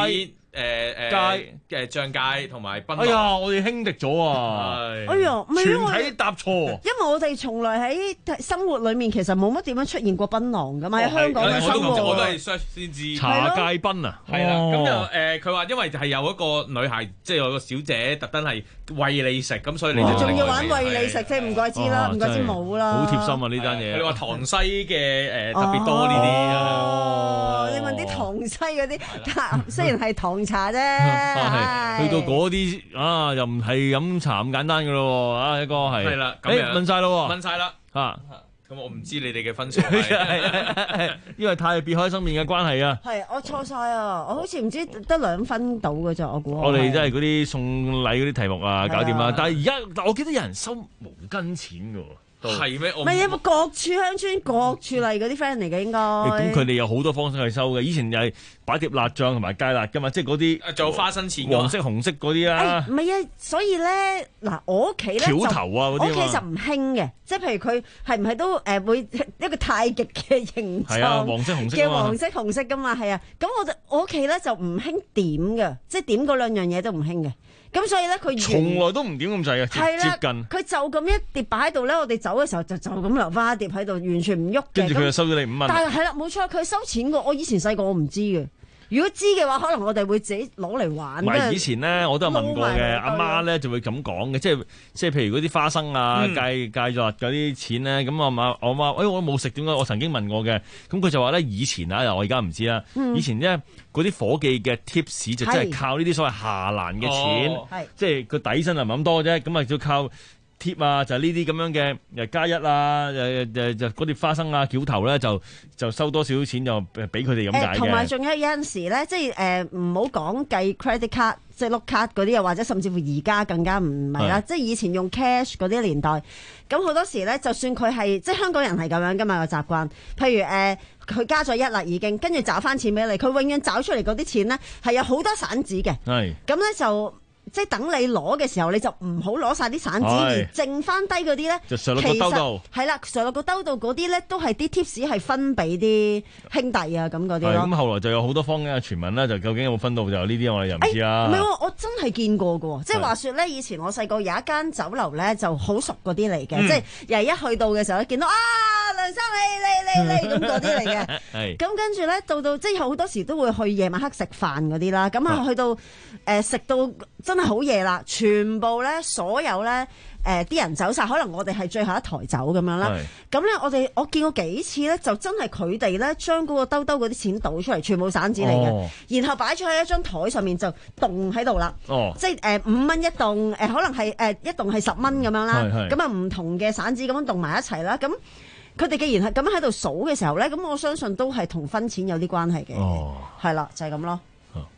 誒誒街嘅張街同埋檳榔。 哎呀，我哋輕敵咗啊！ 哎呀，唔係全體答錯。 因為我哋從來喺生活裡面其實冇乜點樣出現過檳榔噶嘛，喺香港嘅生活。 我都係 search 先知。 茶界檳啊， 係啦。咁就誒，佢話因為係有一個女孩，即係有個小姐特登係餵你食，咁所以你就仲要玩餵你食啫，唔怪之啦，唔怪之冇啦。 好貼心啊呢單嘢。 佢話塘西嘅誒特別多呢啲啊。 你問啲塘西嗰啲，雖然係糖茶啫。 去到嗰啲啊，又唔係飲茶咁簡單噶咯，啊一哥係。係啦， 咁樣問晒咯， 問晒啦， 嚇。 咁我唔知你哋嘅分數， 因為太別開生面嘅關係啊。 係，我錯晒啊！我好似唔知得兩分到嘅咋，我估。 我哋真係嗰啲送禮嗰啲題目啊，搞掂啦。但係而家，我記得有人收毛巾錢嘅喎。 係咩？ 唔係啊！各處鄉村各處嚟嗰啲 friend 嚟嘅應該。 咁佢哋有好多方式去收嘅。以前又係擺碟辣醬同埋芥辣㗎嘛，即係嗰啲。 做花生錢。 黃色、紅色嗰啲啦。 唔係啊，所以咧嗱，我屋企咧橋頭啊嗰啲。 我屋企就唔興嘅，即係譬如佢係唔係都誒會一個太極嘅形狀。 係啊，黃色、紅色嘅黃色、紅色㗎嘛，係啊。咁我就我屋企咧就唔興點嘅，即係點嗰兩樣嘢都唔興嘅。咁所以咧，佢從來都唔點咁滯啊，接近。 佢就咁一碟擺喺度咧，我哋走嘅時候就就咁留翻一碟喺度，完全唔喐嘅。 跟住佢就收咗你五蚊。 但係係啦，冇錯，佢收錢嘅。我以前細個我唔知嘅。如果知嘅話，可能我哋會自己攞嚟玩。 唔係以前咧，我都有問過嘅，阿媽咧就會咁講嘅，即係即係譬如嗰啲花生啊、芥芥辣嗰啲錢咧，咁我媽我媽，哎我冇食點解？我曾經問過嘅，咁佢就話咧以前啊，我而家唔知啦，以前咧嗰啲伙計嘅 tips 就真係靠呢啲所謂下欄嘅錢，即係個底薪就唔係咁多啫，咁啊要靠。貼啊，就係呢啲咁樣嘅誒加一啊，誒誒就嗰啲花生啊、攪頭咧，就就收多少少錢就誒俾佢哋咁解嘅。 同埋仲有有陣時咧，即係誒唔好講計 credit card，即係碌卡嗰啲，又或者甚至乎而家更加唔係啦。即係以前用 cash 嗰啲年代，咁好多時咧，就算佢係即係香港人係咁樣噶嘛個習慣。譬如誒，佢、呃、加咗一啦已經，跟住找翻錢俾你，佢永遠找出嚟嗰啲錢咧係有好多散紙嘅。係咁咧就。即係等你攞嘅時候，你就唔好攞晒啲散紙，而剩翻低嗰啲咧， 就上落個兜度。 係啦，上落個兜度嗰啲咧，都係啲 tips 係分俾啲兄弟啊咁嗰啲咯。 咁後來就有好多坊間嘅傳聞啦，就究竟有冇分到就呢啲我哋又唔知啦。 唔係喎，我真係見過嘅，即係話説咧，以前我細個有一間酒樓咧，就好熟嗰啲嚟嘅，即係又係一去到嘅時候咧，見到啊梁生你你你你咁嗰啲嚟嘅。係。咁跟住咧，到到即係好多時都會去夜晚黑食飯嗰啲啦。咁啊去到誒食到真係好夜啦，全部咧所有咧誒啲人走晒，可能我哋係最後一台走咁樣啦。咁咧我哋我見過幾次咧，就真係佢哋咧將嗰個兜兜嗰啲錢倒出嚟，全部散紙嚟嘅，哦、然後擺咗喺一張台上面就棟喺度啦。哦，即係誒五蚊一棟，誒、呃、可能係誒、呃、一棟係十蚊咁樣啦。咁啊唔同嘅散紙咁樣棟埋一齊啦。咁佢哋既然係咁樣喺度數嘅時候咧，咁我相信都係同分錢有啲關係嘅。哦，係啦，就係、是、咁咯。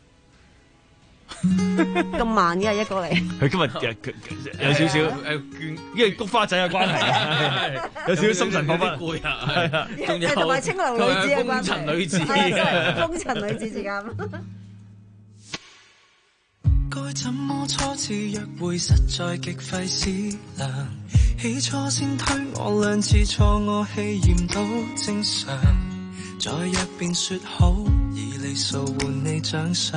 咁慢嘅一個嚟， 佢今日有少少誒，因為菊花仔嘅關係，有少少心神恍惚，攰啊，係啊， 仲有同埋青樓女子嘅關係， 風塵女子， 風塵女子之間。 該怎麼初次約會，實在極費思量。起初先推我兩次錯，我氣焰都正常。再約便說好，以禮數換你獎賞。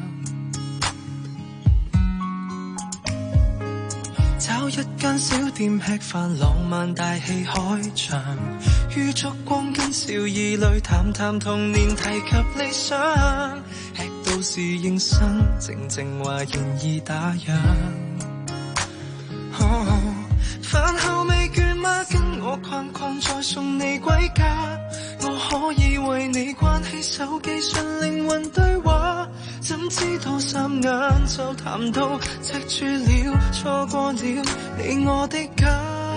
找一間小店吃飯，浪漫大戲開場，於燭光跟笑意裏談談童年，提及理想，吃到侍應生，靜靜話願意打烊。哦，飯後未倦嗎？跟我逛逛再送你歸家，我可以為你關起手機，純靈魂對話。怎知道三眼就談到赤柱了，錯過了你我的家。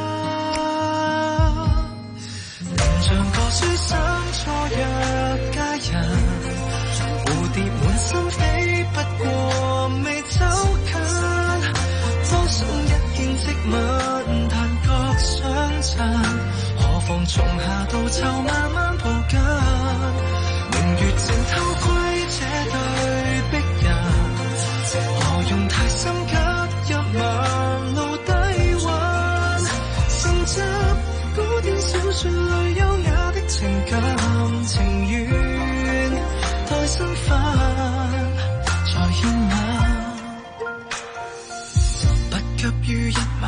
仍像個書生錯約佳人，蝴蝶滿心飛，不過未走近。多想一見即吻，但覺相襯，何妨從夏到秋慢慢抱緊。明月正偷窺這對璧人，何用太深吸入萬路低溫，承襲古典小說裏優雅的情感情緣，待身份才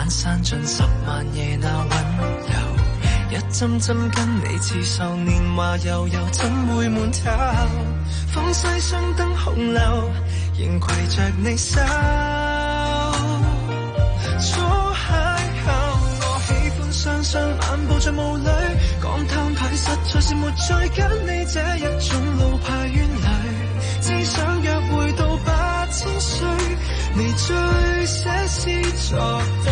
晚散盡十萬夜那溫柔，一針針跟你刺繡年華悠悠，怎會悶透？風西雙燈紅樓，仍攜着你手。初邂逅，我喜歡雙雙漫步在霧裏，講攤牌實在是沒再跟你這一種老派冤侶，只想約會到八千歲，你最寫詩作對，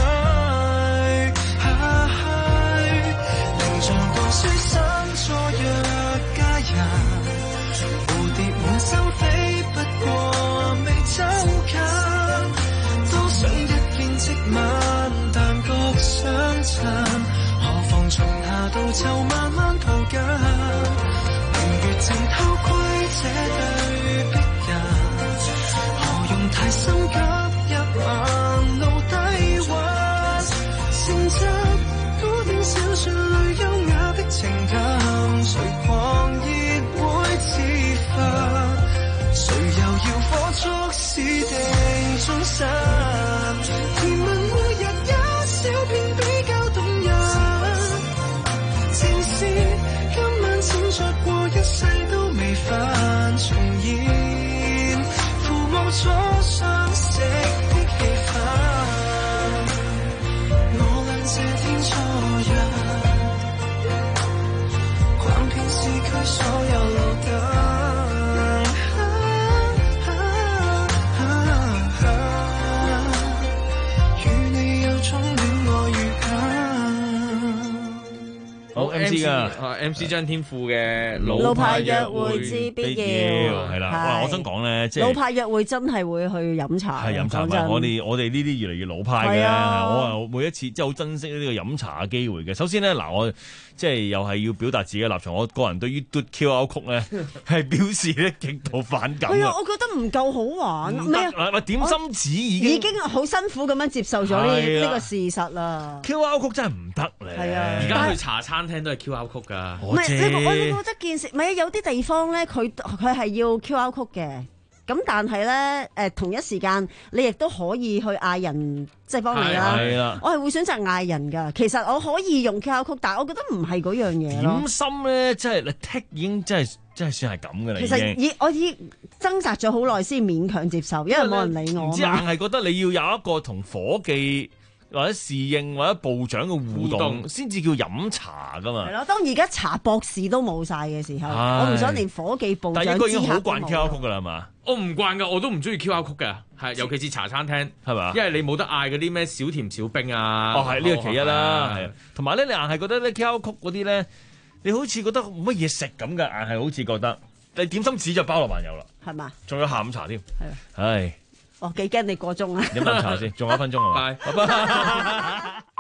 凝像個書生錯約佳人，蝴蝶滿心飛，不過未走近，多想一見即吻，但各相襯，何妨從夏到秋慢慢抱緊，明月正偷窺這對璧人，何用太心急一晚路低溫，成集古典小說裏優雅的情感，誰狂熱會自焚，誰又要火燭死定終身，甜蜜每日一小片比較動人，正是今晚閃着過一世都未犯重現，撫摸初相識的氣氛，我倆這天初約，逛遍市區所有路燈，與你有種戀愛預感。 好 M C 噶 ，M C 張天賦嘅老派約會之必要係啦。哇，我想講咧，即係老派約會真係會去飲茶， 係飲茶。我哋我哋呢啲越嚟越老派嘅，我啊每一次即係好珍惜呢個飲茶嘅機會嘅。首先咧，嗱我即係又係要表達自己嘅立場。我個人對於嘟 Q R 曲咧係表示咧極度反感。 係啊，我覺得唔夠好玩。 唔得，喂點心紙已經已經好辛苦咁樣接受咗呢呢個事實啦。 Q R 曲真係唔得咧。 係啊， 而家去茶餐廳都係 Q R 曲㗎。 唔係你我你覺得件事，唔係有啲地方咧，佢佢係要 Q R 曲嘅。咁但係咧，誒同一時間你亦都可以去嗌人即係幫你啦。係啦，我係會選擇嗌人㗎。其實我可以用 Q R 曲，但係我覺得唔係嗰樣嘢咯。 點心咧，即係你剔已經真係真係算係咁㗎啦。 其實已我已掙扎咗好耐先勉強接受，因為冇人理我。 唔知硬係覺得你要有一個同夥計或者侍應或者部長嘅互動，先至叫飲茶噶嘛。 係咯，當而家茶博士都冇晒嘅時候，我唔想連夥計部長。 但係應該已經好慣 Q R 曲噶啦，係嘛？ 我唔慣噶，我都唔中意 Q R 曲嘅，係尤其是茶餐廳，係嘛？因為你冇得嗌嗰啲咩小甜小冰啊。 哦，係呢個其一啦，係。同埋咧，你硬係覺得咧 Q R 曲嗰啲咧，你好似覺得冇乜嘢食咁嘅，硬係好似覺得。你點心紙就包羅萬有啦， 係嘛？ 仲有下午茶添， 係。 唉。 我幾驚你過鐘啊！ 飲啖茶先，仲有一分鐘係嘛？拜拜。